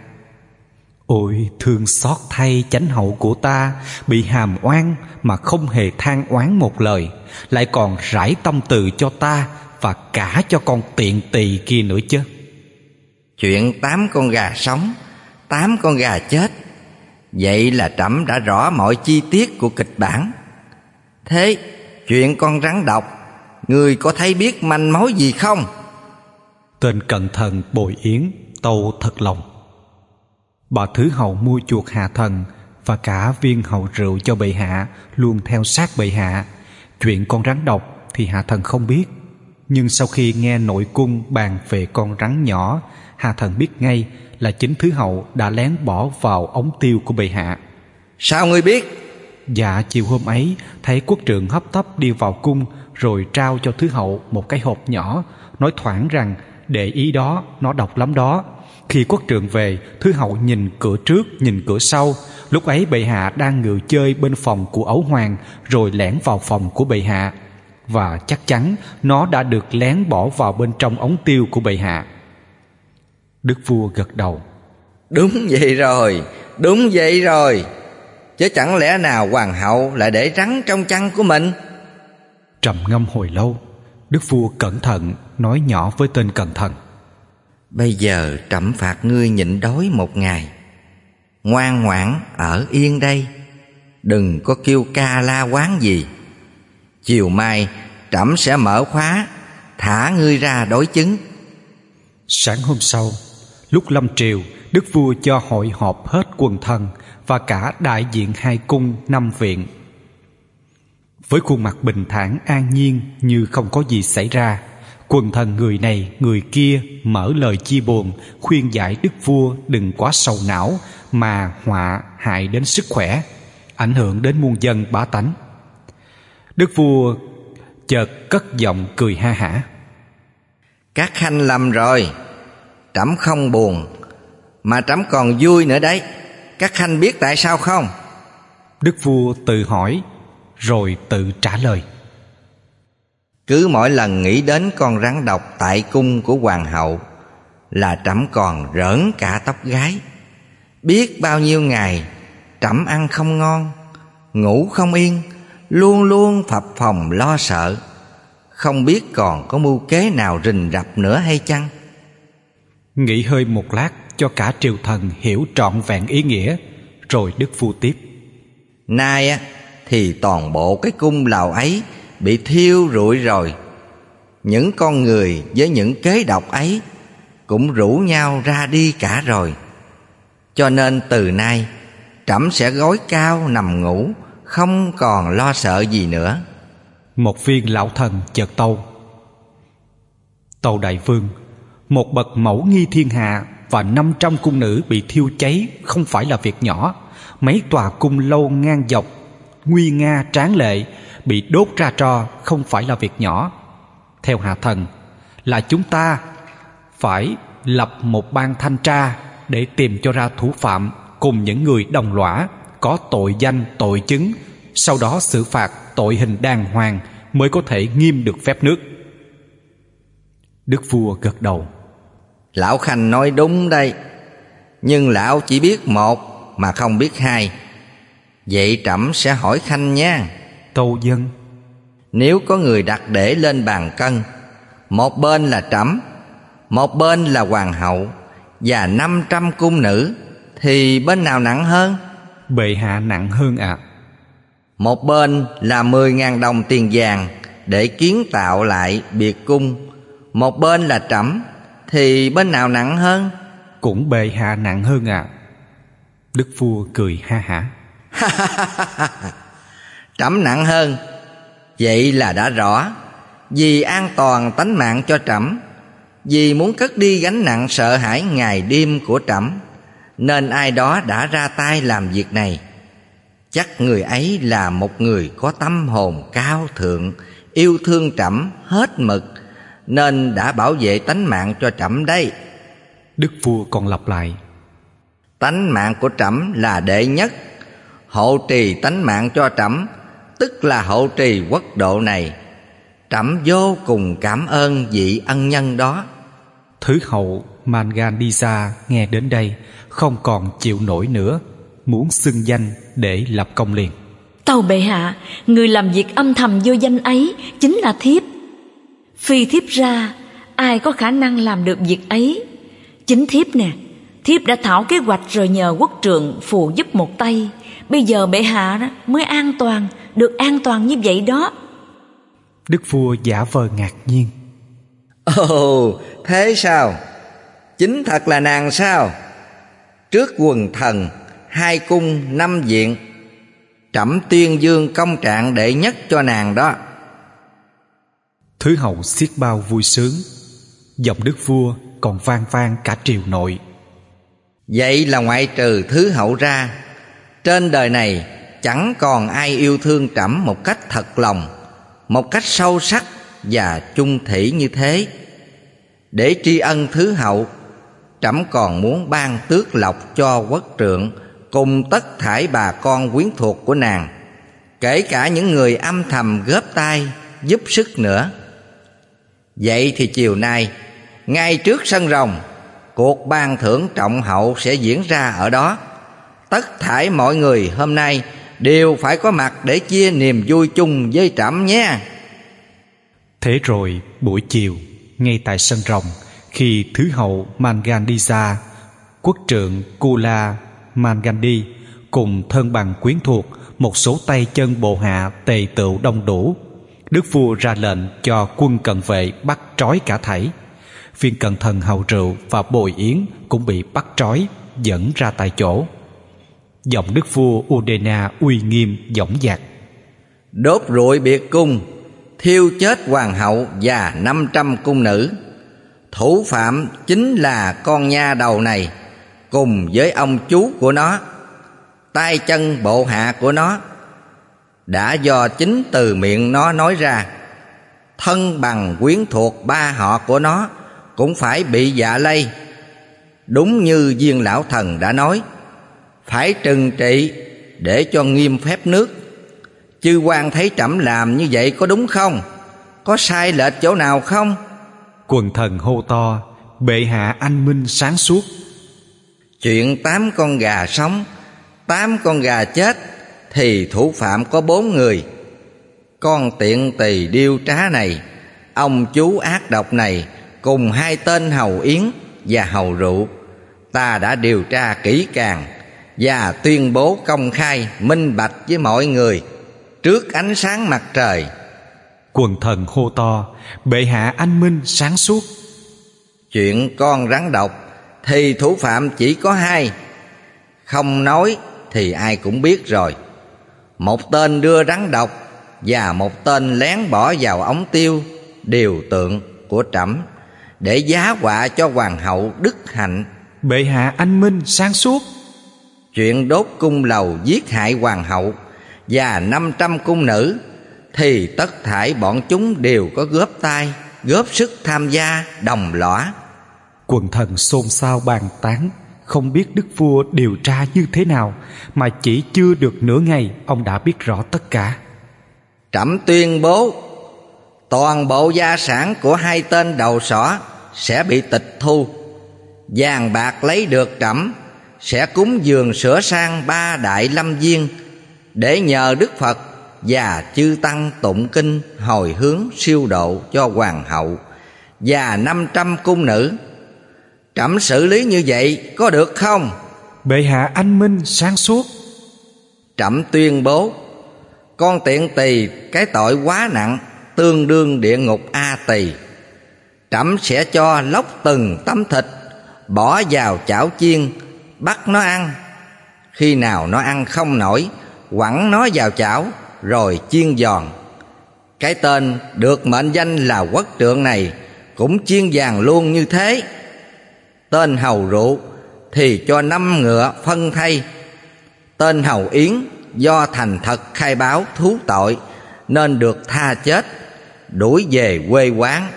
Ôi thương xót thay chánh hậu của ta, bị hàm oan mà không hề than oán một lời, lại còn rải tâm từ cho ta và cả cho con tiện tỳ kia nữa chứ. Chuyện tám con gà sống, tám con gà chết, vậy là trẫm đã rõ mọi chi tiết của kịch bản. Thế chuyện con rắn độc, ngươi có thấy biết manh mối gì không? Tên cận thần bồi yến tâu thật lòng. Bà thứ hầu mua chuộc hạ thần và cả viên hầu rượu cho bệ hạ luôn theo sát bệ hạ. Chuyện con rắn độc thì hạ thần không biết, nhưng sau khi nghe nội cung bàn về con rắn nhỏ, hạ thần biết ngay là chính thứ hậu đã lén bỏ vào ống tiêu của bệ hạ. Sao ngươi biết? Dạ chiều hôm ấy thấy quốc trượng hấp tấp đi vào cung, rồi trao cho thứ hậu một cái hộp nhỏ, nói thoảng rằng để ý đó, nó độc lắm đó. Khi quốc trượng về, thứ hậu nhìn cửa trước nhìn cửa sau. Lúc ấy bệ hạ đang ngự chơi bên phòng của ấu hoàng, rồi lẻn vào phòng của bệ hạ, và chắc chắn nó đã được lén bỏ vào bên trong ống tiêu của bệ hạ. Đức vua gật đầu. Đúng vậy rồi, đúng vậy rồi. Chứ chẳng lẽ nào hoàng hậu lại để rắn trong chăn của mình? Trầm ngâm hồi lâu, đức vua cẩn thận nói nhỏ với tên cận thần: Bây giờ trẫm phạt ngươi nhịn đói một ngày. Ngoan ngoãn ở yên đây, đừng có kêu ca la quán gì. Chiều mai trẫm sẽ mở khóa, thả ngươi ra đối chứng. Sáng hôm sau, lúc lâm triều, đức vua cho hội họp hết quần thần và cả đại diện hai cung năm viện. Với khuôn mặt bình thản an nhiên như không có gì xảy ra, quần thần người này người kia mở lời chia buồn, khuyên giải đức vua đừng quá sầu não mà họa hại đến sức khỏe, ảnh hưởng đến muôn dân bá tánh. Đức vua chợt cất giọng cười ha hả. Các khanh lầm rồi, trẫm không buồn, mà trẫm còn vui nữa đấy. Các khanh biết tại sao không? Đức vua tự hỏi rồi tự trả lời. Cứ mỗi lần nghĩ đến con rắn độc tại cung của hoàng hậu là trẫm còn rỡn cả tóc gáy. Biết bao nhiêu ngày trẫm ăn không ngon, ngủ không yên, luôn luôn phập phồng lo sợ, không biết còn có mưu kế nào rình rập nữa hay chăng? Nghĩ hơi một lát cho cả triều thần hiểu trọn vẹn ý nghĩa, rồi đức vua tiếp. Nay á thì toàn bộ cái cung lầu ấy bị thiêu rụi rồi. Những con người với những kế độc ấy cũng rủ nhau ra đi cả rồi. Cho nên từ nay trẫm sẽ gối cao nằm ngủ, không còn lo sợ gì nữa. Một viên lão thần chợt tâu. Tâu đại vương, một bậc mẫu nghi thiên hạ và năm trăm cung nữ bị thiêu cháy không phải là việc nhỏ. Mấy tòa cung lâu ngang dọc nguy nga tráng lệ bị đốt ra tro không phải là việc nhỏ. Theo hạ thần là chúng ta phải lập một ban thanh tra để tìm cho ra thủ phạm cùng những người đồng lõa có tội danh tội chứng, sau đó xử phạt tội hình đàng hoàng mới có thể nghiêm được phép nước. Đức vua gật đầu. Lão khanh nói đúng đây, nhưng lão chỉ biết một mà không biết hai. Vậy trẫm sẽ hỏi khanh nha. Tâu dân. Nếu có người đặt để lên bàn cân, một bên là trẫm, một bên là hoàng hậu và năm trăm cung nữ, thì bên nào nặng hơn? Bệ hạ nặng hơn ạ. À. Một bên là mười ngàn đồng tiền vàng để kiến tạo lại biệt cung, một bên là trẫm, thì bên nào nặng hơn? Cũng bệ hạ nặng hơn ạ. À. Đức vua cười ha hả. Trẫm nặng hơn. Vậy là đã rõ. Vì an toàn tánh mạng cho trẫm, vì muốn cất đi gánh nặng sợ hãi ngày đêm của trẫm, nên ai đó đã ra tay làm việc này. Chắc người ấy là một người có tâm hồn cao thượng, yêu thương trẫm hết mực, nên đã bảo vệ tánh mạng cho trẫm đây. Đức vua còn lặp lại. Tánh mạng của trẫm là đệ nhất. Hộ trì tánh mạng cho trẫm, tức là hộ trì quốc độ này. Trẫm vô cùng cảm ơn vị ân nhân đó. Thứ hậu Mangandisa nghe đến đây không còn chịu nổi nữa, muốn xưng danh để lập công liền. Tâu bệ hạ, người làm việc âm thầm vô danh ấy chính là thiếp. Phi thiếp ra, ai có khả năng làm được việc ấy? Chính thiếp nè. Thiếp đã thảo kế hoạch rồi nhờ quốc trượng phụ giúp một tay. Bây giờ bệ hạ mới an toàn, được an toàn như vậy đó. Đức vua giả vờ ngạc nhiên. Ồ, thế sao? Chính thật là nàng sao? Trước quần thần, hai cung, năm viện, trẫm tuyên dương công trạng đệ nhất cho nàng đó. Thứ hậu xiết bao vui sướng. Giọng đức vua còn vang vang cả triều nội. Vậy là ngoại trừ thứ hậu ra, trên đời này chẳng còn ai yêu thương trẫm một cách thật lòng, một cách sâu sắc và chung thủy như thế. Để tri ân thứ hậu, trẫm còn muốn ban tước lộc cho quốc trượng cùng tất thảy bà con quyến thuộc của nàng, kể cả những người âm thầm góp tay giúp sức nữa. Vậy thì chiều nay, ngay trước sân rồng, cuộc ban thưởng trọng hậu sẽ diễn ra ở đó. Tất thảy mọi người hôm nay đều phải có mặt để chia niềm vui chung với trẫm nhé. Thế rồi buổi chiều, ngay tại sân rồng, khi thứ hậu Mangandisa, quốc trượng Kula Mangandi cùng thân bằng quyến thuộc, một số tay chân bộ hạ tề tựu đông đủ, đức vua ra lệnh cho quân cận vệ bắt trói cả thảy. Viên cận thần hầu rượu và bồi yến cũng bị bắt trói, dẫn ra tại chỗ. Giọng đức vua Udena uy nghiêm dõng dạc: Đốt rụi biệt cung, thiêu chết hoàng hậu và năm trăm cung nữ. Thủ phạm chính là con nha đầu này, cùng với ông chú của nó, tay chân bộ hạ của nó. Đã do chính từ miệng nó nói ra, thân bằng quyến thuộc ba họ của nó cũng phải bị dạ lây. Đúng như viên lão thần đã nói, phải trừng trị để cho nghiêm phép nước. Chư quan thấy trẫm làm như vậy có đúng không? Có sai lệch chỗ nào không? Quần thần hô to: Bệ hạ anh minh sáng suốt. Chuyện tám con gà sống, tám con gà chết thì thủ phạm có bốn người. Con tiện tỳ điêu trá này, ông chú ác độc này, cùng hai tên hầu yến và hầu rượu, ta đã điều tra kỹ càng và tuyên bố công khai minh bạch với mọi người trước ánh sáng mặt trời. Quần thần hô to: Bệ hạ anh minh sáng suốt. Chuyện con rắn độc thì thủ phạm chỉ có hai, không nói thì ai cũng biết rồi. Một tên đưa rắn độc và một tên lén bỏ vào ống tiêu điều tượng của trẫm để giá họa cho hoàng hậu đức hạnh. Bệ hạ anh minh sáng suốt. Chuyện đốt cung lầu giết hại hoàng hậu và năm trăm cung nữ thì tất thảy bọn chúng đều có góp tay, góp sức tham gia đồng lõa. Quần thần xôn xao bàn tán, không biết đức vua điều tra như thế nào mà chỉ chưa được nửa ngày ông đã biết rõ tất cả. Trẫm tuyên bố toàn bộ gia sản của hai tên đầu sỏ sẽ bị tịch thu. Vàng bạc lấy được trẫm sẽ cúng dường sửa sang ba đại lâm viên để nhờ Đức Phật và chư tăng tụng kinh hồi hướng siêu độ cho hoàng hậu và năm trăm cung nữ. Trẫm xử lý như vậy có được không? Bệ hạ anh minh sáng suốt. Trẫm tuyên bố con tiện tỳ cái tội quá nặng, tương đương địa ngục A Tỳ. Trẫm sẽ cho lóc từng tấm thịt, bỏ vào chảo chiên, bắt nó ăn. Khi nào nó ăn không nổi, quẳng nó vào chảo rồi chiên giòn. Cái tên được mệnh danh là quốc trượng này cũng chiên vàng luôn như thế. Tên hầu rượu thì cho năm ngựa phân thay. Tên hầu yến do thành thật khai báo thú tội nên được tha chết, đuổi về quê quán.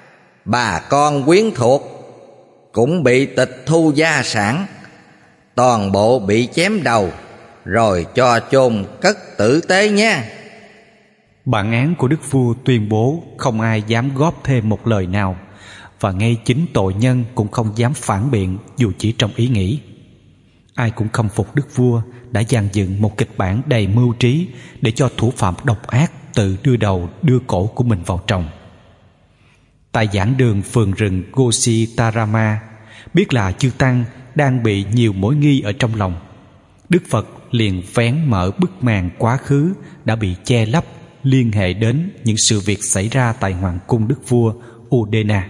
Bà con quyến thuộc cũng bị tịch thu gia sản, toàn bộ bị chém đầu rồi cho chôn cất tử tế nhé. Bản án của đức vua tuyên bố không ai dám góp thêm một lời nào, và ngay chính tội nhân cũng không dám phản biện dù chỉ trong ý nghĩ. Ai cũng khâm phục đức vua đã dàn dựng một kịch bản đầy mưu trí để cho thủ phạm độc ác tự đưa đầu đưa cổ của mình vào tròng. Tại giảng đường phường rừng Gositarama, biết là chư tăng đang bị nhiều mối nghi ở trong lòng, Đức Phật liền vén mở bức màn quá khứ đã bị che lấp liên hệ đến những sự việc xảy ra tại hoàng cung đức vua Udena.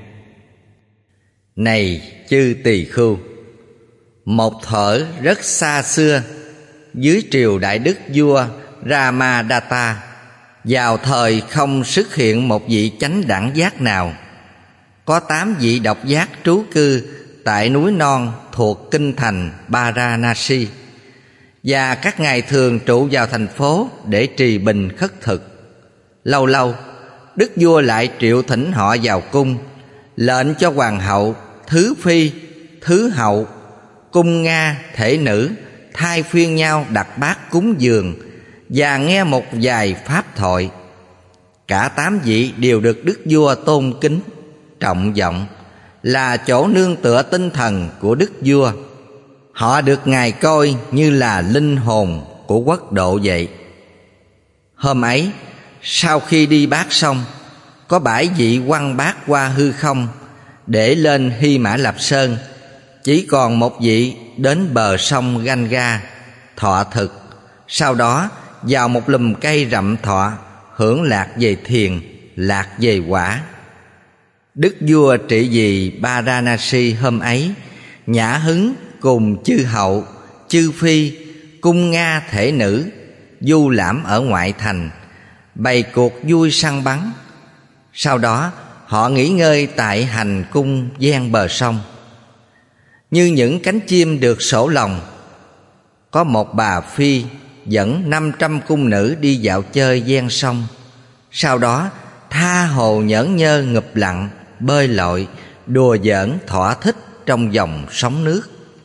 Này chư tỳ khưu, một thuở rất xa xưa, dưới triều đại đức vua Ramadatta, vào thời không xuất hiện một vị chánh đẳng giác nào, có tám vị độc giác trú cư tại núi non thuộc kinh thành Varanasi, và các ngài thường trụ vào thành phố để trì bình khất thực. Lâu lâu đức vua lại triệu thỉnh họ vào cung, lệnh cho hoàng hậu, thứ phi, thứ hậu, cung nga, thể nữ thay phiên nhau đặt bát cúng dường và nghe một vài pháp thoại. Cả tám vị đều được đức vua tôn kính, trọng vọng, là chỗ nương tựa tinh thần của đức vua. Họ được ngài coi như là linh hồn của quốc độ vậy. Hôm ấy, sau khi đi bát xong, có bảy vị quăng bát qua hư không, để lên Hy Mã Lạp Sơn, chỉ còn một vị đến bờ sông Ganga thọ thực, sau đó vào một lùm cây rậm thọ, hưởng lạc về thiền, lạc về quả. Đức vua trị vì Varanasi hôm ấy nhã hứng cùng chư hậu, chư phi, cung Nga thể nữ du lãm ở ngoại thành, bày cuộc vui săn bắn. Sau đó họ nghỉ ngơi tại hành cung ven bờ sông. Như những cánh chim được sổ lòng, có một bà phi dẫn năm trăm cung nữ đi dạo chơi ven sông. Sau đó tha hồ nhởn nhơ ngụp lặng, bơi lội, đùa giỡn thỏa thích trong dòng sóng nước.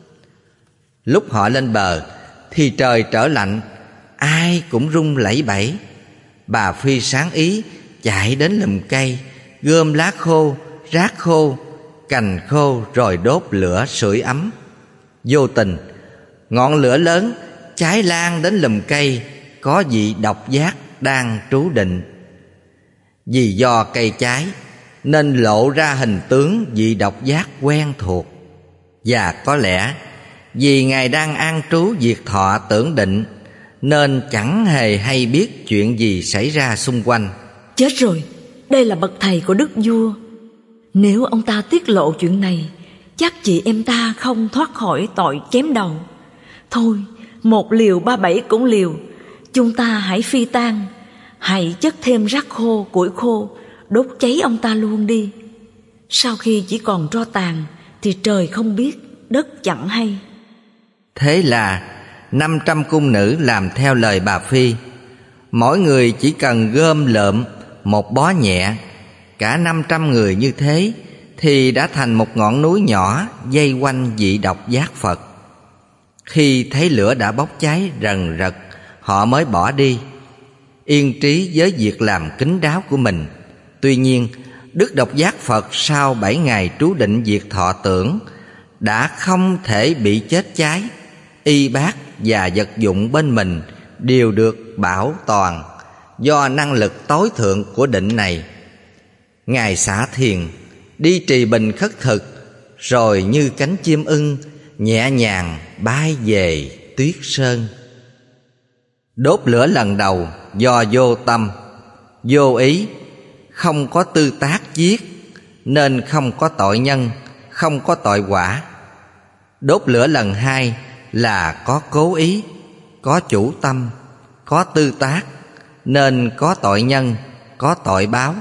Lúc họ lên bờ thì trời trở lạnh, ai cũng run lẩy bẩy. Bà phi sáng ý chạy đến lùm cây, gom lá khô, rác khô, cành khô rồi đốt lửa sưởi ấm. Vô tình ngọn lửa lớn cháy lan đến lùm cây có vị độc giác đang trú định. Vì do cây cháy nên lộ ra hình tướng vị độc giác quen thuộc, và có lẽ vì ngài đang an trú diệt thọ tưởng định nên chẳng hề hay biết chuyện gì xảy ra xung quanh. Chết rồi, đây là bậc thầy của đức vua. Nếu ông ta tiết lộ chuyện này, chắc chị em ta không thoát khỏi tội chém đầu. Thôi, một liều ba bảy cũng liều. Chúng ta hãy phi tang, hãy chất thêm rác khô, củi khô, đốt cháy ông ta luôn đi. Sau khi chỉ còn tro tàn thì trời không biết, đất chẳng hay. Thế là năm trăm cung nữ làm theo lời bà phi. Mỗi người chỉ cần gom lượm một bó nhẹ. Cả năm trăm người như thế thì đã thành một ngọn núi nhỏ vây quanh vị độc giác Phật. Khi thấy lửa đã bốc cháy rần rật, họ mới bỏ đi, yên trí với việc làm kín đáo của mình. Tuy nhiên, Đức Độc Giác Phật sau bảy ngày trú định diệt thọ tưởng đã không thể bị chết cháy. Y bát và vật dụng bên mình đều được bảo toàn do năng lực tối thượng của định này. Ngài xả thiền, đi trì bình khất thực, rồi như cánh chim ưng nhẹ nhàng bay về tuyết sơn. Đốt lửa lần đầu do vô tâm, vô ý, không có tư tác giết, nên không có tội nhân, không có tội quả. Đốt lửa lần hai là có cố ý, có chủ tâm, có tư tác, nên có tội nhân, có tội báo.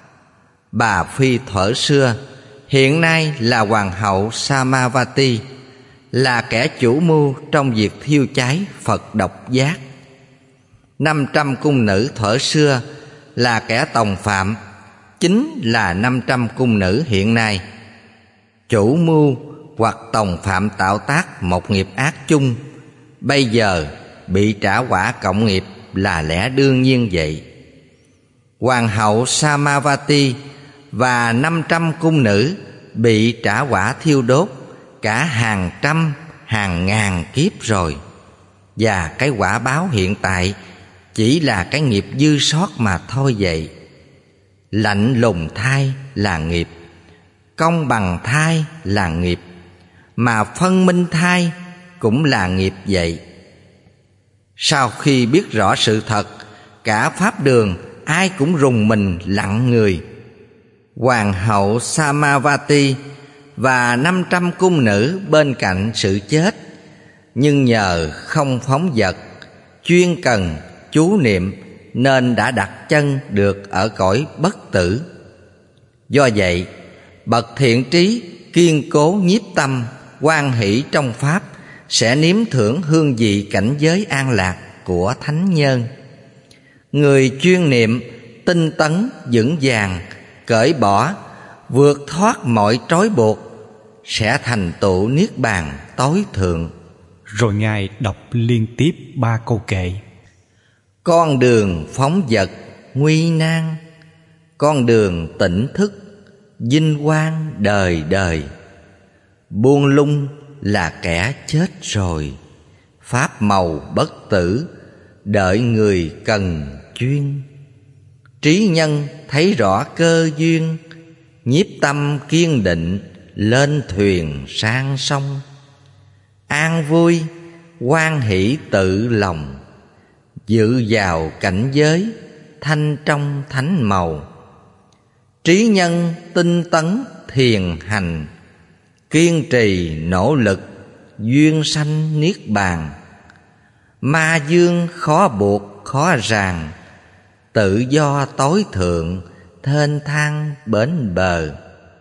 Bà phi thuở xưa hiện nay là hoàng hậu Samavati, là kẻ chủ mưu trong việc thiêu cháy Phật độc giác. Năm trăm cung nữ thuở xưa là kẻ tòng phạm, chính là năm trăm cung nữ hiện nay. Chủ mưu hoặc tòng phạm tạo tác một nghiệp ác chung, bây giờ bị trả quả cộng nghiệp là lẽ đương nhiên vậy. Hoàng hậu Samavati và năm trăm cung nữ bị trả quả thiêu đốt cả hàng trăm, hàng ngàn kiếp rồi. Và cái quả báo hiện tại chỉ là cái nghiệp dư sót mà thôi vậy. Lạnh lùng thai là nghiệp, công bằng thai là nghiệp, mà phân minh thai cũng là nghiệp vậy. Sau khi biết rõ sự thật, cả pháp đường ai cũng rùng mình lặng người. Hoàng hậu Samavati và năm trăm cung nữ bên cạnh sự chết, nhưng nhờ không phóng dật, chuyên cần chú niệm nên đã đặt chân được ở cõi bất tử. Do vậy, bậc thiện trí kiên cố nhiếp tâm, hoan hỷ trong pháp sẽ nếm thưởng hương vị cảnh giới an lạc của thánh nhân. Người chuyên niệm tinh tấn vững vàng, cởi bỏ, vượt thoát mọi trói buộc, sẽ thành tựu niết bàn tối thượng. Rồi Ngài đọc liên tiếp ba câu kệ. Con đường phóng dật nguy nan, con đường tỉnh thức vinh quang đời đời. Buông lung là kẻ chết rồi, pháp màu bất tử đợi người cần chuyên. Trí nhân thấy rõ cơ duyên, nhiếp tâm kiên định, lên thuyền sang sông. An vui, hoan hỷ tự lòng, dự vào cảnh giới, thanh trong thánh màu. Trí nhân tinh tấn thiền hành, kiên trì nỗ lực, duyên sanh niết bàn. Ma dương khó buộc khó ràng, tự do tối thượng, thênh thang bến bờ.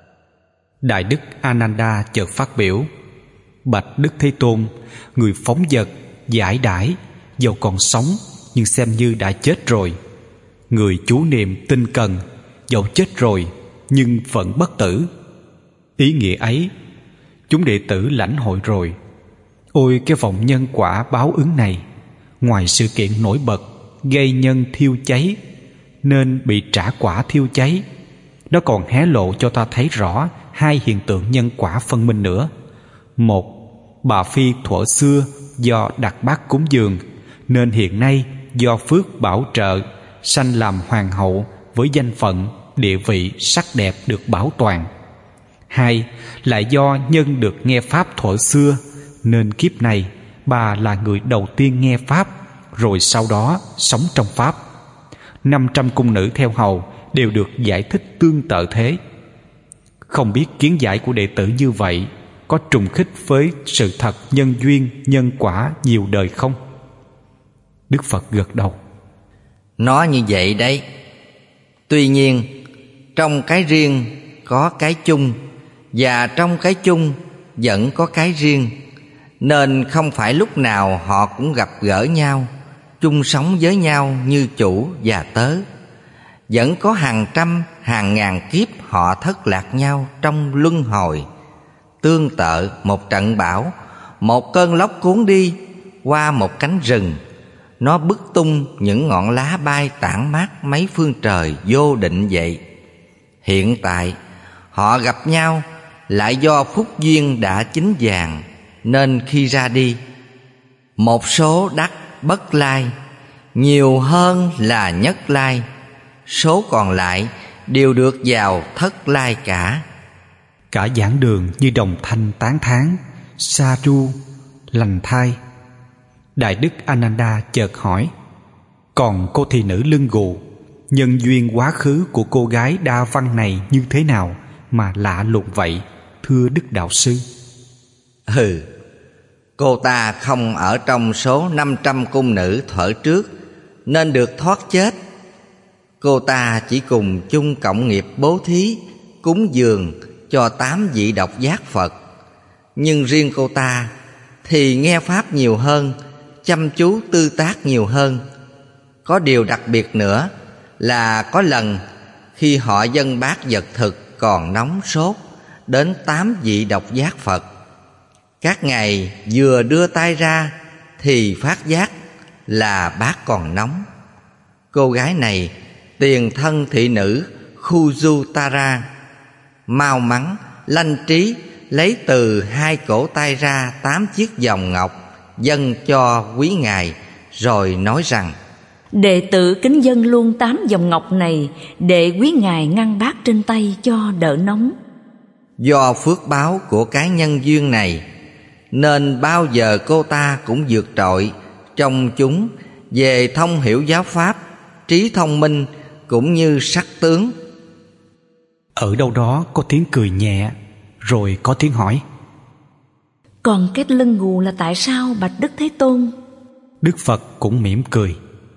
Đại đức Ananda chợt phát biểu: Bạch Đức Thế Tôn, người phóng dật, giải đãi, dầu còn sống nhưng xem như đã chết rồi. Người chú niệm tinh cần, dẫu chết rồi nhưng vẫn bất tử. Ý nghĩa ấy chúng đệ tử lãnh hội rồi. Ôi cái vòng nhân quả báo ứng này, ngoài sự kiện nổi bật gây nhân thiêu cháy nên bị trả quả thiêu cháy, nó còn hé lộ cho ta thấy rõ hai hiện tượng nhân quả phân minh nữa. Một, bà Phi thuở xưa do đặt bát cúng dường nên hiện nay do phước bảo trợ sanh làm hoàng hậu với danh phận, địa vị, sắc đẹp được bảo toàn. Hai, lại do nhân được nghe pháp thuở xưa nên kiếp này bà là người đầu tiên nghe pháp, rồi sau đó sống trong pháp. Năm trăm cung nữ theo hầu đều được giải thích tương tự thế. Không biết kiến giải của đệ tử như vậy có trùng khích với sự thật nhân duyên, nhân quả nhiều đời không? Đức Phật gật đầu. Nó như vậy đấy. Tuy nhiên, trong cái riêng có cái chung, và trong cái chung vẫn có cái riêng, nên không phải lúc nào họ cũng gặp gỡ nhau, chung sống với nhau như chủ và tớ. Vẫn có hàng trăm, hàng ngàn kiếp họ thất lạc nhau trong luân hồi. Tương tự một trận bão, một cơn lốc cuốn đi qua một cánh rừng, nó bứt tung những ngọn lá bay tản mát mấy phương trời vô định vậy. Hiện tại họ gặp nhau lại do phúc duyên đã chín vàng, nên khi ra đi, một số đắc bất lai, nhiều hơn là nhất lai, số còn lại đều được vào thất lai cả. Cả giảng đường như đồng thanh tán thán: sa ru, lành thai. Đại đức Ananda chợt hỏi: Còn cô thị nữ lưng gù, nhân duyên quá khứ của cô gái đa văn này như thế nào mà lạ lùng vậy, thưa Đức Đạo Sư? Ừ, cô ta không ở trong số năm trăm cung nữ thuở trước nên được thoát chết. Cô ta chỉ cùng chung cộng nghiệp bố thí, cúng dường cho tám vị độc giác Phật. Nhưng riêng cô ta thì nghe Pháp nhiều hơn, chăm chú tư tác nhiều hơn. Có điều đặc biệt nữa là có lần khi họ dâng bát vật thực còn nóng sốt đến tám vị độc giác Phật, các ngài vừa đưa tay ra thì phát giác là bát còn nóng. Cô gái này tiền thân thị nữ Khujutara, mau mắn lanh trí lấy từ hai cổ tay ra tám chiếc vòng ngọc dâng cho quý ngài, rồi nói rằng: Đệ tử kính dâng luôn tám vòng ngọc này để quý ngài ngăn bát trên tay cho đỡ nóng. Do phước báo của cái nhân duyên này nên bao giờ cô ta cũng vượt trội trong chúng về thông hiểu giáo pháp, trí thông minh cũng như sắc tướng. Ở đâu đó có tiếng cười nhẹ, rồi có tiếng hỏi: Còn cái lưng gù là tại sao, bạch Đức Thế Tôn? Đức Phật cũng mỉm cười: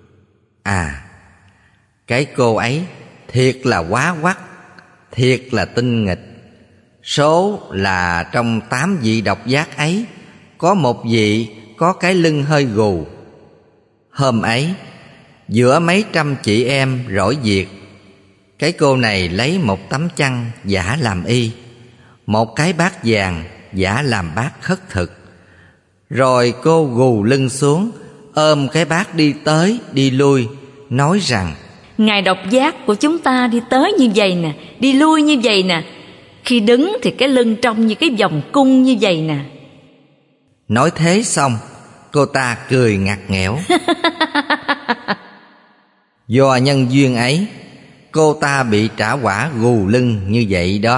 À, cái cô ấy thiệt là quá quắt, thiệt là tinh nghịch. Số là trong tám vị độc giác ấy có một vị có cái lưng hơi gù. Hôm ấy giữa mấy trăm chị em rỗi việc, cái cô này lấy một tấm chăn giả làm y, một cái bát vàng giả làm bát khất thực. Rồi cô gù lưng xuống, ôm cái bát đi tới đi lui, nói rằng: Ngài độc giác của chúng ta đi tới như vậy nè, đi lui như vậy nè. Khi đứng thì cái lưng trông như cái vòng cung như vậy nè. Nói thế xong, cô ta cười ngặt nghẽo. Do nhân duyên ấy cô ta bị trả quả gù lưng như vậy đó.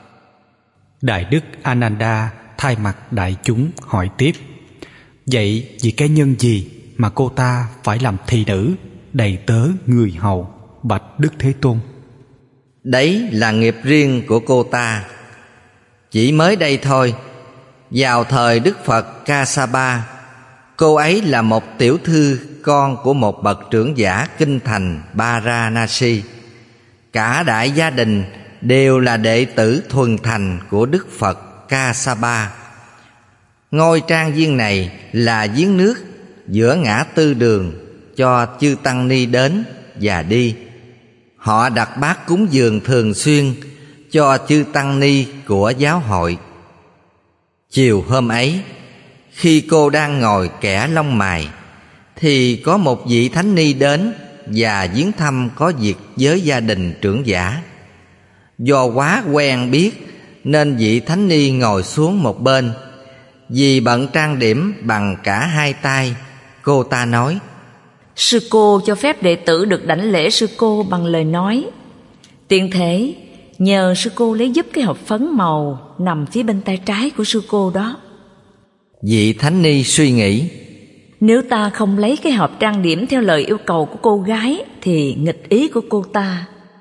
Đại đức Ananda thay mặt đại chúng hỏi tiếp: vậy vì cái nhân gì mà cô ta phải làm thị nữ, đầy tớ người hầu, bạch Đức Thế Tôn? Đấy là nghiệp riêng của cô ta. Chỉ mới đây thôi, vào thời Đức Phật Kassapa, cô ấy là một tiểu thư con của một bậc trưởng giả kinh thành Varanasi. Cả đại gia đình đều là đệ tử thuần thành của Đức Phật Kassapa. Ngôi trang viên này là giếng nước giữa ngã tư đường cho chư tăng ni đến và đi. Họ đặt bát cúng dường thường xuyên cho chư tăng ni của giáo hội. Chiều hôm ấy, khi cô đang ngồi kẻ lông mày, thì có một vị thánh ni đến và viếng thăm có việc với gia đình trưởng giả. Do quá quen biết nên vị thánh ni ngồi xuống một bên. Vì bận trang điểm bằng cả hai tay, cô ta nói: sư cô cho phép đệ tử được đảnh lễ sư cô bằng lời nói. Tiện thể nhờ sư cô lấy giúp cái hộp phấn màu nằm phía bên tay trái của sư cô đó. Vị thánh ni suy nghĩ: nếu ta không lấy cái hộp trang điểm theo lời yêu cầu của cô gái thì nghịch ý của cô ta,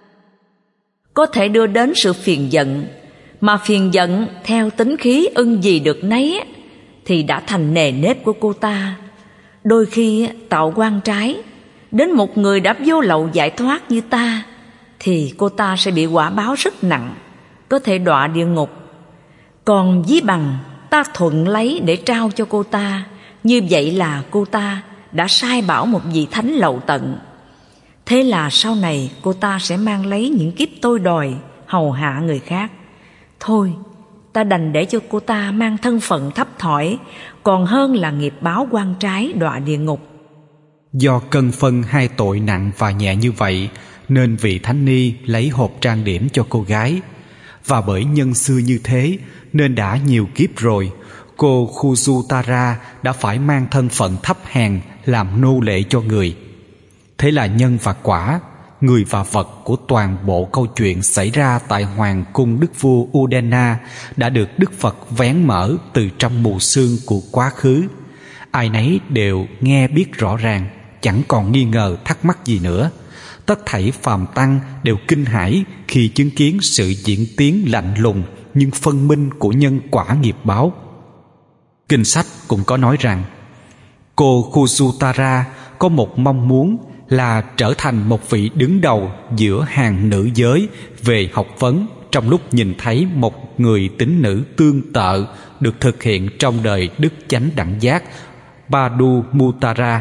có thể đưa đến sự phiền giận. Mà phiền giận theo tính khí ưng gì được nấy thì đã thành nề nếp của cô ta. Đôi khi tạo quan trái đến một người đã vô lậu giải thoát như ta, thì cô ta sẽ bị quả báo rất nặng, có thể đọa địa ngục. Còn ví bằng ta thuận lấy để trao cho cô ta, như vậy là cô ta đã sai bảo một vị thánh lậu tận. Thế là sau này cô ta sẽ mang lấy những kiếp tôi đòi hầu hạ người khác. Thôi, ta đành để cho cô ta mang thân phận thấp thỏi, còn hơn là nghiệp báo quan trái đọa địa ngục. Do cân phân hai tội nặng và nhẹ như vậy, nên vị thánh ni lấy hộp trang điểm cho cô gái. Và bởi nhân xưa như thế, nên đã nhiều kiếp rồi, cô Khujutara đã phải mang thân phận thấp hèn làm nô lệ cho người. Thế là nhân và quả, người và vật của toàn bộ câu chuyện xảy ra tại hoàng cung đức vua Udena đã được Đức Phật vén mở từ trong mù sương của quá khứ. Ai nấy đều nghe biết rõ ràng, chẳng còn nghi ngờ thắc mắc gì nữa. Tất thảy phàm tăng đều kinh hãi khi chứng kiến sự diễn tiến lạnh lùng nhưng phân minh của nhân quả nghiệp báo. Kinh sách cũng có nói rằng cô Khujutara có một mong muốn là trở thành một vị đứng đầu giữa hàng nữ giới về học vấn, trong lúc nhìn thấy một người tín nữ tương tự được thực hiện trong đời đức chánh đẳng giác Padumutara.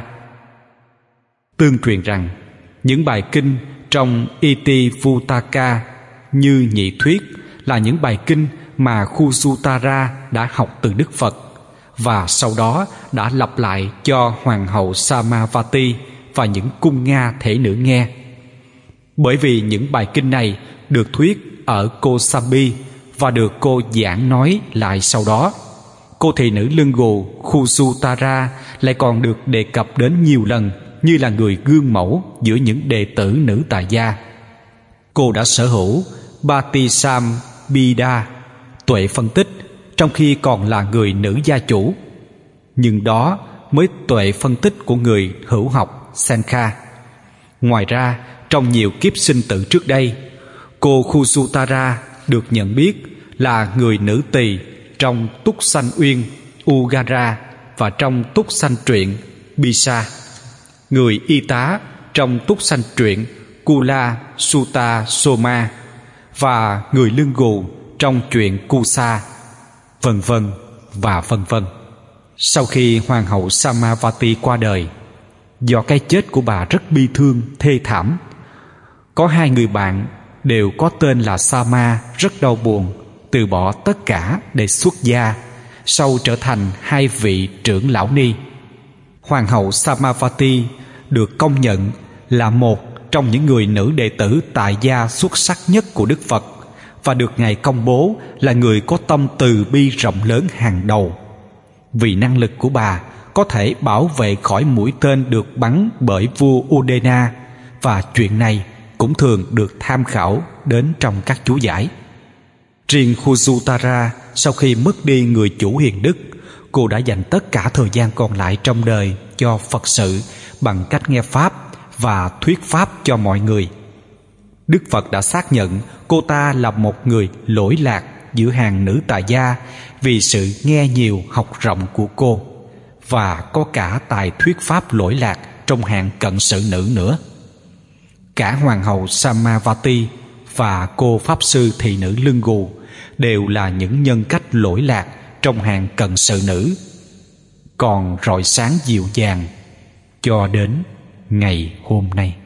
Tương truyền rằng những bài kinh trong Itivuttaka như nhị thuyết là những bài kinh mà Khujutara đã học từ Đức Phật, và sau đó đã lặp lại cho hoàng hậu Samavati và những cung Nga thể nữ nghe. Bởi vì những bài kinh này được thuyết ở Kosambi và được cô giảng nói lại sau đó, cô thị nữ lưng gù Khujutara lại còn được đề cập đến nhiều lần như là người gương mẫu giữa những đệ tử nữ tại gia. Cô đã sở hữu Batisambhida, tuệ phân tích, trong khi còn là người nữ gia chủ. Nhưng đó mới tuệ phân tích của người hữu học Sankha. Ngoài ra, trong nhiều kiếp sinh tử trước đây, cô Khujutara được nhận biết là người nữ tỳ trong Túc Sanh Uyên Ugara và trong Túc Sanh Truyện Bisa, người y tá trong Túc Sanh Truyện Kula Sutta Soma và người lưng gù trong chuyện Kusa, vân vân và vân vân. Sau khi hoàng hậu Samavati qua đời, do cái chết của bà rất bi thương, thê thảm, có hai người bạn đều có tên là Sama rất đau buồn, từ bỏ tất cả để xuất gia, sau trở thành hai vị trưởng lão ni. Hoàng hậu Samavati được công nhận là một trong những người nữ đệ tử tại gia xuất sắc nhất của Đức Phật và được Ngài công bố là người có tâm từ bi rộng lớn hàng đầu. Vì năng lực của bà có thể bảo vệ khỏi mũi tên được bắn bởi vua Udena, và chuyện này cũng cũng thường được tham khảo đến trong các chú giải. Riêng Khujutara, sau khi mất đi người chủ hiền đức, cô đã dành tất cả thời gian còn lại trong đời cho Phật sự bằng cách nghe Pháp và thuyết Pháp cho mọi người. Đức Phật đã xác nhận cô ta là một người lỗi lạc giữa hàng nữ tỳ gia vì sự nghe nhiều học rộng của cô, và có cả tài thuyết Pháp lỗi lạc trong hàng cận sự nữ nữa. Cả Hoàng hậu Samavati và cô Pháp sư thị nữ Lưng Gù đều là những nhân cách lỗi lạc trong hàng cận sự nữ, còn rọi sáng dịu dàng cho đến ngày hôm nay.